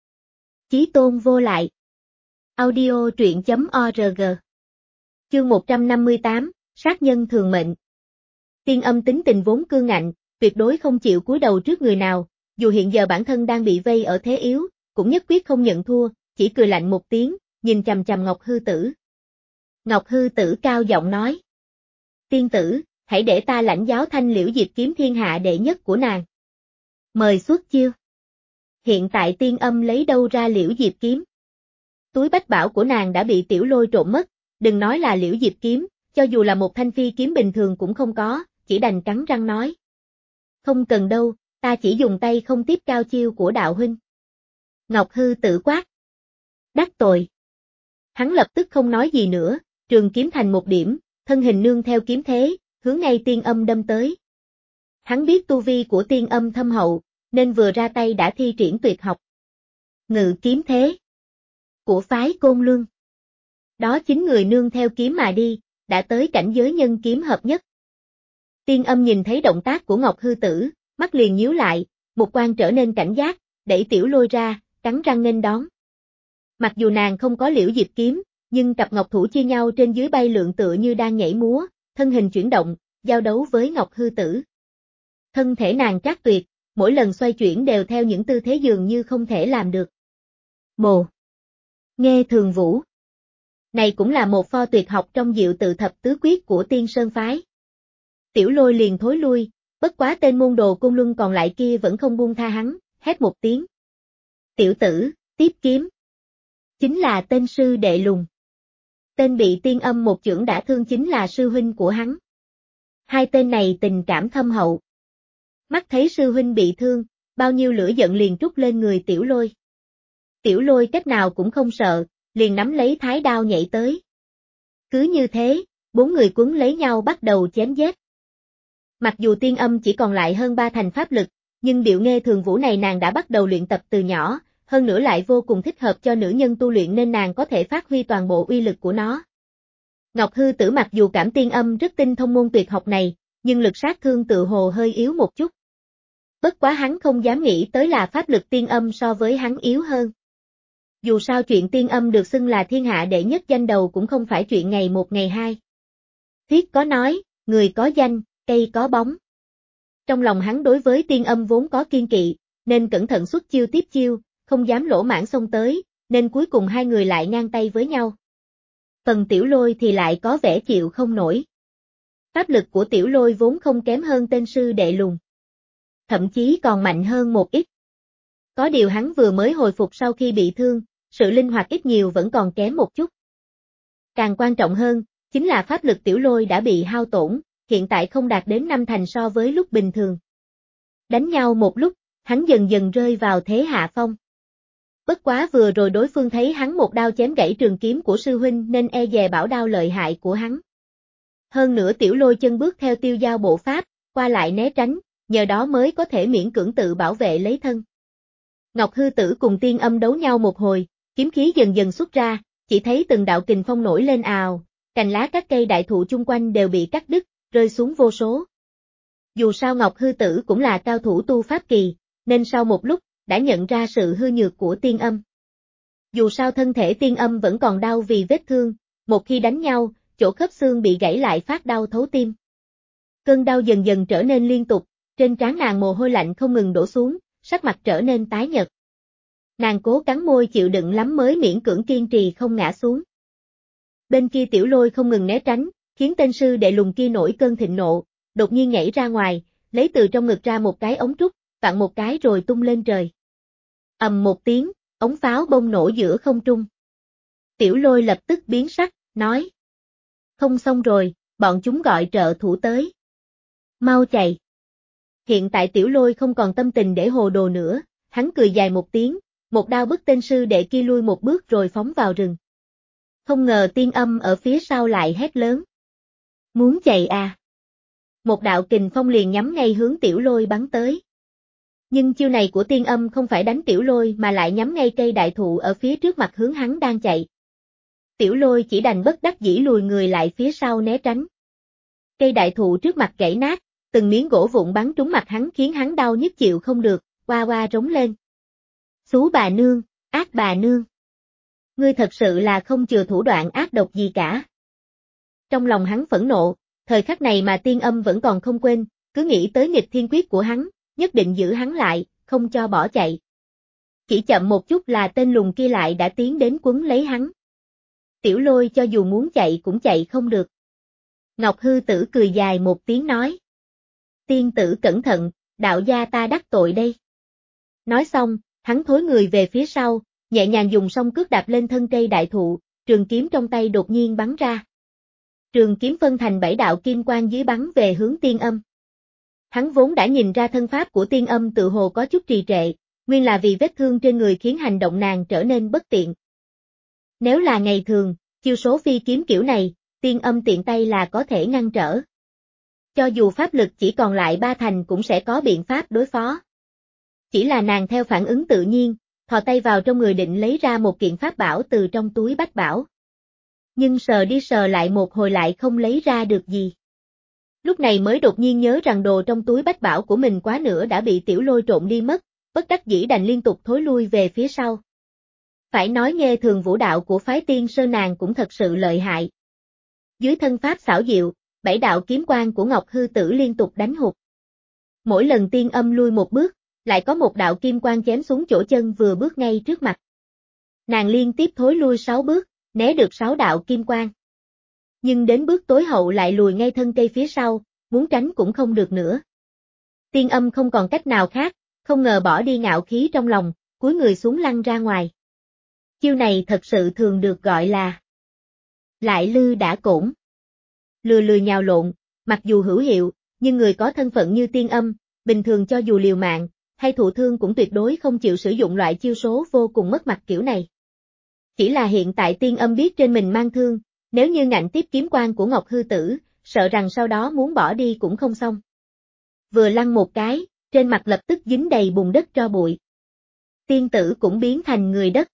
Chí tôn vô lại. Audio truyện chấm org. Chương một trăm năm mươi tám, sát nhân thường mệnh. Tiên Âm tính tình vốn cương ngạnh, tuyệt đối không chịu cúi đầu trước người nào, dù hiện giờ bản thân đang bị vây ở thế yếu, cũng nhất quyết không nhận thua, chỉ cười lạnh một tiếng, nhìn chằm chằm Ngọc Hư Tử. Ngọc Hư Tử cao giọng nói. Tiên tử, hãy để ta lãnh giáo thanh liễu diệp kiếm thiên hạ đệ nhất của nàng. Mời xuất chiêu. Hiện tại Tiên Âm lấy đâu ra liễu diệp kiếm? Túi bách bảo của nàng đã bị Tiểu Lôi trộm mất, đừng nói là liễu diệp kiếm, cho dù là một thanh phi kiếm bình thường cũng không có, chỉ đành cắn răng nói. Không cần đâu, ta chỉ dùng tay không tiếp cao chiêu của đạo huynh. Ngọc Hư Tử quát. Đắc tội. Hắn lập tức không nói gì nữa, trường kiếm thành một điểm, thân hình nương theo kiếm thế, hướng ngay Tiên Âm đâm tới. Hắn biết tu vi của Tiên Âm thâm hậu, nên vừa ra tay đã thi triển tuyệt học. Ngự kiếm thế. Của phái Côn Luân. Đó chính người nương theo kiếm mà đi, đã tới cảnh giới nhân kiếm hợp nhất. Tiên Âm nhìn thấy động tác của Ngọc Hư Tử, mắt liền nhíu lại, một quan trở nên cảnh giác, đẩy Tiểu Lôi ra, cắn răng nghênh đón. Mặc dù nàng không có liễu diệp kiếm, nhưng cặp ngọc thủ chia nhau trên dưới bay lượn tựa như đang nhảy múa, thân hình chuyển động, giao đấu với Ngọc Hư Tử. Thân thể nàng trác tuyệt, mỗi lần xoay chuyển đều theo những tư thế dường như không thể làm được. Bồ! Nghe Thường Vũ. Này cũng là một pho tuyệt học trong diệu tự thập tứ quyết của Tiên Sơn Phái. Tiểu Lôi liền thối lui, bất quá tên môn đồ Côn Luân còn lại kia vẫn không buông tha hắn, hét một tiếng. Tiểu tử, tiếp kiếm. Chính là tên sư đệ Lùng. Tên bị tiên âm một chưởng đã thương chính là sư huynh của hắn. Hai tên này tình cảm thâm hậu. Mắt thấy sư huynh bị thương, bao nhiêu lửa giận liền trút lên người Tiểu Lôi. Tiểu Lôi cách nào cũng không sợ, liền nắm lấy thái đao nhảy tới. Cứ như thế, bốn người quấn lấy nhau bắt đầu chém giết. Mặc dù tiên âm chỉ còn lại hơn ba thành pháp lực, nhưng điệu nghe Thường Vũ này nàng đã bắt đầu luyện tập từ nhỏ, hơn nữa lại vô cùng thích hợp cho nữ nhân tu luyện nên nàng có thể phát huy toàn bộ uy lực của nó. Ngọc Hư Tử mặc dù cảm tiên âm rất tinh thông môn tuyệt học này, nhưng lực sát thương tự hồ hơi yếu một chút. Bất quá hắn không dám nghĩ tới là pháp lực tiên âm so với hắn yếu hơn. Dù sao chuyện tiên âm được xưng là thiên hạ đệ nhất danh đầu cũng không phải chuyện ngày một ngày hai. Thiết có nói, người có danh, cây có bóng. Trong lòng hắn đối với tiên âm vốn có kiên kỵ, nên cẩn thận xuất chiêu tiếp chiêu, không dám lỗ mãng xông tới, nên cuối cùng hai người lại ngang tay với nhau. Phần Tiểu Lôi thì lại có vẻ chịu không nổi. Pháp lực của Tiểu Lôi vốn không kém hơn tên sư đệ Lùng. Thậm chí còn mạnh hơn một ít. Có điều hắn vừa mới hồi phục sau khi bị thương, sự linh hoạt ít nhiều vẫn còn kém một chút. Càng quan trọng hơn, chính là pháp lực Tiểu Lôi đã bị hao tổn, hiện tại không đạt đến năm thành so với lúc bình thường. Đánh nhau một lúc, hắn dần dần rơi vào thế hạ phong. Bất quá vừa rồi đối phương thấy hắn một đao chém gãy trường kiếm của sư huynh nên e dè bảo đao lợi hại của hắn. Hơn nữa Tiểu Lôi chân bước theo tiêu giao bộ pháp, qua lại né tránh, nhờ đó mới có thể miễn cưỡng tự bảo vệ lấy thân. Ngọc Hư Tử cùng tiên âm đấu nhau một hồi, kiếm khí dần dần xuất ra, chỉ thấy từng đạo kình phong nổi lên ào, cành lá các cây đại thụ chung quanh đều bị cắt đứt, rơi xuống vô số. Dù sao Ngọc Hư Tử cũng là cao thủ tu pháp kỳ, nên sau một lúc, đã nhận ra sự hư nhược của tiên âm. Dù sao thân thể tiên âm vẫn còn đau vì vết thương, một khi đánh nhau, chỗ khớp xương bị gãy lại phát đau thấu tim. Cơn đau dần dần trở nên liên tục, trên trán nàng mồ hôi lạnh không ngừng đổ xuống, sắc mặt trở nên tái nhợt. Nàng cố cắn môi chịu đựng lắm mới miễn cưỡng kiên trì không ngã xuống. Bên kia Tiểu Lôi không ngừng né tránh, khiến tên sư đệ Lùng kia nổi cơn thịnh nộ, đột nhiên nhảy ra ngoài, lấy từ trong ngực ra một cái ống trúc, vặn một cái rồi tung lên trời. Ầm một tiếng, ống pháo bông nổ giữa không trung. Tiểu Lôi lập tức biến sắc, nói. Không xong rồi, bọn chúng gọi trợ thủ tới. Mau chạy. Hiện tại Tiểu Lôi không còn tâm tình để hồ đồ nữa, hắn cười dài một tiếng, một đao bức tên sư đệ kia lui một bước rồi phóng vào rừng. Không ngờ tiên âm ở phía sau lại hét lớn. Muốn chạy à? Một đạo kình phong liền nhắm ngay hướng Tiểu Lôi bắn tới. Nhưng chiêu này của tiên âm không phải đánh Tiểu Lôi mà lại nhắm ngay cây đại thụ ở phía trước mặt hướng hắn đang chạy. Tiểu Lôi chỉ đành bất đắc dĩ lùi người lại phía sau né tránh. Cây đại thụ trước mặt gãy nát, từng miếng gỗ vụn bắn trúng mặt hắn khiến hắn đau nhức chịu không được, oa oa rống lên. Xú bà nương, ác bà nương. Ngươi thật sự là không chừa thủ đoạn ác độc gì cả. Trong lòng hắn phẫn nộ, thời khắc này mà tiên âm vẫn còn không quên, cứ nghĩ tới nghịch thiên quyết của hắn, nhất định giữ hắn lại, không cho bỏ chạy. Chỉ chậm một chút là tên Lùng kia lại đã tiến đến quấn lấy hắn. Tiểu Lôi cho dù muốn chạy cũng chạy không được. Ngọc Hư Tử cười dài một tiếng nói. Tiên tử cẩn thận, đạo gia ta đắc tội đây. Nói xong, hắn thối người về phía sau, nhẹ nhàng dùng song cước đạp lên thân cây đại thụ, trường kiếm trong tay đột nhiên bắn ra. Trường kiếm phân thành bảy đạo kim quang dưới bắn về hướng tiên âm. Hắn vốn đã nhìn ra thân pháp của tiên âm tự hồ có chút trì trệ, nguyên là vì vết thương trên người khiến hành động nàng trở nên bất tiện. Nếu là ngày thường, chiêu số phi kiếm kiểu này, tiên âm tiện tay là có thể ngăn trở. Cho dù pháp lực chỉ còn lại ba thành cũng sẽ có biện pháp đối phó. Chỉ là nàng theo phản ứng tự nhiên, thò tay vào trong người định lấy ra một kiện pháp bảo từ trong túi bách bảo. Nhưng sờ đi sờ lại một hồi lại không lấy ra được gì. Lúc này mới đột nhiên nhớ rằng đồ trong túi bách bảo của mình quá nữa đã bị Tiểu Lôi trộn đi mất, bất đắc dĩ đành liên tục thối lui về phía sau. Phải nói nghe thường vũ đạo của phái Tiên Sơn nàng cũng thật sự lợi hại. Dưới thân pháp xảo diệu, bảy đạo kiếm quang của Ngọc Hư Tử liên tục đánh hụt. Mỗi lần Tiên Âm lui một bước, lại có một đạo kim quang chém xuống chỗ chân vừa bước ngay trước mặt. Nàng liên tiếp thối lui sáu bước, né được sáu đạo kim quang. Nhưng đến bước tối hậu lại lùi ngay thân cây phía sau, muốn tránh cũng không được nữa. Tiên Âm không còn cách nào khác, không ngờ bỏ đi ngạo khí trong lòng, cúi người xuống lăn ra ngoài. Chiêu này thật sự thường được gọi là lại lư đã cổn. Lừa lừa nhào lộn, mặc dù hữu hiệu, nhưng người có thân phận như Tiên Âm, bình thường cho dù liều mạng, hay thụ thương cũng tuyệt đối không chịu sử dụng loại chiêu số vô cùng mất mặt kiểu này. Chỉ là hiện tại Tiên Âm biết trên mình mang thương, nếu như ngạnh tiếp kiếm quang của Ngọc Hư Tử, sợ rằng sau đó muốn bỏ đi cũng không xong. Vừa lăn một cái, trên mặt lập tức dính đầy bùn đất tro bụi. Tiên tử cũng biến thành người đất.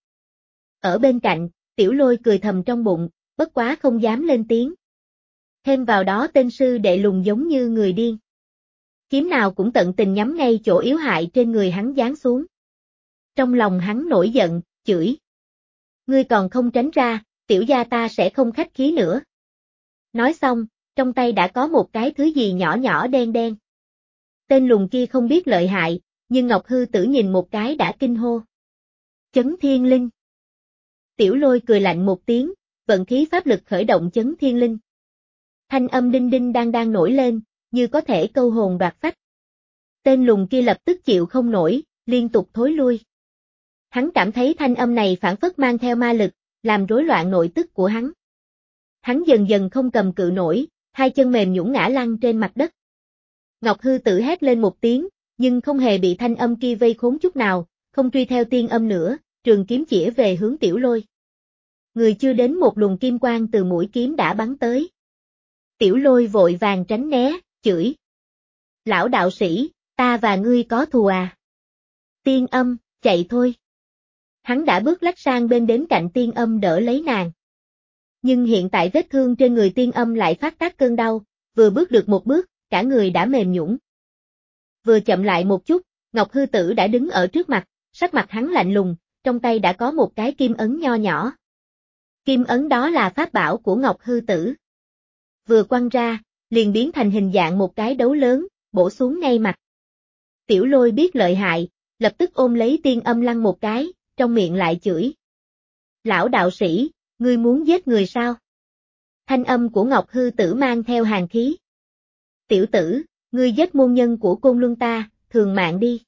Ở bên cạnh, Tiểu Lôi cười thầm trong bụng, bất quá không dám lên tiếng. Thêm vào đó tên sư đệ lùng giống như người điên. Kiếm nào cũng tận tình nhắm ngay chỗ yếu hại trên người hắn giáng xuống. Trong lòng hắn nổi giận, chửi. Ngươi còn không tránh ra, tiểu gia ta sẽ không khách khí nữa. Nói xong, trong tay đã có một cái thứ gì nhỏ nhỏ đen đen. Tên lùng kia không biết lợi hại, nhưng Ngọc Hư Tử nhìn một cái đã kinh hô. Chấn Thiên Linh. Tiểu Lôi cười lạnh một tiếng, vận khí pháp lực khởi động Chấn Thiên Linh. Thanh âm đinh đinh đang đang nổi lên, như có thể câu hồn đoạt phách. Tên lùng kia lập tức chịu không nổi, liên tục thối lui. Hắn cảm thấy thanh âm này phản phất mang theo ma lực, làm rối loạn nội tức của hắn. Hắn dần dần không cầm cự nổi, hai chân mềm nhũn ngã lăn trên mặt đất. Ngọc Hư Tử hét lên một tiếng, nhưng không hề bị thanh âm kia vây khốn chút nào, không truy theo Tiên Âm nữa, trường kiếm chĩa về hướng Tiểu Lôi. Người chưa đến một luồng kim quang từ mũi kiếm đã bắn tới. Tiểu Lôi vội vàng tránh né, chửi. Lão đạo sĩ, ta và ngươi có thù à? Tiên Âm, chạy thôi. Hắn đã bước lách sang bên đến cạnh Tiên Âm đỡ lấy nàng. Nhưng hiện tại vết thương trên người Tiên Âm lại phát tác cơn đau, vừa bước được một bước, cả người đã mềm nhũn. Vừa chậm lại một chút, Ngọc Hư Tử đã đứng ở trước mặt, sắc mặt hắn lạnh lùng, trong tay đã có một cái kim ấn nho nhỏ. Kim ấn đó là pháp bảo của Ngọc Hư Tử. Vừa quăng ra, liền biến thành hình dạng một cái đấu lớn, bổ xuống ngay mặt. Tiểu Lôi biết lợi hại, lập tức ôm lấy Tiên Âm lăn một cái, trong miệng lại chửi. Lão đạo sĩ, ngươi muốn giết người sao? Thanh âm của Ngọc Hư Tử mang theo hàn khí. Tiểu tử, ngươi giết môn nhân của Côn Luân ta, thường mạng đi.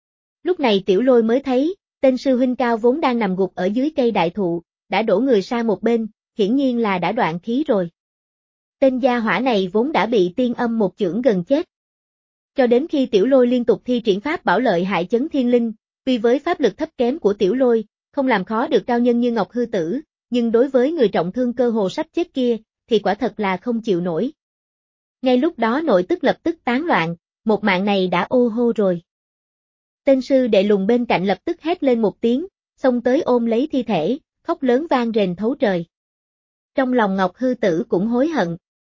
Lúc này Tiểu Lôi mới thấy, tên sư huynh cao vốn đang nằm gục ở dưới cây đại thụ, đã đổ người sang một bên, hiển nhiên là đã đoạn khí rồi. Tên gia hỏa này vốn đã bị Tiên Âm một chưởng gần chết. Cho đến khi Tiểu Lôi liên tục thi triển pháp bảo lợi hại Chấn Thiên Linh, tuy với pháp lực thấp kém của Tiểu Lôi, không làm khó được cao nhân như Ngọc Hư Tử, nhưng đối với người trọng thương cơ hồ sắp chết kia, thì quả thật là không chịu nổi. Ngay lúc đó nội tức lập tức tán loạn, một mạng này đã ô hô rồi. Tên sư đệ lùng bên cạnh lập tức hét lên một tiếng, xông tới ôm lấy thi thể, khóc lớn vang rền thấu trời. Trong lòng Ngọc Hư Tử cũng hối hận.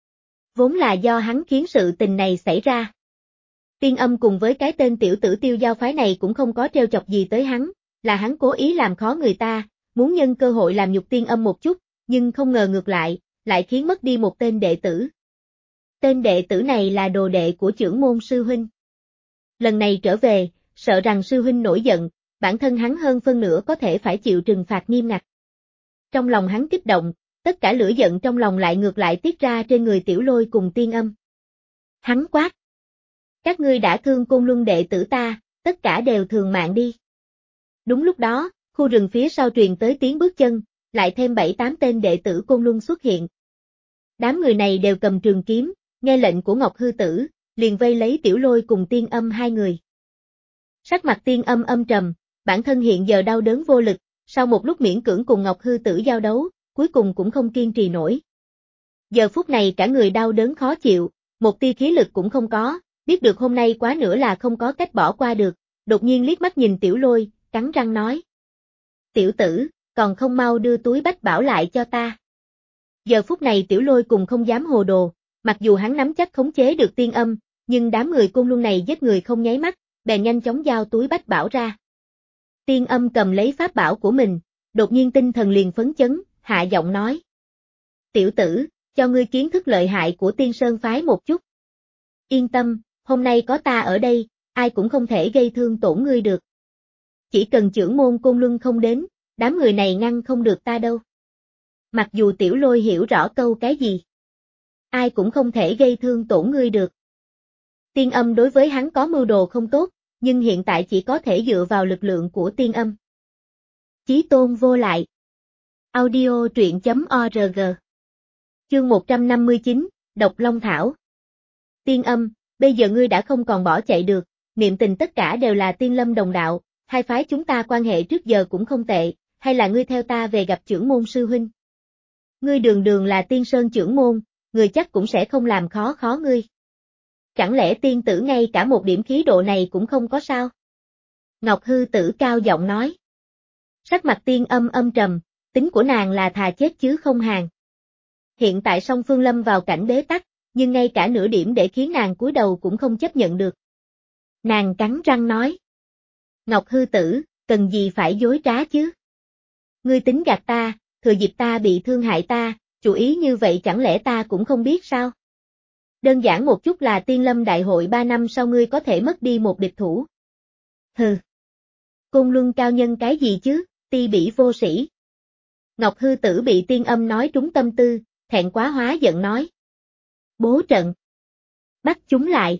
Vốn là do hắn khiến sự tình này xảy ra. Tiên Âm cùng với cái tên tiểu tử Tiêu Giao phái này cũng không có trêu chọc gì tới hắn, là hắn cố ý làm khó người ta, muốn nhân cơ hội làm nhục Tiên Âm một chút, nhưng không ngờ ngược lại, lại khiến mất đi một tên đệ tử. Tên đệ tử này là đồ đệ của trưởng môn sư huynh. Lần này trở về, sợ rằng sư huynh nổi giận, bản thân hắn hơn phân nửa có thể phải chịu trừng phạt nghiêm ngặt. Trong lòng hắn kích động, tất cả lửa giận trong lòng lại ngược lại tiết ra trên người Tiểu Lôi cùng Tiên Âm. Hắn quát. Các ngươi đã thương Côn Luân đệ tử ta, tất cả đều thường mạng đi. Đúng lúc đó, khu rừng phía sau truyền tới tiếng bước chân, lại thêm bảy tám tên đệ tử Côn Luân xuất hiện. Đám người này đều cầm trường kiếm, nghe lệnh của Ngọc Hư Tử, liền vây lấy Tiểu Lôi cùng Tiên Âm hai người. Sắc mặt Tiên Âm âm trầm, bản thân hiện giờ đau đớn vô lực, sau một lúc miễn cưỡng cùng Ngọc Hư Tử giao đấu, cuối cùng cũng không kiên trì nổi. Giờ phút này cả người đau đớn khó chịu, một tia khí lực cũng không có, biết được hôm nay quá nữa là không có cách bỏ qua được, đột nhiên liếc mắt nhìn Tiểu Lôi, cắn răng nói. Tiểu tử, còn không mau đưa túi bách bảo lại cho ta. Giờ phút này Tiểu Lôi cùng không dám hồ đồ, mặc dù hắn nắm chắc khống chế được Tiên Âm, nhưng đám người Côn Luân này giết người không nháy mắt, bèn nhanh chóng giao túi bách bảo ra. Tiên Âm cầm lấy pháp bảo của mình, đột nhiên tinh thần liền phấn chấn, hạ giọng nói. Tiểu tử, cho ngươi kiến thức lợi hại của Tiên Sơn phái một chút. Yên tâm, hôm nay có ta ở đây, ai cũng không thể gây thương tổn ngươi được. Chỉ cần trưởng môn Côn Luân không đến, đám người này ngăn không được ta đâu. Mặc dù Tiểu Lôi hiểu rõ câu cái gì. Ai cũng không thể gây thương tổn ngươi được. Tiên Âm đối với hắn có mưu đồ không tốt, nhưng hiện tại chỉ có thể dựa vào lực lượng của Tiên Âm. Chí tôn vô lại. Audio truyện chấm org. Chương một trăm năm mươi chín, Độc Long Thảo. Tiên Âm, bây giờ ngươi đã không còn bỏ chạy được, niệm tình tất cả đều là tiên lâm đồng đạo, hai phái chúng ta quan hệ trước giờ cũng không tệ, hay là ngươi theo ta về gặp trưởng môn sư huynh. Ngươi đường đường là Tiên Sơn trưởng môn, người chắc cũng sẽ không làm khó khó ngươi. Chẳng lẽ tiên tử ngay cả một điểm khí độ này cũng không có sao? Ngọc Hư Tử cao giọng nói. Sắc mặt Tiên Âm âm trầm, tính của nàng là thà chết chứ không hàng. Hiện tại song phương lâm vào cảnh bế tắc, nhưng ngay cả nửa điểm để khiến nàng cúi đầu cũng không chấp nhận được. Nàng cắn răng nói. Ngọc Hư Tử, cần gì phải dối trá chứ? Ngươi tính gạt ta, thừa dịp ta bị thương hại ta, chủ ý như vậy chẳng lẽ ta cũng không biết sao? Đơn giản một chút là tiên lâm đại hội ba năm sau ngươi có thể mất đi một địch thủ. Hừ. Côn Luân cao nhân cái gì chứ, ti bỉ vô sĩ. Ngọc Hư Tử bị Tiên Âm nói trúng tâm tư, thẹn quá hóa giận nói. Bố trận. Bắt chúng lại.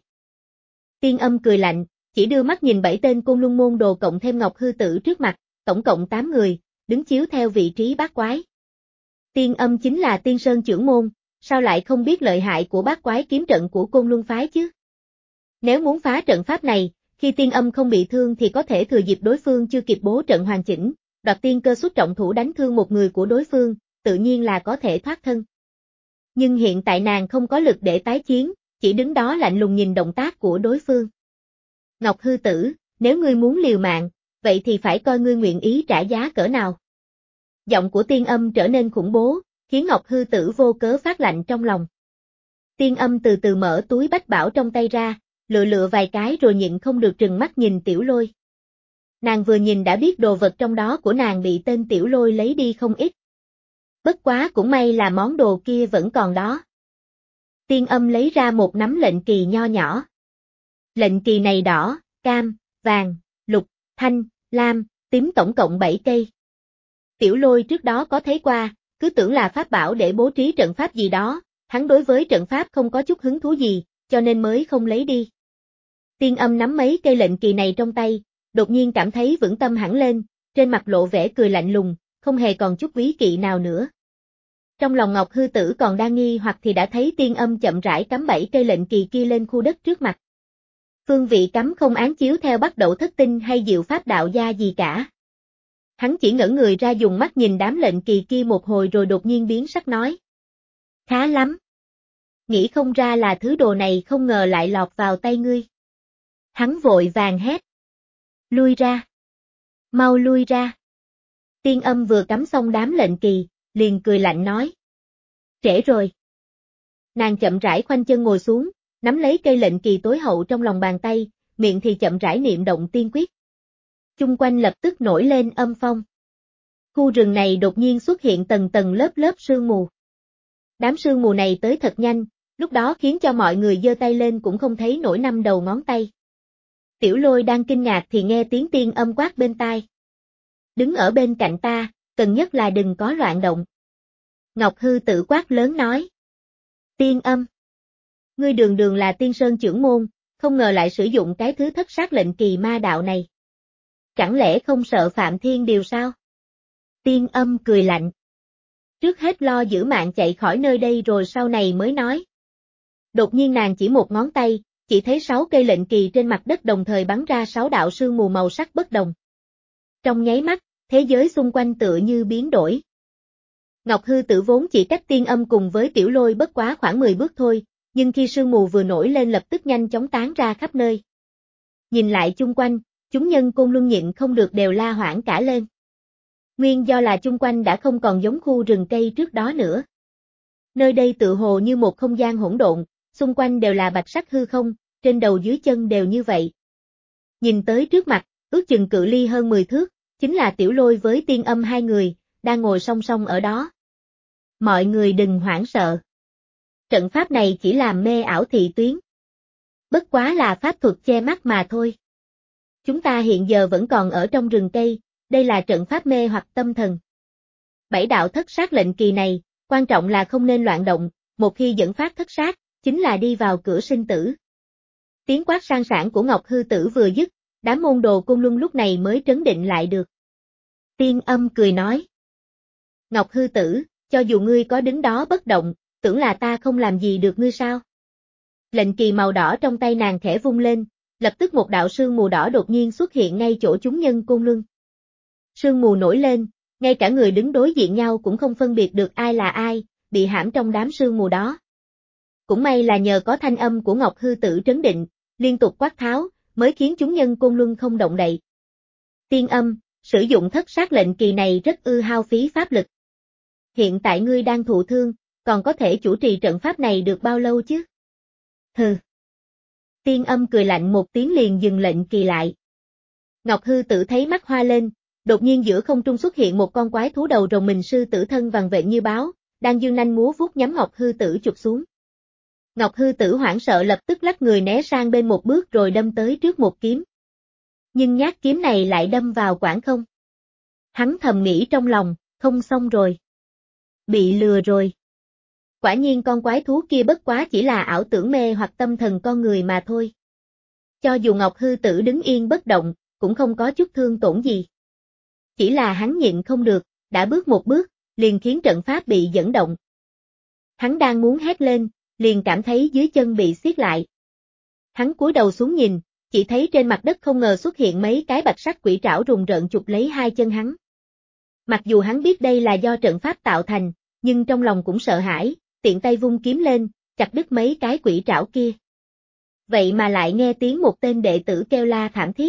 Tiên Âm cười lạnh, chỉ đưa mắt nhìn bảy tên Côn Luân môn đồ cộng thêm Ngọc Hư Tử trước mặt, tổng cộng tám người, đứng chiếu theo vị trí bát quái. Tiên Âm chính là Tiên Sơn trưởng môn, sao lại không biết lợi hại của bát quái kiếm trận của Côn Luân phái chứ? Nếu muốn phá trận pháp này, khi Tiên Âm không bị thương thì có thể thừa dịp đối phương chưa kịp bố trận hoàn chỉnh, đoạt tiên cơ xuất trọng thủ đánh thương một người của đối phương, tự nhiên là có thể thoát thân. Nhưng hiện tại nàng không có lực để tái chiến, chỉ đứng đó lạnh lùng nhìn động tác của đối phương. Ngọc Hư Tử, nếu ngươi muốn liều mạng, vậy thì phải coi ngươi nguyện ý trả giá cỡ nào. Giọng của Tiên Âm trở nên khủng bố, khiến Ngọc Hư Tử vô cớ phát lạnh trong lòng. Tiên Âm từ từ mở túi bách bảo trong tay ra, lựa lựa vài cái rồi nhịn không được trừng mắt nhìn Tiểu Lôi. Nàng vừa nhìn đã biết đồ vật trong đó của nàng bị tên Tiểu Lôi lấy đi không ít. Bất quá cũng may là món đồ kia vẫn còn đó. Tiên Âm lấy ra một nắm lệnh kỳ nho nhỏ. Lệnh kỳ này đỏ, cam, vàng, lục, thanh, lam, tím tổng cộng bảy cây. Tiểu Lôi trước đó có thấy qua, cứ tưởng là pháp bảo để bố trí trận pháp gì đó, hắn đối với trận pháp không có chút hứng thú gì, cho nên mới không lấy đi. Tiên Âm nắm mấy cây lệnh kỳ này trong tay, đột nhiên cảm thấy vững tâm hẳn lên, trên mặt lộ vẻ cười lạnh lùng, không hề còn chút quý kỵ nào nữa. Trong lòng Ngọc Hư Tử còn đang nghi hoặc thì đã thấy Tiên Âm chậm rãi cắm bảy cây lệnh kỳ kia lên khu đất trước mặt. Phương vị cắm không án chiếu theo bắt đầu thất tinh hay diệu pháp đạo gia gì cả. Hắn chỉ ngẩn người ra dùng mắt nhìn đám lệnh kỳ kia một hồi rồi đột nhiên biến sắc nói. Khá lắm. Nghĩ không ra là thứ đồ này không ngờ lại lọt vào tay ngươi. Hắn vội vàng hét. Lui ra. Mau lui ra. Tiên Âm vừa cắm xong đám lệnh kỳ, liền cười lạnh nói. Trễ rồi. Nàng chậm rãi khoanh chân ngồi xuống, nắm lấy cây lệnh kỳ tối hậu trong lòng bàn tay, miệng thì chậm rãi niệm động tiên quyết. Chung quanh lập tức nổi lên âm phong. Khu rừng này đột nhiên xuất hiện tầng tầng lớp lớp sương mù. Đám sương mù này tới thật nhanh, lúc đó khiến cho mọi người giơ tay lên cũng không thấy nổi năm đầu ngón tay. Tiểu Lôi đang kinh ngạc thì nghe tiếng Tiên Âm quát bên tai. Đứng ở bên cạnh ta, cần nhất là đừng có loạn động. Ngọc Hư Tử quát lớn nói. Tiên Âm. Ngươi đường đường là Tiên Sơn trưởng môn, không ngờ lại sử dụng cái thứ thất sát lệnh kỳ ma đạo này. Chẳng lẽ không sợ phạm thiên điều sao? Tiên Âm cười lạnh. Trước hết lo giữ mạng chạy khỏi nơi đây rồi sau này mới nói. Đột nhiên nàng chỉ một ngón tay, chỉ thấy sáu cây lệnh kỳ trên mặt đất đồng thời bắn ra sáu đạo sương mù màu sắc bất đồng. Trong nháy mắt, thế giới xung quanh tựa như biến đổi. Ngọc Hư Tử vốn chỉ cách Tiên Âm cùng với Tiểu Lôi bất quá khoảng mười bước thôi, nhưng khi sương mù vừa nổi lên lập tức nhanh chóng tán ra khắp nơi. Nhìn lại chung quanh, chúng nhân Côn Luân nhịn không được đều la hoảng cả lên. Nguyên do là chung quanh đã không còn giống khu rừng cây trước đó nữa. Nơi đây tự hồ như một không gian hỗn độn, xung quanh đều là bạch sắc hư không, trên đầu dưới chân đều như vậy. Nhìn tới trước mặt, ước chừng cự ly hơn mười thước, Chính là Tiểu Lôi với Tiên Âm hai người, đang ngồi song song ở đó. Mọi người đừng hoảng sợ. Trận pháp này chỉ làm mê ảo thị tuyến. Bất quá là pháp thuật che mắt mà thôi. Chúng ta hiện giờ vẫn còn ở trong rừng cây, đây là trận pháp mê hoặc tâm thần. Bảy đạo thất sát lệnh kỳ này, quan trọng là không nên loạn động, một khi dẫn phát thất sát, chính là đi vào cửa sinh tử. Tiếng quát sang sảng của Ngọc Hư Tử vừa dứt, đám môn đồ Côn Luân lúc này mới trấn định lại được. Tiên Âm cười nói. Ngọc Hư Tử, cho dù ngươi có đứng đó bất động, tưởng là ta không làm gì được ngươi sao? Lệnh kỳ màu đỏ trong tay nàng khẽ vung lên, lập tức một đạo sương mù đỏ đột nhiên xuất hiện ngay chỗ chúng nhân Côn Luân. Sương mù nổi lên, ngay cả người đứng đối diện nhau cũng không phân biệt được ai là ai, bị hãm trong đám sương mù đó. Cũng may là nhờ có thanh âm của Ngọc Hư Tử trấn định, liên tục quát tháo, mới khiến chúng nhân Côn Luân không động đậy. Tiên Âm, sử dụng thất sát lệnh kỳ này rất ư hao phí pháp lực. Hiện tại ngươi đang thụ thương, còn có thể chủ trì trận pháp này được bao lâu chứ? Hừ. Tiên Âm cười lạnh một tiếng liền dừng lệnh kỳ lại. Ngọc Hư Tử thấy mắt hoa lên, đột nhiên giữa không trung xuất hiện một con quái thú đầu rồng mình sư tử thân vằn vện như báo, đang dương nanh múa vuốt nhắm Ngọc Hư Tử chụp xuống. Ngọc Hư Tử hoảng sợ lập tức lắc người né sang bên một bước rồi đâm tới trước một kiếm. Nhưng nhát kiếm này lại đâm vào quảng không. Hắn thầm nghĩ trong lòng, không xong rồi. Bị lừa rồi. Quả nhiên con quái thú kia bất quá chỉ là ảo tưởng mê hoặc tâm thần con người mà thôi. Cho dù Ngọc Hư Tử đứng yên bất động, cũng không có chút thương tổn gì. Chỉ là hắn nhịn không được, đã bước một bước, liền khiến trận pháp bị dẫn động. Hắn đang muốn hét lên, liền cảm thấy dưới chân bị siết lại. Hắn cúi đầu xuống nhìn, chỉ thấy trên mặt đất không ngờ xuất hiện mấy cái bạch sắc quỷ trảo rùng rợn chụp lấy hai chân hắn. Mặc dù hắn biết đây là do trận pháp tạo thành, nhưng trong lòng cũng sợ hãi, tiện tay vung kiếm lên, chặt đứt mấy cái quỷ trảo kia. Vậy mà lại nghe tiếng một tên đệ tử kêu la thảm thiết.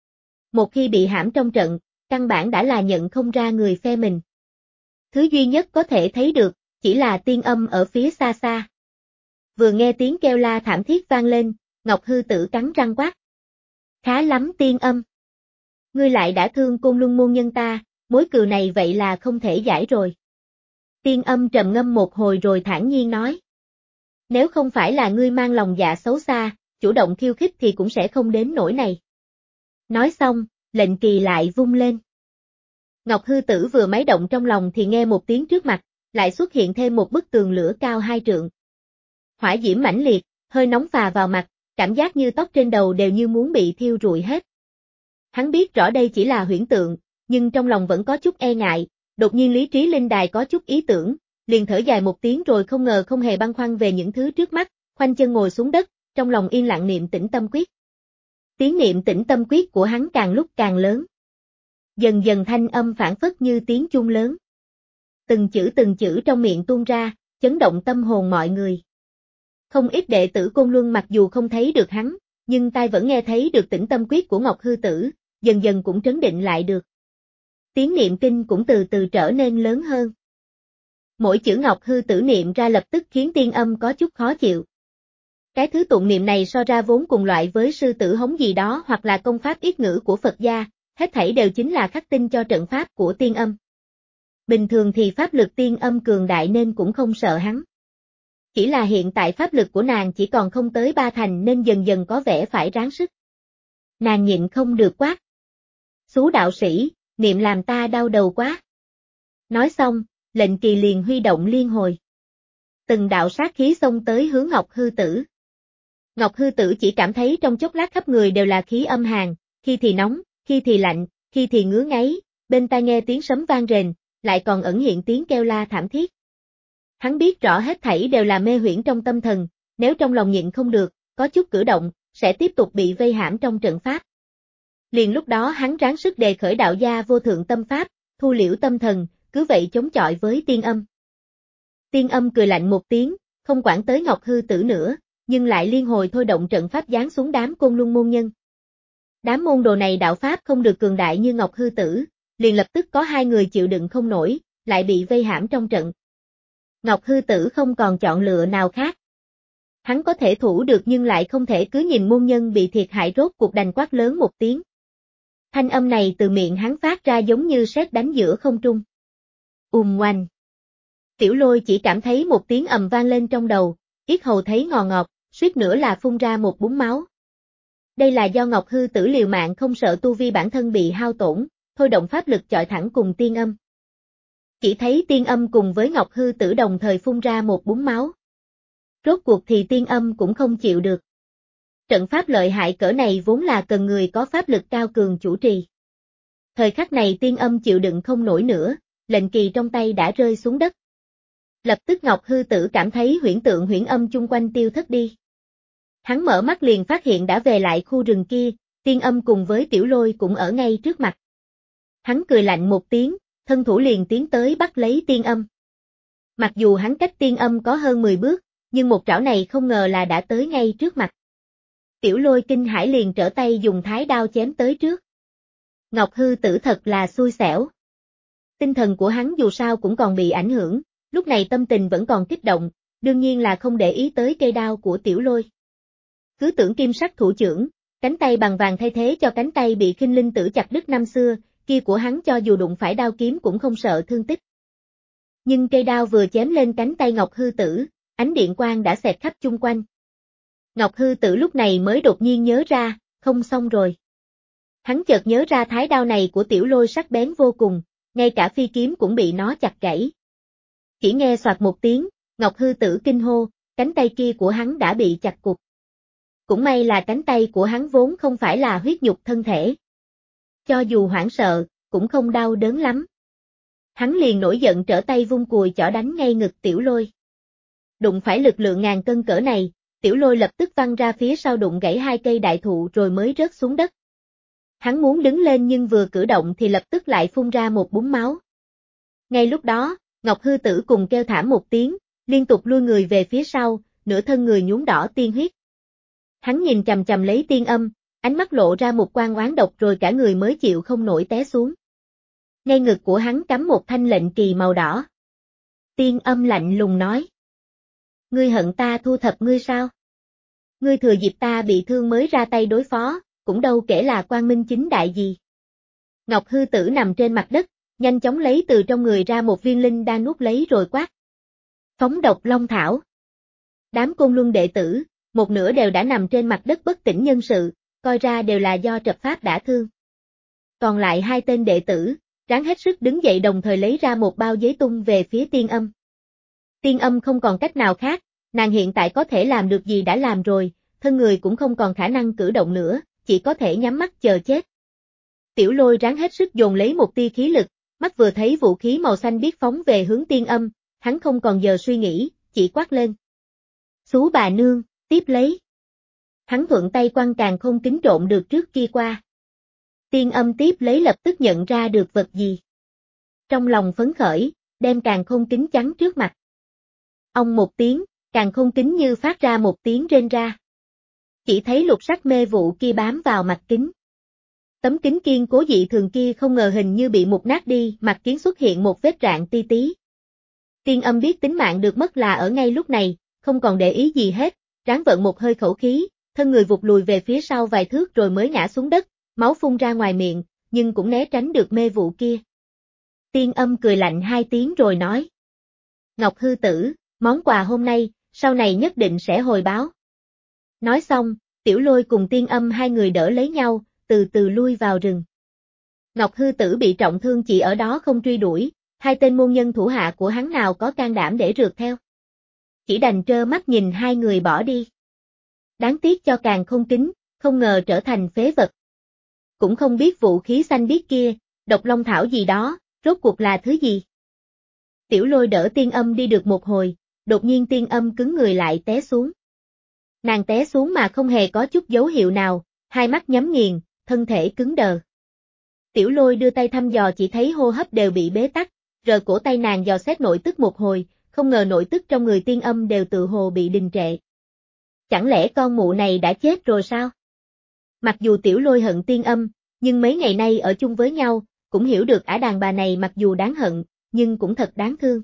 Một khi bị hãm trong trận, căn bản đã là nhận không ra người phe mình. Thứ duy nhất có thể thấy được, chỉ là Tiên Âm ở phía xa xa. Vừa nghe tiếng kêu la thảm thiết vang lên, Ngọc Hư Tử cắn răng quát. Khá lắm Tiên Âm. Ngươi lại đã thương Côn Luân môn nhân ta, mối cừu này vậy là không thể giải rồi. Tiên Âm trầm ngâm một hồi rồi thản nhiên nói. Nếu không phải là ngươi mang lòng dạ xấu xa, chủ động khiêu khích thì cũng sẽ không đến nỗi này. Nói xong, lệnh kỳ lại vung lên. Ngọc Hư Tử vừa máy động trong lòng thì nghe một tiếng trước mặt, lại xuất hiện thêm một bức tường lửa cao hai trượng. Hỏa diễm mãnh liệt, hơi nóng phà vào mặt, cảm giác như tóc trên đầu đều như muốn bị thiêu rụi hết. Hắn biết rõ đây chỉ là huyễn tượng, nhưng trong lòng vẫn có chút e ngại, đột nhiên lý trí linh đài có chút ý tưởng, liền thở dài một tiếng rồi không ngờ không hề băn khoăn về những thứ trước mắt, khoanh chân ngồi xuống đất, trong lòng yên lặng niệm tĩnh tâm quyết. Tiếng niệm tĩnh tâm quyết của hắn càng lúc càng lớn. Dần dần thanh âm phảng phất như tiếng chuông lớn. Từng chữ từng chữ trong miệng tuôn ra, chấn động tâm hồn mọi người. Không ít đệ tử Côn Luân mặc dù không thấy được hắn, nhưng tai vẫn nghe thấy được tĩnh tâm quyết của Ngọc Hư Tử, dần dần cũng trấn định lại được. Tiếng niệm kinh cũng từ từ trở nên lớn hơn. Mỗi chữ Ngọc Hư Tử niệm ra lập tức khiến Tiên Âm có chút khó chịu. Cái thứ tụng niệm này so ra vốn cùng loại với sư tử hống gì đó hoặc là công pháp yết ngữ của Phật gia, hết thảy đều chính là khắc tinh cho trận pháp của Tiên Âm. Bình thường thì pháp lực Tiên Âm cường đại nên cũng không sợ hắn. Chỉ là hiện tại pháp lực của nàng chỉ còn không tới ba thành nên dần dần có vẻ phải ráng sức. Nàng nhịn không được quát. Xú đạo sĩ, niệm làm ta đau đầu quá. Nói xong, lệnh kỳ liền huy động liên hồi. Từng đạo sát khí xông tới hướng Ngọc Hư Tử. Ngọc Hư Tử chỉ cảm thấy trong chốc lát khắp người đều là khí âm hàn, khi thì nóng, khi thì lạnh, khi thì ngứa ngáy, bên tai nghe tiếng sấm vang rền, lại còn ẩn hiện tiếng kêu la thảm thiết. Hắn biết rõ hết thảy đều là mê huyễn trong tâm thần, nếu trong lòng nhịn không được, có chút cử động, sẽ tiếp tục bị vây hãm trong trận pháp. Liền lúc đó hắn ráng sức đề khởi đạo gia vô thượng tâm pháp, thu liễu tâm thần, cứ vậy chống chọi với Tiên Âm. Tiên Âm cười lạnh một tiếng, không quản tới Ngọc Hư Tử nữa, nhưng lại liên hồi thôi động trận pháp giáng xuống đám Côn Luân môn nhân. Đám môn đồ này đạo pháp không được cường đại như Ngọc Hư Tử, liền lập tức có hai người chịu đựng không nổi, lại bị vây hãm trong trận. Ngọc Hư Tử không còn chọn lựa nào khác. Hắn có thể thủ được nhưng lại không thể cứ nhìn môn nhân bị thiệt hại rốt cuộc đành quát lớn một tiếng. Thanh âm này từ miệng hắn phát ra giống như sét đánh giữa không trung. Ùm oanh. Tiểu Lôi chỉ cảm thấy một tiếng ầm vang lên trong đầu, yết hầu thấy ngò ngọt, suýt nữa là phun ra một búng máu. Đây là do Ngọc Hư Tử liều mạng không sợ tu vi bản thân bị hao tổn, thôi động pháp lực chọi thẳng cùng tiên âm. Chỉ thấy tiên âm cùng với Ngọc Hư Tử đồng thời phun ra một búng máu. Rốt cuộc thì tiên âm cũng không chịu được. Trận pháp lợi hại cỡ này vốn là cần người có pháp lực cao cường chủ trì. Thời khắc này tiên âm chịu đựng không nổi nữa, lệnh kỳ trong tay đã rơi xuống đất. Lập tức Ngọc Hư Tử cảm thấy huyễn tượng huyễn âm chung quanh tiêu thất đi. Hắn mở mắt liền phát hiện đã về lại khu rừng kia, tiên âm cùng với Tiểu Lôi cũng ở ngay trước mặt. Hắn cười lạnh một tiếng, thân thủ liền tiến tới bắt lấy tiên âm. Mặc dù hắn cách tiên âm có hơn mười bước, nhưng một trảo này không ngờ là đã tới ngay trước mặt. Tiểu Lôi kinh hãi liền trở tay dùng thái đao chém tới trước. Ngọc Hư Tử thật là xui xẻo. Tinh thần của hắn dù sao cũng còn bị ảnh hưởng, lúc này tâm tình vẫn còn kích động, đương nhiên là không để ý tới cây đao của Tiểu Lôi. Cứ tưởng kim sắc thủ trưởng, cánh tay bằng vàng thay thế cho cánh tay bị Khinh Linh Tử chặt đứt năm xưa, kia của hắn cho dù đụng phải đao kiếm cũng không sợ thương tích. Nhưng cây đao vừa chém lên cánh tay Ngọc Hư Tử, ánh điện quang đã xẹt khắp chung quanh. Ngọc Hư Tử lúc này mới đột nhiên nhớ ra, không xong rồi. Hắn chợt nhớ ra thái đao này của Tiểu Lôi sắc bén vô cùng, ngay cả phi kiếm cũng bị nó chặt gãy. Chỉ nghe soạt một tiếng, Ngọc Hư Tử kinh hô, cánh tay kia của hắn đã bị chặt cụt. Cũng may là cánh tay của hắn vốn không phải là huyết nhục thân thể. Cho dù hoảng sợ, cũng không đau đớn lắm. Hắn liền nổi giận trở tay vung cùi chỏ đánh ngay ngực Tiểu Lôi. Đụng phải lực lượng ngàn cân cỡ này, Tiểu Lôi lập tức văng ra phía sau đụng gãy hai cây đại thụ rồi mới rớt xuống đất. Hắn muốn đứng lên nhưng vừa cử động thì lập tức lại phun ra một búng máu. Ngay lúc đó, Ngọc Hư Tử cùng kêu thảm một tiếng, liên tục lui người về phía sau, nửa thân người nhuốm đỏ tiên huyết. Hắn nhìn chằm chằm lấy tiên âm, ánh mắt lộ ra một quang oán độc rồi cả người mới chịu không nổi té xuống. Ngay ngực của hắn cắm một thanh lệnh kỳ màu đỏ. Tiên âm lạnh lùng nói. Ngươi hận ta thu thập ngươi sao? Ngươi thừa dịp ta bị thương mới ra tay đối phó, cũng đâu kể là quang minh chính đại gì. Ngọc Hư Tử nằm trên mặt đất, nhanh chóng lấy từ trong người ra một viên linh đan nuốt lấy rồi quát. Phóng độc long thảo. Đám Côn Luân đệ tử, một nửa đều đã nằm trên mặt đất bất tỉnh nhân sự, coi ra đều là do trật pháp đả thương. Còn lại hai tên đệ tử, ráng hết sức đứng dậy đồng thời lấy ra một bao giấy tung về phía tiên âm. Tiên âm không còn cách nào khác, nàng hiện tại có thể làm được gì đã làm rồi, thân người cũng không còn khả năng cử động nữa, chỉ có thể nhắm mắt chờ chết. Tiểu Lôi ráng hết sức dồn lấy một tia khí lực, mắt vừa thấy vũ khí màu xanh biếc phóng về hướng tiên âm, hắn không còn giờ suy nghĩ, chỉ quát lên. Xú bà nương, tiếp lấy. Hắn thuận tay quăng càn khôn kính trộn được trước kia qua. Tiên âm tiếp lấy lập tức nhận ra được vật gì. Trong lòng phấn khởi, đem càn khôn kính chắn trước mặt. Ông một tiếng, càn khôn kính như phát ra một tiếng rên ra. Chỉ thấy lục sắc mê vụ kia bám vào mặt kính. Tấm kính kiên cố dị thường kia không ngờ hình như bị mục nát đi, mặt kính xuất hiện một vết rạn ti tí. Tiên âm biết tính mạng được mất là ở ngay lúc này, không còn để ý gì hết, ráng vận một hơi khẩu khí, thân người vụt lùi về phía sau vài thước rồi mới ngã xuống đất, máu phun ra ngoài miệng, nhưng cũng né tránh được mê vụ kia. Tiên âm cười lạnh hai tiếng rồi nói. Ngọc Hư Tử, món quà hôm nay, sau này nhất định sẽ hồi báo. Nói xong, Tiểu Lôi cùng tiên âm hai người đỡ lấy nhau, từ từ lui vào rừng. Ngọc Hư Tử bị trọng thương chỉ ở đó không truy đuổi, hai tên môn nhân thủ hạ của hắn nào có can đảm để rượt theo. Chỉ đành trơ mắt nhìn hai người bỏ đi. Đáng tiếc cho càn khôn kính, không ngờ trở thành phế vật. Cũng không biết vũ khí xanh biếc kia, độc long thảo gì đó, rốt cuộc là thứ gì. Tiểu Lôi đỡ tiên âm đi được một hồi, đột nhiên tiên âm cứng người lại té xuống. Nàng té xuống mà không hề có chút dấu hiệu nào, hai mắt nhắm nghiền, thân thể cứng đờ. Tiểu Lôi đưa tay thăm dò chỉ thấy hô hấp đều bị bế tắc, rờ cổ tay nàng dò xét nội tức một hồi, không ngờ nội tức trong người tiên âm đều tự hồ bị đình trệ. Chẳng lẽ con mụ này đã chết rồi sao? Mặc dù Tiểu Lôi hận tiên âm, nhưng mấy ngày nay ở chung với nhau, cũng hiểu được ả đàn bà này mặc dù đáng hận, nhưng cũng thật đáng thương.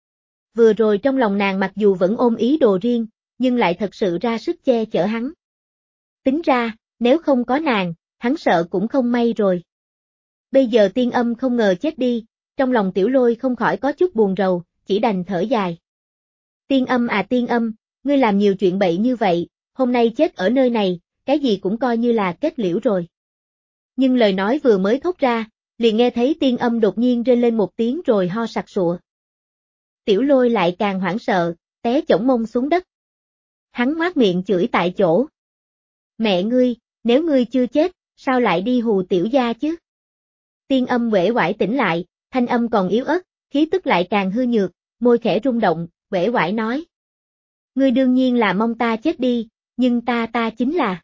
Vừa rồi trong lòng nàng mặc dù vẫn ôm ý đồ riêng, nhưng lại thật sự ra sức che chở hắn. Tính ra, nếu không có nàng, hắn sợ cũng không may rồi. Bây giờ tiên âm không ngờ chết đi, trong lòng Tiểu Lôi không khỏi có chút buồn rầu, chỉ đành thở dài. Tiên âm à tiên âm, ngươi làm nhiều chuyện bậy như vậy, hôm nay chết ở nơi này, cái gì cũng coi như là kết liễu rồi. Nhưng lời nói vừa mới thốt ra, liền nghe thấy tiên âm đột nhiên rên lên một tiếng rồi ho sặc sụa. Tiểu Lôi lại càng hoảng sợ, té chổng mông xuống đất. Hắn ngoác miệng chửi tại chỗ. Mẹ ngươi, nếu ngươi chưa chết, sao lại đi hù tiểu gia chứ? Tiên âm uể oải tỉnh lại, thanh âm còn yếu ớt, khí tức lại càng hư nhược, môi khẽ rung động, uể oải nói. Ngươi đương nhiên là mong ta chết đi, nhưng ta ta chính là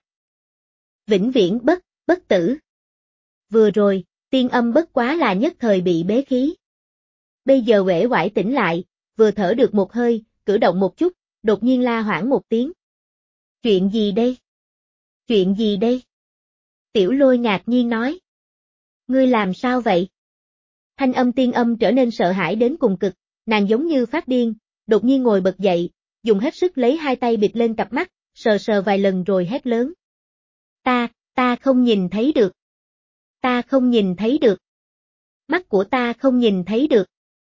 vĩnh viễn bất, bất tử. Vừa rồi, tiên âm bất quá là nhất thời bị bế khí. Bây giờ uể oải tỉnh lại, vừa thở được một hơi, cử động một chút, đột nhiên la hoảng một tiếng. Chuyện gì đây? Chuyện gì đây? Tiểu Lôi ngạc nhiên nói. Ngươi làm sao vậy? Thanh âm tiên âm trở nên sợ hãi đến cùng cực, nàng giống như phát điên, đột nhiên ngồi bật dậy, dùng hết sức lấy hai tay bịt lên cặp mắt, sờ sờ vài lần rồi hét lớn. Ta, ta không nhìn thấy được. Ta không nhìn thấy được. Mắt của ta không nhìn thấy được.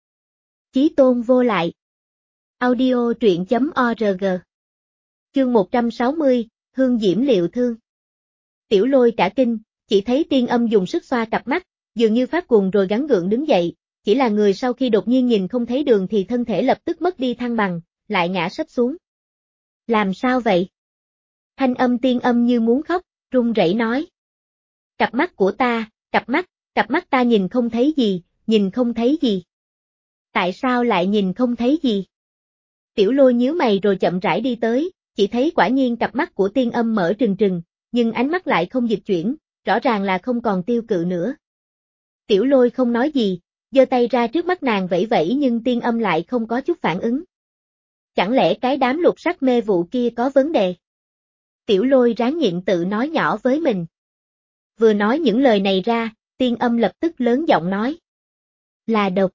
Chí tôn vô lại. Audio truyện chấm org. Chương một trăm sáu mươi, Hương Diễm Liệu Thương. Tiểu Lôi cả kinh, chỉ thấy tiên âm dùng sức xoa cặp mắt, dường như phát cuồng rồi gắng gượng đứng dậy, chỉ là người sau khi đột nhiên nhìn không thấy đường thì thân thể lập tức mất đi thăng bằng, lại ngã sấp xuống. Làm sao vậy? Thanh âm tiên âm như muốn khóc, run rẩy nói. Cặp mắt của ta, cặp mắt, cặp mắt ta nhìn không thấy gì, nhìn không thấy gì. Tại sao lại nhìn không thấy gì? Tiểu Lôi nhíu mày rồi chậm rãi đi tới, chỉ thấy quả nhiên cặp mắt của tiên âm mở trừng trừng, nhưng ánh mắt lại không dịch chuyển, rõ ràng là không còn tiêu cự nữa. Tiểu Lôi không nói gì, giơ tay ra trước mắt nàng vẫy vẫy nhưng tiên âm lại không có chút phản ứng. Chẳng lẽ cái đám lục sắc mê vụ kia có vấn đề? Tiểu Lôi ráng nhịn tự nói nhỏ với mình. Vừa nói những lời này ra, tiên âm lập tức lớn giọng nói. Là độc.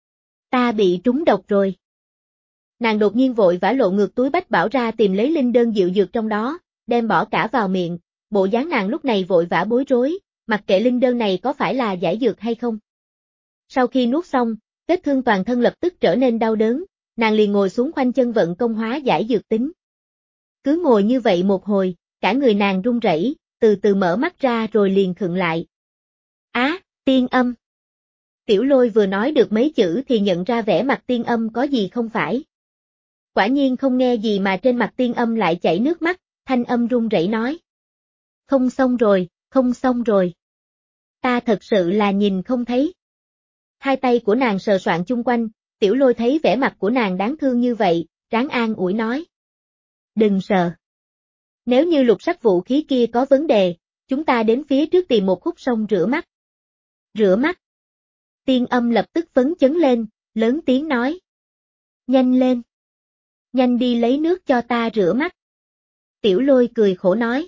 Ta bị trúng độc rồi. Nàng đột nhiên vội vã lộ ngược túi bách bảo ra tìm lấy linh đơn dịu dược trong đó, đem bỏ cả vào miệng, bộ dáng nàng lúc này vội vã bối rối, mặc kệ linh đơn này có phải là giải dược hay không. Sau khi nuốt xong, vết thương toàn thân lập tức trở nên đau đớn, nàng liền ngồi xuống khoanh chân vận công hóa giải dược tính. Cứ ngồi như vậy một hồi, cả người nàng run rẩy, từ từ mở mắt ra rồi liền khựng lại. Á, tiên âm. Tiểu Lôi vừa nói được mấy chữ thì nhận ra vẻ mặt tiên âm có gì không phải. Quả nhiên không nghe gì mà trên mặt tiên âm lại chảy nước mắt, thanh âm run rẩy nói. Không xong rồi, không xong rồi. Ta thật sự là nhìn không thấy. Hai tay của nàng sờ soạn chung quanh, Tiểu Lôi thấy vẻ mặt của nàng đáng thương như vậy, ráng an ủi nói. Đừng sợ. Nếu như lục sắc vũ khí kia có vấn đề, chúng ta đến phía trước tìm một khúc sông rửa mắt. Rửa mắt. Tiên âm lập tức phấn chấn lên, lớn tiếng nói. Nhanh lên. Nhanh đi lấy nước cho ta rửa mắt. Tiểu Lôi cười khổ nói.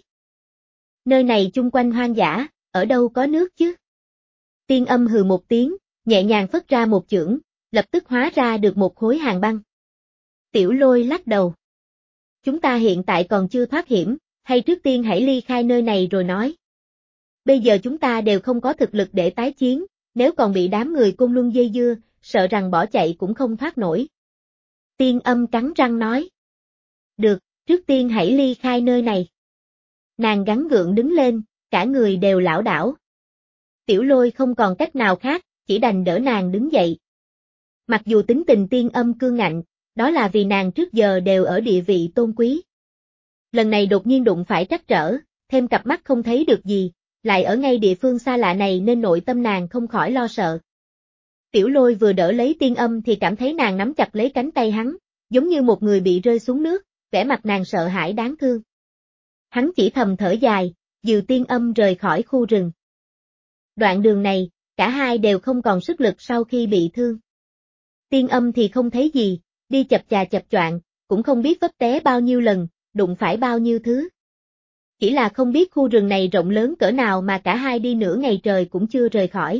Nơi này chung quanh hoang dã, ở đâu có nước chứ? Tiên âm hừ một tiếng, nhẹ nhàng phất ra một chưởng, lập tức hóa ra được một khối hàng băng. Tiểu Lôi lắc đầu. Chúng ta hiện tại còn chưa thoát hiểm, hay trước tiên hãy ly khai nơi này rồi nói. Bây giờ chúng ta đều không có thực lực để tái chiến, nếu còn bị đám người Côn Luân dây dưa, sợ rằng bỏ chạy cũng không thoát nổi. Tiên âm cắn răng nói. Được, trước tiên hãy ly khai nơi này. Nàng gắng gượng đứng lên, cả người đều lảo đảo. Tiểu Lôi không còn cách nào khác, chỉ đành đỡ nàng đứng dậy. Mặc dù tính tình tiên âm cương ngạnh, đó là vì nàng trước giờ đều ở địa vị tôn quý. Lần này đột nhiên đụng phải trắc trở, thêm cặp mắt không thấy được gì, lại ở ngay địa phương xa lạ này nên nội tâm nàng không khỏi lo sợ. Tiểu Lôi vừa đỡ lấy tiên âm thì cảm thấy nàng nắm chặt lấy cánh tay hắn, giống như một người bị rơi xuống nước, vẻ mặt nàng sợ hãi đáng thương. Hắn chỉ thầm thở dài, dìu tiên âm rời khỏi khu rừng. Đoạn đường này, cả hai đều không còn sức lực sau khi bị thương. Tiên âm thì không thấy gì, đi chập chà chập choạng, cũng không biết vấp té bao nhiêu lần, đụng phải bao nhiêu thứ. Chỉ là không biết khu rừng này rộng lớn cỡ nào mà cả hai đi nửa ngày trời cũng chưa rời khỏi.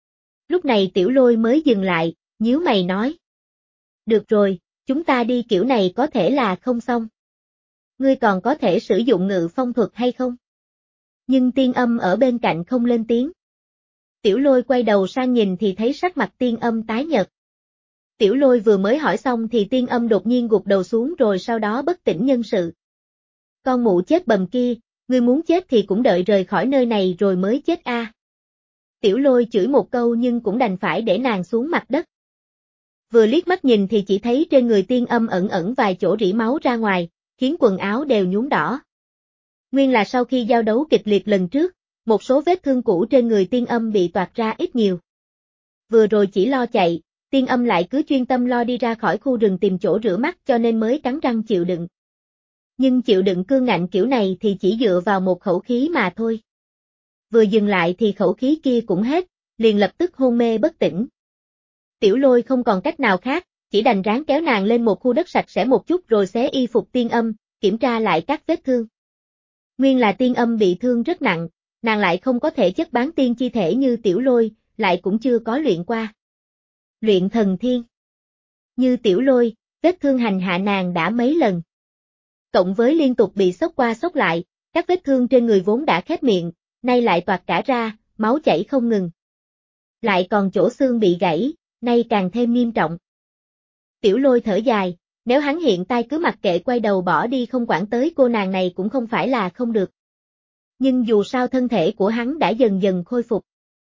Lúc này Tiểu Lôi mới dừng lại, nhíu mày nói. Được rồi, chúng ta đi kiểu này có thể là không xong. Ngươi còn có thể sử dụng ngự phong thuật hay không? Nhưng tiên âm ở bên cạnh không lên tiếng. Tiểu Lôi quay đầu sang nhìn thì thấy sắc mặt Tiên Âm tái nhợt. Tiểu Lôi vừa mới hỏi xong thì Tiên Âm đột nhiên gục đầu xuống rồi sau đó bất tỉnh nhân sự. Con mụ chết bầm kia, ngươi muốn chết thì cũng đợi rời khỏi nơi này rồi mới chết a. À. Tiểu Lôi chửi một câu nhưng cũng đành phải để nàng xuống mặt đất. Vừa liếc mắt nhìn thì chỉ thấy trên người Tiên Âm ẩn ẩn vài chỗ rỉ máu ra ngoài, khiến quần áo đều nhuốm đỏ. Nguyên là sau khi giao đấu kịch liệt lần trước, một số vết thương cũ trên người Tiên Âm bị toạc ra ít nhiều. Vừa rồi chỉ lo chạy, Tiên Âm lại cứ chuyên tâm lo đi ra khỏi khu rừng tìm chỗ rửa mắt cho nên mới cắn răng chịu đựng. Nhưng chịu đựng cương ngạnh kiểu này thì chỉ dựa vào một khẩu khí mà thôi. Vừa dừng lại thì khẩu khí kia cũng hết, liền lập tức hôn mê bất tỉnh. Tiểu Lôi không còn cách nào khác, chỉ đành ráng kéo nàng lên một khu đất sạch sẽ một chút rồi xé y phục Tiên Âm, kiểm tra lại các vết thương. Nguyên là Tiên Âm bị thương rất nặng, nàng lại không có thể chất bán tiên chi thể như Tiểu Lôi, lại cũng chưa có luyện qua. Luyện thần thiên. Như Tiểu Lôi, vết thương hành hạ nàng đã mấy lần. Cộng với liên tục bị xốc qua xốc lại, các vết thương trên người vốn đã khép miệng, nay lại toạc cả ra, máu chảy không ngừng. Lại còn chỗ xương bị gãy, nay càng thêm nghiêm trọng. Tiểu Lôi thở dài, nếu hắn hiện tại cứ mặc kệ quay đầu bỏ đi không quản tới cô nàng này cũng không phải là không được. Nhưng dù sao thân thể của hắn đã dần dần khôi phục.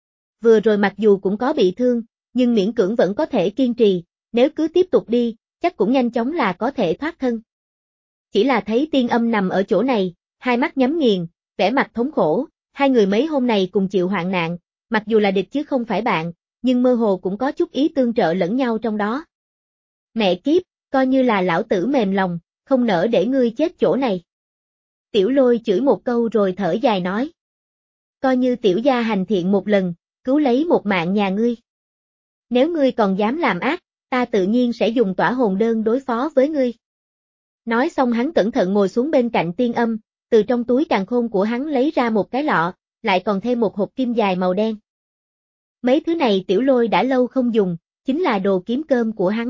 Vừa rồi mặc dù cũng có bị thương, nhưng miễn cưỡng vẫn có thể kiên trì, nếu cứ tiếp tục đi, chắc cũng nhanh chóng là có thể thoát thân. Chỉ là thấy Tiên Âm nằm ở chỗ này, hai mắt nhắm nghiền, vẻ mặt thống khổ, hai người mấy hôm này cùng chịu hoạn nạn, mặc dù là địch chứ không phải bạn, nhưng mơ hồ cũng có chút ý tương trợ lẫn nhau trong đó. Mẹ kiếp, coi như là lão tử mềm lòng, không nỡ để ngươi chết chỗ này. Tiểu Lôi chửi một câu rồi thở dài nói. Coi như tiểu gia hành thiện một lần, cứu lấy một mạng nhà ngươi. Nếu ngươi còn dám làm ác, ta tự nhiên sẽ dùng tỏa hồn đơn đối phó với ngươi. Nói xong hắn cẩn thận ngồi xuống bên cạnh Tiên Âm, từ trong túi càn khôn của hắn lấy ra một cái lọ, lại còn thêm một hộp kim dài màu đen. Mấy thứ này Tiểu Lôi đã lâu không dùng, chính là đồ kiếm cơm của hắn.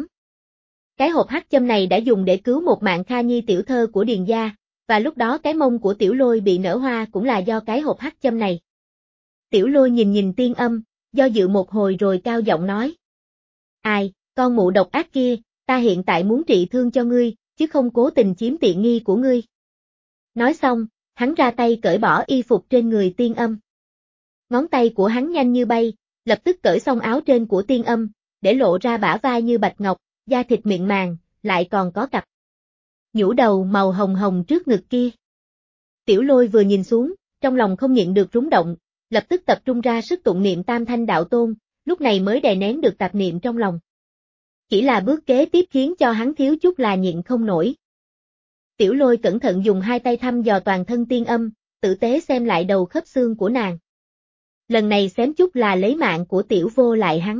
Cái hộp hắc châm này đã dùng để cứu một mạng Kha Nhi tiểu thơ của Điền gia, và lúc đó cái mông của Tiểu Lôi bị nở hoa cũng là do cái hộp hắc châm này. Tiểu Lôi nhìn nhìn Tiên Âm, do dự một hồi rồi cao giọng nói. Ai, con mụ độc ác kia, ta hiện tại muốn trị thương cho ngươi, chứ không cố tình chiếm tiện nghi của ngươi. Nói xong, hắn ra tay cởi bỏ y phục trên người Tiên Âm. Ngón tay của hắn nhanh như bay, lập tức cởi xong áo trên của Tiên Âm, để lộ ra bả vai như bạch ngọc, da thịt mịn màng, lại còn có cặp nhũ đầu màu hồng hồng trước ngực kia. Tiểu Lôi vừa nhìn xuống, trong lòng không nhịn được rúng động, lập tức tập trung ra sức tụng niệm Tam Thanh Đạo Tôn, lúc này mới đè nén được tạp niệm trong lòng. Chỉ là bước kế tiếp khiến cho hắn thiếu chút là nhịn không nổi. Tiểu Lôi cẩn thận dùng hai tay thăm dò toàn thân Tiên Âm, tử tế xem lại đầu khớp xương của nàng. Lần này xém chút là lấy mạng của tiểu vô lại hắn.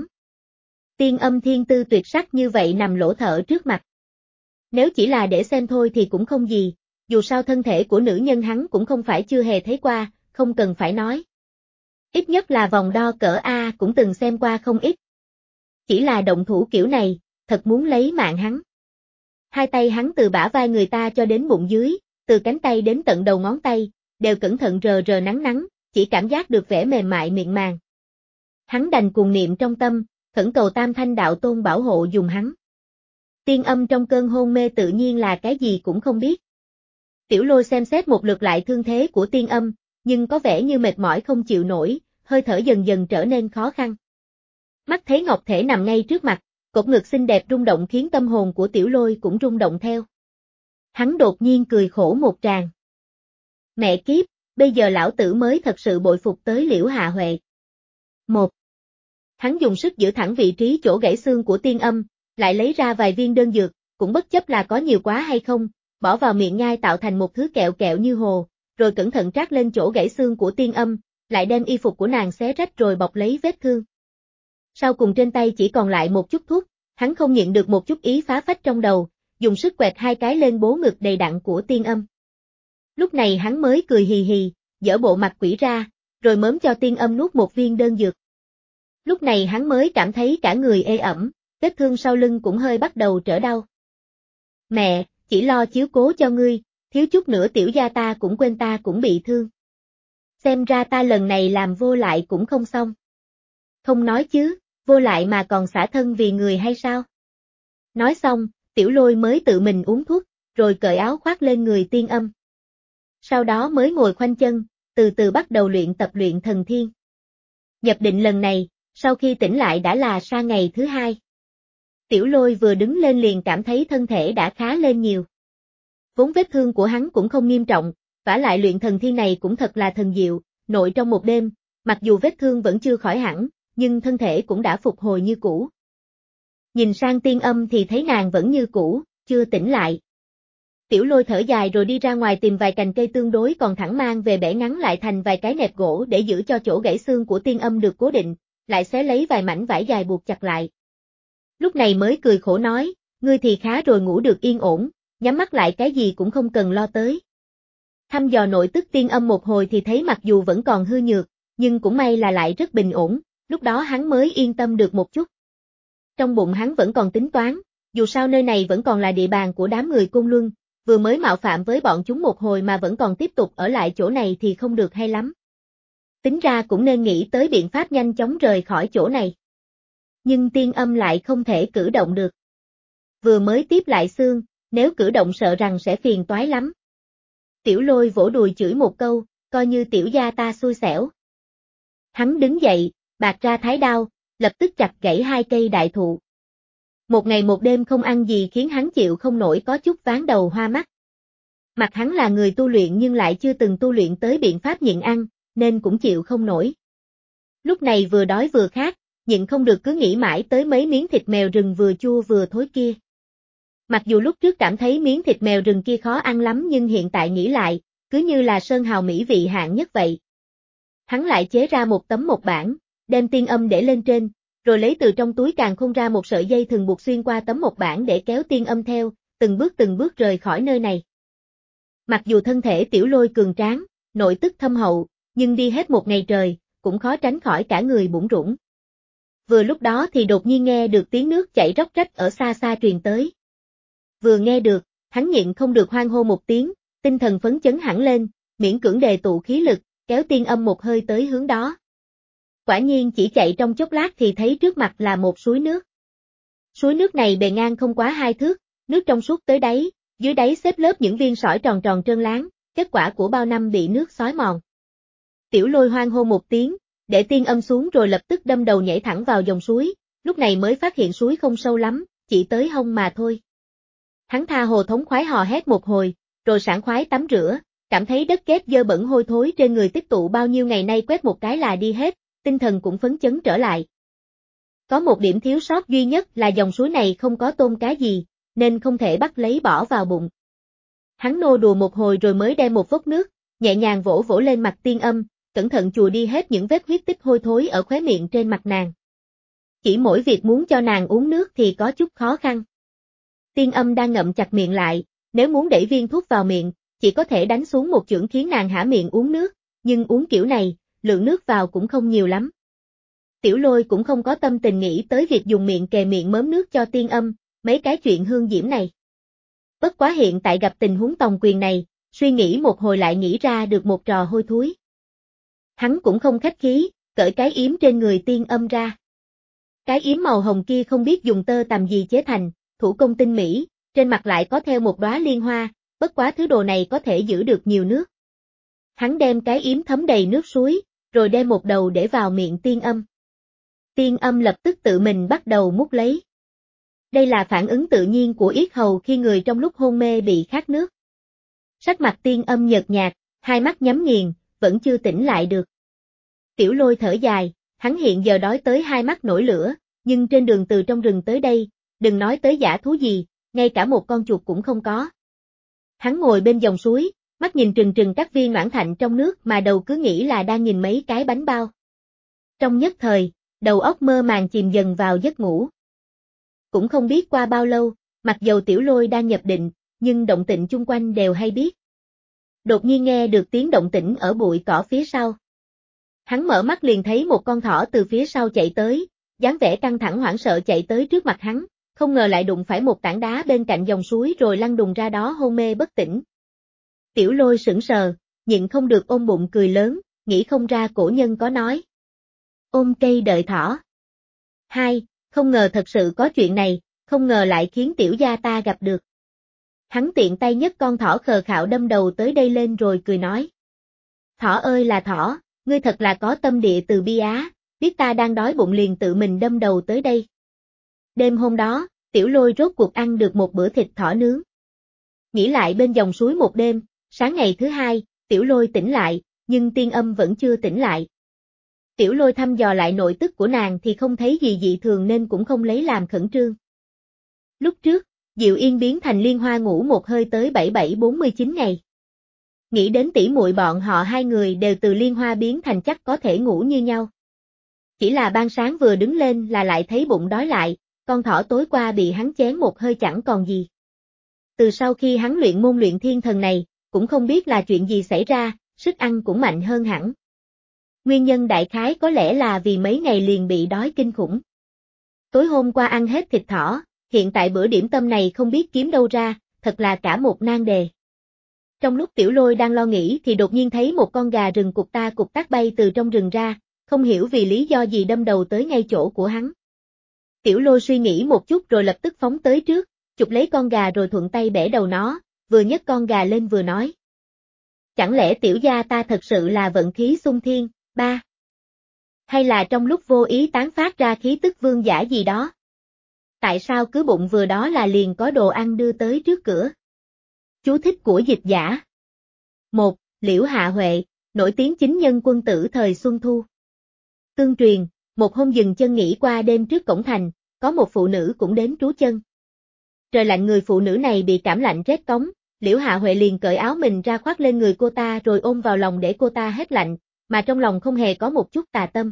Tiên Âm thiên tư tuyệt sắc như vậy nằm lỗ thở trước mặt. Nếu chỉ là để xem thôi thì cũng không gì, dù sao thân thể của nữ nhân hắn cũng không phải chưa hề thấy qua, không cần phải nói. Ít nhất là vòng đo cỡ A cũng từng xem qua không ít. Chỉ là động thủ kiểu này, thật muốn lấy mạng hắn. Hai tay hắn từ bả vai người ta cho đến bụng dưới, từ cánh tay đến tận đầu ngón tay, đều cẩn thận rờ rờ nắng nắng, chỉ cảm giác được vẻ mềm mại mịn màng. Hắn đành cuồng niệm trong tâm, khẩn cầu Tam Thanh Đạo Tôn bảo hộ dùng hắn. Tiên Âm trong cơn hôn mê tự nhiên là cái gì cũng không biết. Tiểu Lôi xem xét một lượt lại thương thế của Tiên Âm, nhưng có vẻ như mệt mỏi không chịu nổi, hơi thở dần dần trở nên khó khăn. Mắt thấy ngọc thể nằm ngay trước mặt, cột ngực xinh đẹp rung động khiến tâm hồn của Tiểu Lôi cũng rung động theo. Hắn đột nhiên cười khổ một tràng. Mẹ kiếp, bây giờ lão tử mới thật sự bội phục tới Liễu Hạ Huệ. Một. Hắn dùng sức giữ thẳng vị trí chỗ gãy xương của Tiên Âm, lại lấy ra vài viên đơn dược, cũng bất chấp là có nhiều quá hay không, bỏ vào miệng nhai tạo thành một thứ kẹo kẹo như hồ, rồi cẩn thận trát lên chỗ gãy xương của Tiên Âm, lại đem y phục của nàng xé rách rồi bọc lấy vết thương. Sau cùng trên tay chỉ còn lại một chút thuốc, hắn không nhịn được một chút ý phá phách trong đầu, dùng sức quẹt hai cái lên bố ngực đầy đặn của Tiên Âm. Lúc này hắn mới cười hì hì, dở bộ mặt quỷ ra, rồi mớm cho Tiên Âm nuốt một viên đơn dược. Lúc này hắn mới cảm thấy cả người ê ẩm, vết thương sau lưng cũng hơi bắt đầu trở đau. Mẹ, chỉ lo chiếu cố cho ngươi, thiếu chút nữa tiểu gia ta cũng quên ta cũng bị thương. Xem ra ta lần này làm vô lại cũng không xong. Không nói chứ, vô lại mà còn xả thân vì người hay sao? Nói xong, Tiểu Lôi mới tự mình uống thuốc, rồi cởi áo khoác lên người Tiên Âm. Sau đó mới ngồi khoanh chân, từ từ bắt đầu luyện tập luyện thần thiên. Nhập định lần này, sau khi tỉnh lại đã là sang ngày thứ hai. Tiểu Lôi vừa đứng lên liền cảm thấy thân thể đã khá lên nhiều. Vốn vết thương của hắn cũng không nghiêm trọng, vả lại luyện thần thiên này cũng thật là thần diệu, nội trong một đêm, mặc dù vết thương vẫn chưa khỏi hẳn, nhưng thân thể cũng đã phục hồi như cũ. Nhìn sang Tiên Âm thì thấy nàng vẫn như cũ, chưa tỉnh lại. Tiểu Lôi thở dài rồi đi ra ngoài tìm vài cành cây tương đối còn thẳng mang về bẻ ngắn lại thành vài cái nẹp gỗ để giữ cho chỗ gãy xương của Tiên Âm được cố định, lại xé lấy vài mảnh vải dài buộc chặt lại. Lúc này mới cười khổ nói, ngươi thì khá rồi, ngủ được yên ổn, nhắm mắt lại cái gì cũng không cần lo tới. Thăm dò nội tức Tiên Âm một hồi thì thấy mặc dù vẫn còn hư nhược, nhưng cũng may là lại rất bình ổn, lúc đó hắn mới yên tâm được một chút. Trong bụng hắn vẫn còn tính toán, dù sao nơi này vẫn còn là địa bàn của đám người Côn Luân, vừa mới mạo phạm với bọn chúng một hồi mà vẫn còn tiếp tục ở lại chỗ này thì không được hay lắm. Tính ra cũng nên nghĩ tới biện pháp nhanh chóng rời khỏi chỗ này. Nhưng Tiên Âm lại không thể cử động được. Vừa mới tiếp lại xương, nếu cử động sợ rằng sẽ phiền toái lắm. Tiểu Lôi vỗ đùi chửi một câu, coi như tiểu gia ta xui xẻo. Hắn đứng dậy, bạt ra thái đao, lập tức chặt gãy hai cây đại thụ. Một ngày một đêm không ăn gì khiến hắn chịu không nổi, có chút ván đầu hoa mắt. Mặt hắn là người tu luyện nhưng lại chưa từng tu luyện tới biện pháp nhịn ăn, nên cũng chịu không nổi. Lúc này vừa đói vừa khát, nhịn không được cứ nghĩ mãi tới mấy miếng thịt mèo rừng vừa chua vừa thối kia. Mặc dù lúc trước cảm thấy miếng thịt mèo rừng kia khó ăn lắm nhưng hiện tại nghĩ lại, cứ như là sơn hào mỹ vị hạng nhất vậy. Hắn lại chế ra một tấm mộc bản, đem Tiên Âm để lên trên, rồi lấy từ trong túi càn khôn ra một sợi dây thừng buộc xuyên qua tấm mộc bản để kéo Tiên Âm theo, từng bước từng bước rời khỏi nơi này. Mặc dù thân thể Tiểu Lôi cường tráng, nội tức thâm hậu, nhưng đi hết một ngày trời, cũng khó tránh khỏi cả người bủn rủn. Vừa lúc đó thì đột nhiên nghe được tiếng nước chảy róc rách ở xa xa truyền tới. Vừa nghe được, hắn nhịn không được hoan hô một tiếng, tinh thần phấn chấn hẳn lên, miễn cưỡng đề tụ khí lực, kéo Tiên Âm một hơi tới hướng đó. Quả nhiên chỉ chạy trong chốc lát thì thấy trước mặt là một suối nước. Suối nước này bề ngang không quá hai thước, nước trong suốt tới đáy, dưới đáy xếp lớp những viên sỏi tròn tròn trơn láng, kết quả của bao năm bị nước xói mòn. Tiểu Lôi hoan hô một tiếng, để Tiên Âm xuống rồi lập tức đâm đầu nhảy thẳng vào dòng suối, lúc này mới phát hiện suối không sâu lắm, chỉ tới hông mà thôi. Hắn tha hồ thống khoái hò hét một hồi, rồi sảng khoái tắm rửa, cảm thấy đất kết dơ bẩn hôi thối trên người tích tụ bao nhiêu ngày nay quét một cái là đi hết, tinh thần cũng phấn chấn trở lại. Có một điểm thiếu sót duy nhất là dòng suối này không có tôm cá gì, nên không thể bắt lấy bỏ vào bụng. Hắn nô đùa một hồi rồi mới đem một vốc nước, nhẹ nhàng vỗ vỗ lên mặt Tiên Âm, cẩn thận chùi đi hết những vết huyết tích hôi thối ở khóe miệng trên mặt nàng. Chỉ mỗi việc muốn cho nàng uống nước thì có chút khó khăn. Tiên Âm đang ngậm chặt miệng lại, nếu muốn đẩy viên thuốc vào miệng, chỉ có thể đánh xuống một chưởng khiến nàng há miệng uống nước, nhưng uống kiểu này, lượng nước vào cũng không nhiều lắm. Tiểu Lôi cũng không có tâm tình nghĩ tới việc dùng miệng kề miệng mớm nước cho Tiên Âm, mấy cái chuyện hương diễm này. Bất quá hiện tại gặp tình huống tòng quyền này, suy nghĩ một hồi lại nghĩ ra được một trò hôi thối. Hắn cũng không khách khí, cởi cái yếm trên người Tiên Âm ra. Cái yếm màu hồng kia không biết dùng tơ tằm gì chế thành, thủ công tinh mỹ, trên mặt lại có theo một đóa liên hoa, bất quá thứ đồ này có thể giữ được nhiều nước. Hắn đem cái yếm thấm đầy nước suối, rồi đem một đầu để vào miệng Tiên Âm. Tiên Âm lập tức tự mình bắt đầu mút lấy. Đây là phản ứng tự nhiên của yết hầu khi người trong lúc hôn mê bị khát nước. Sắc mặt Tiên Âm nhợt nhạt, hai mắt nhắm nghiền, vẫn chưa tỉnh lại được. Tiểu Lôi thở dài, hắn hiện giờ đói tới hai mắt nổi lửa, nhưng trên đường từ trong rừng tới đây, đừng nói tới dã thú gì, ngay cả một con chuột cũng không có. Hắn ngồi bên dòng suối, mắt nhìn trừng trừng các viên noãn thạnh trong nước mà đầu cứ nghĩ là đang nhìn mấy cái bánh bao. Trong nhất thời, đầu óc mơ màng chìm dần vào giấc ngủ. Cũng không biết qua bao lâu, mặc dầu Tiểu Lôi đang nhập định, nhưng động tĩnh chung quanh đều hay biết. Đột nhiên nghe được tiếng động tĩnh ở bụi cỏ phía sau. Hắn mở mắt liền thấy một con thỏ từ phía sau chạy tới, dáng vẻ căng thẳng hoảng sợ chạy tới trước mặt hắn, không ngờ lại đụng phải một tảng đá bên cạnh dòng suối rồi lăn đùng ra đó hôn mê bất tỉnh. Tiểu Lôi sững sờ, nhịn không được ôm bụng cười lớn, nghĩ không ra cổ nhân có nói. Ôm cây đợi thỏ. Hai, không ngờ thật sự có chuyện này, không ngờ lại khiến tiểu gia ta gặp được. Hắn tiện tay nhấc con thỏ khờ khạo đâm đầu tới đây lên rồi cười nói. Thỏ ơi là thỏ, ngươi thật là có tâm địa từ bi á, biết ta đang đói bụng liền tự mình đâm đầu tới đây. Đêm hôm đó, tiểu lôi rốt cuộc ăn được một bữa thịt thỏ nướng. Nghỉ lại bên dòng suối một đêm, sáng ngày thứ hai, tiểu lôi tỉnh lại, nhưng tiên âm vẫn chưa tỉnh lại. Tiểu lôi thăm dò lại nội tức của nàng thì không thấy gì dị thường nên cũng không lấy làm khẩn trương. Lúc trước, Diệu Yên biến thành Liên Hoa ngủ một hơi tới bảy bảy bốn mươi chín ngày. Nghĩ đến tỷ muội bọn họ hai người đều từ Liên Hoa biến thành chắc có thể ngủ như nhau. Chỉ là ban sáng vừa đứng lên là lại thấy bụng đói lại, con thỏ tối qua bị hắn chén một hơi chẳng còn gì. Từ sau khi hắn luyện môn luyện thiên thần này, cũng không biết là chuyện gì xảy ra, sức ăn cũng mạnh hơn hẳn. Nguyên nhân đại khái có lẽ là vì mấy ngày liền bị đói kinh khủng. Tối hôm qua ăn hết thịt thỏ, hiện tại bữa điểm tâm này không biết kiếm đâu ra, thật là cả một nan đề. Trong lúc tiểu lôi đang lo nghĩ thì đột nhiên thấy một con gà rừng cục ta cục tác bay từ trong rừng ra, không hiểu vì lý do gì đâm đầu tới ngay chỗ của hắn. Tiểu lôi suy nghĩ một chút rồi lập tức phóng tới trước, chụp lấy con gà rồi thuận tay bẻ đầu nó, vừa nhấc con gà lên vừa nói. Chẳng lẽ tiểu gia ta thật sự là vận khí xung thiên, ba? Hay là trong lúc vô ý tán phát ra khí tức vương giả gì đó? Tại sao cứ bụng vừa đó là liền có đồ ăn đưa tới trước cửa? Chú thích của dịch giả. một. Liễu Hạ Huệ, nổi tiếng chính nhân quân tử thời Xuân Thu. Tương truyền, một hôm dừng chân nghỉ qua đêm trước cổng thành, có một phụ nữ cũng đến trú chân. Trời lạnh người phụ nữ này bị cảm lạnh rét cống, Liễu Hạ Huệ liền cởi áo mình ra khoác lên người cô ta rồi ôm vào lòng để cô ta hết lạnh, mà trong lòng không hề có một chút tà tâm.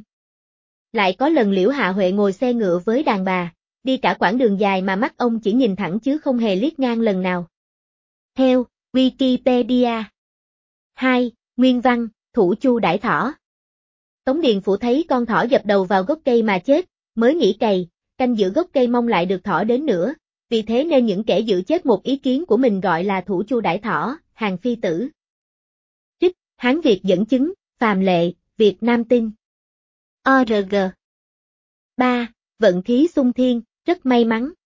Lại có lần Liễu Hạ Huệ ngồi xe ngựa với đàn bà, đi cả quãng đường dài mà mắt ông chỉ nhìn thẳng chứ không hề liếc ngang lần nào. Theo Wikipedia. hai. Nguyên văn, Thủ Chu đãi thỏ. Tống Điền Phủ thấy con thỏ dập đầu vào gốc cây mà chết, mới nghĩ cày, canh giữ gốc cây mong lại được thỏ đến nữa, vì thế nên những kẻ giữ chết một ý kiến của mình gọi là Thủ Chu đãi thỏ, hàng phi tử. Trích, Hán Việt dẫn chứng, Phàm Lệ, Việt Nam tin. o rờ giê. ba. Vận khí xung thiên, rất may mắn.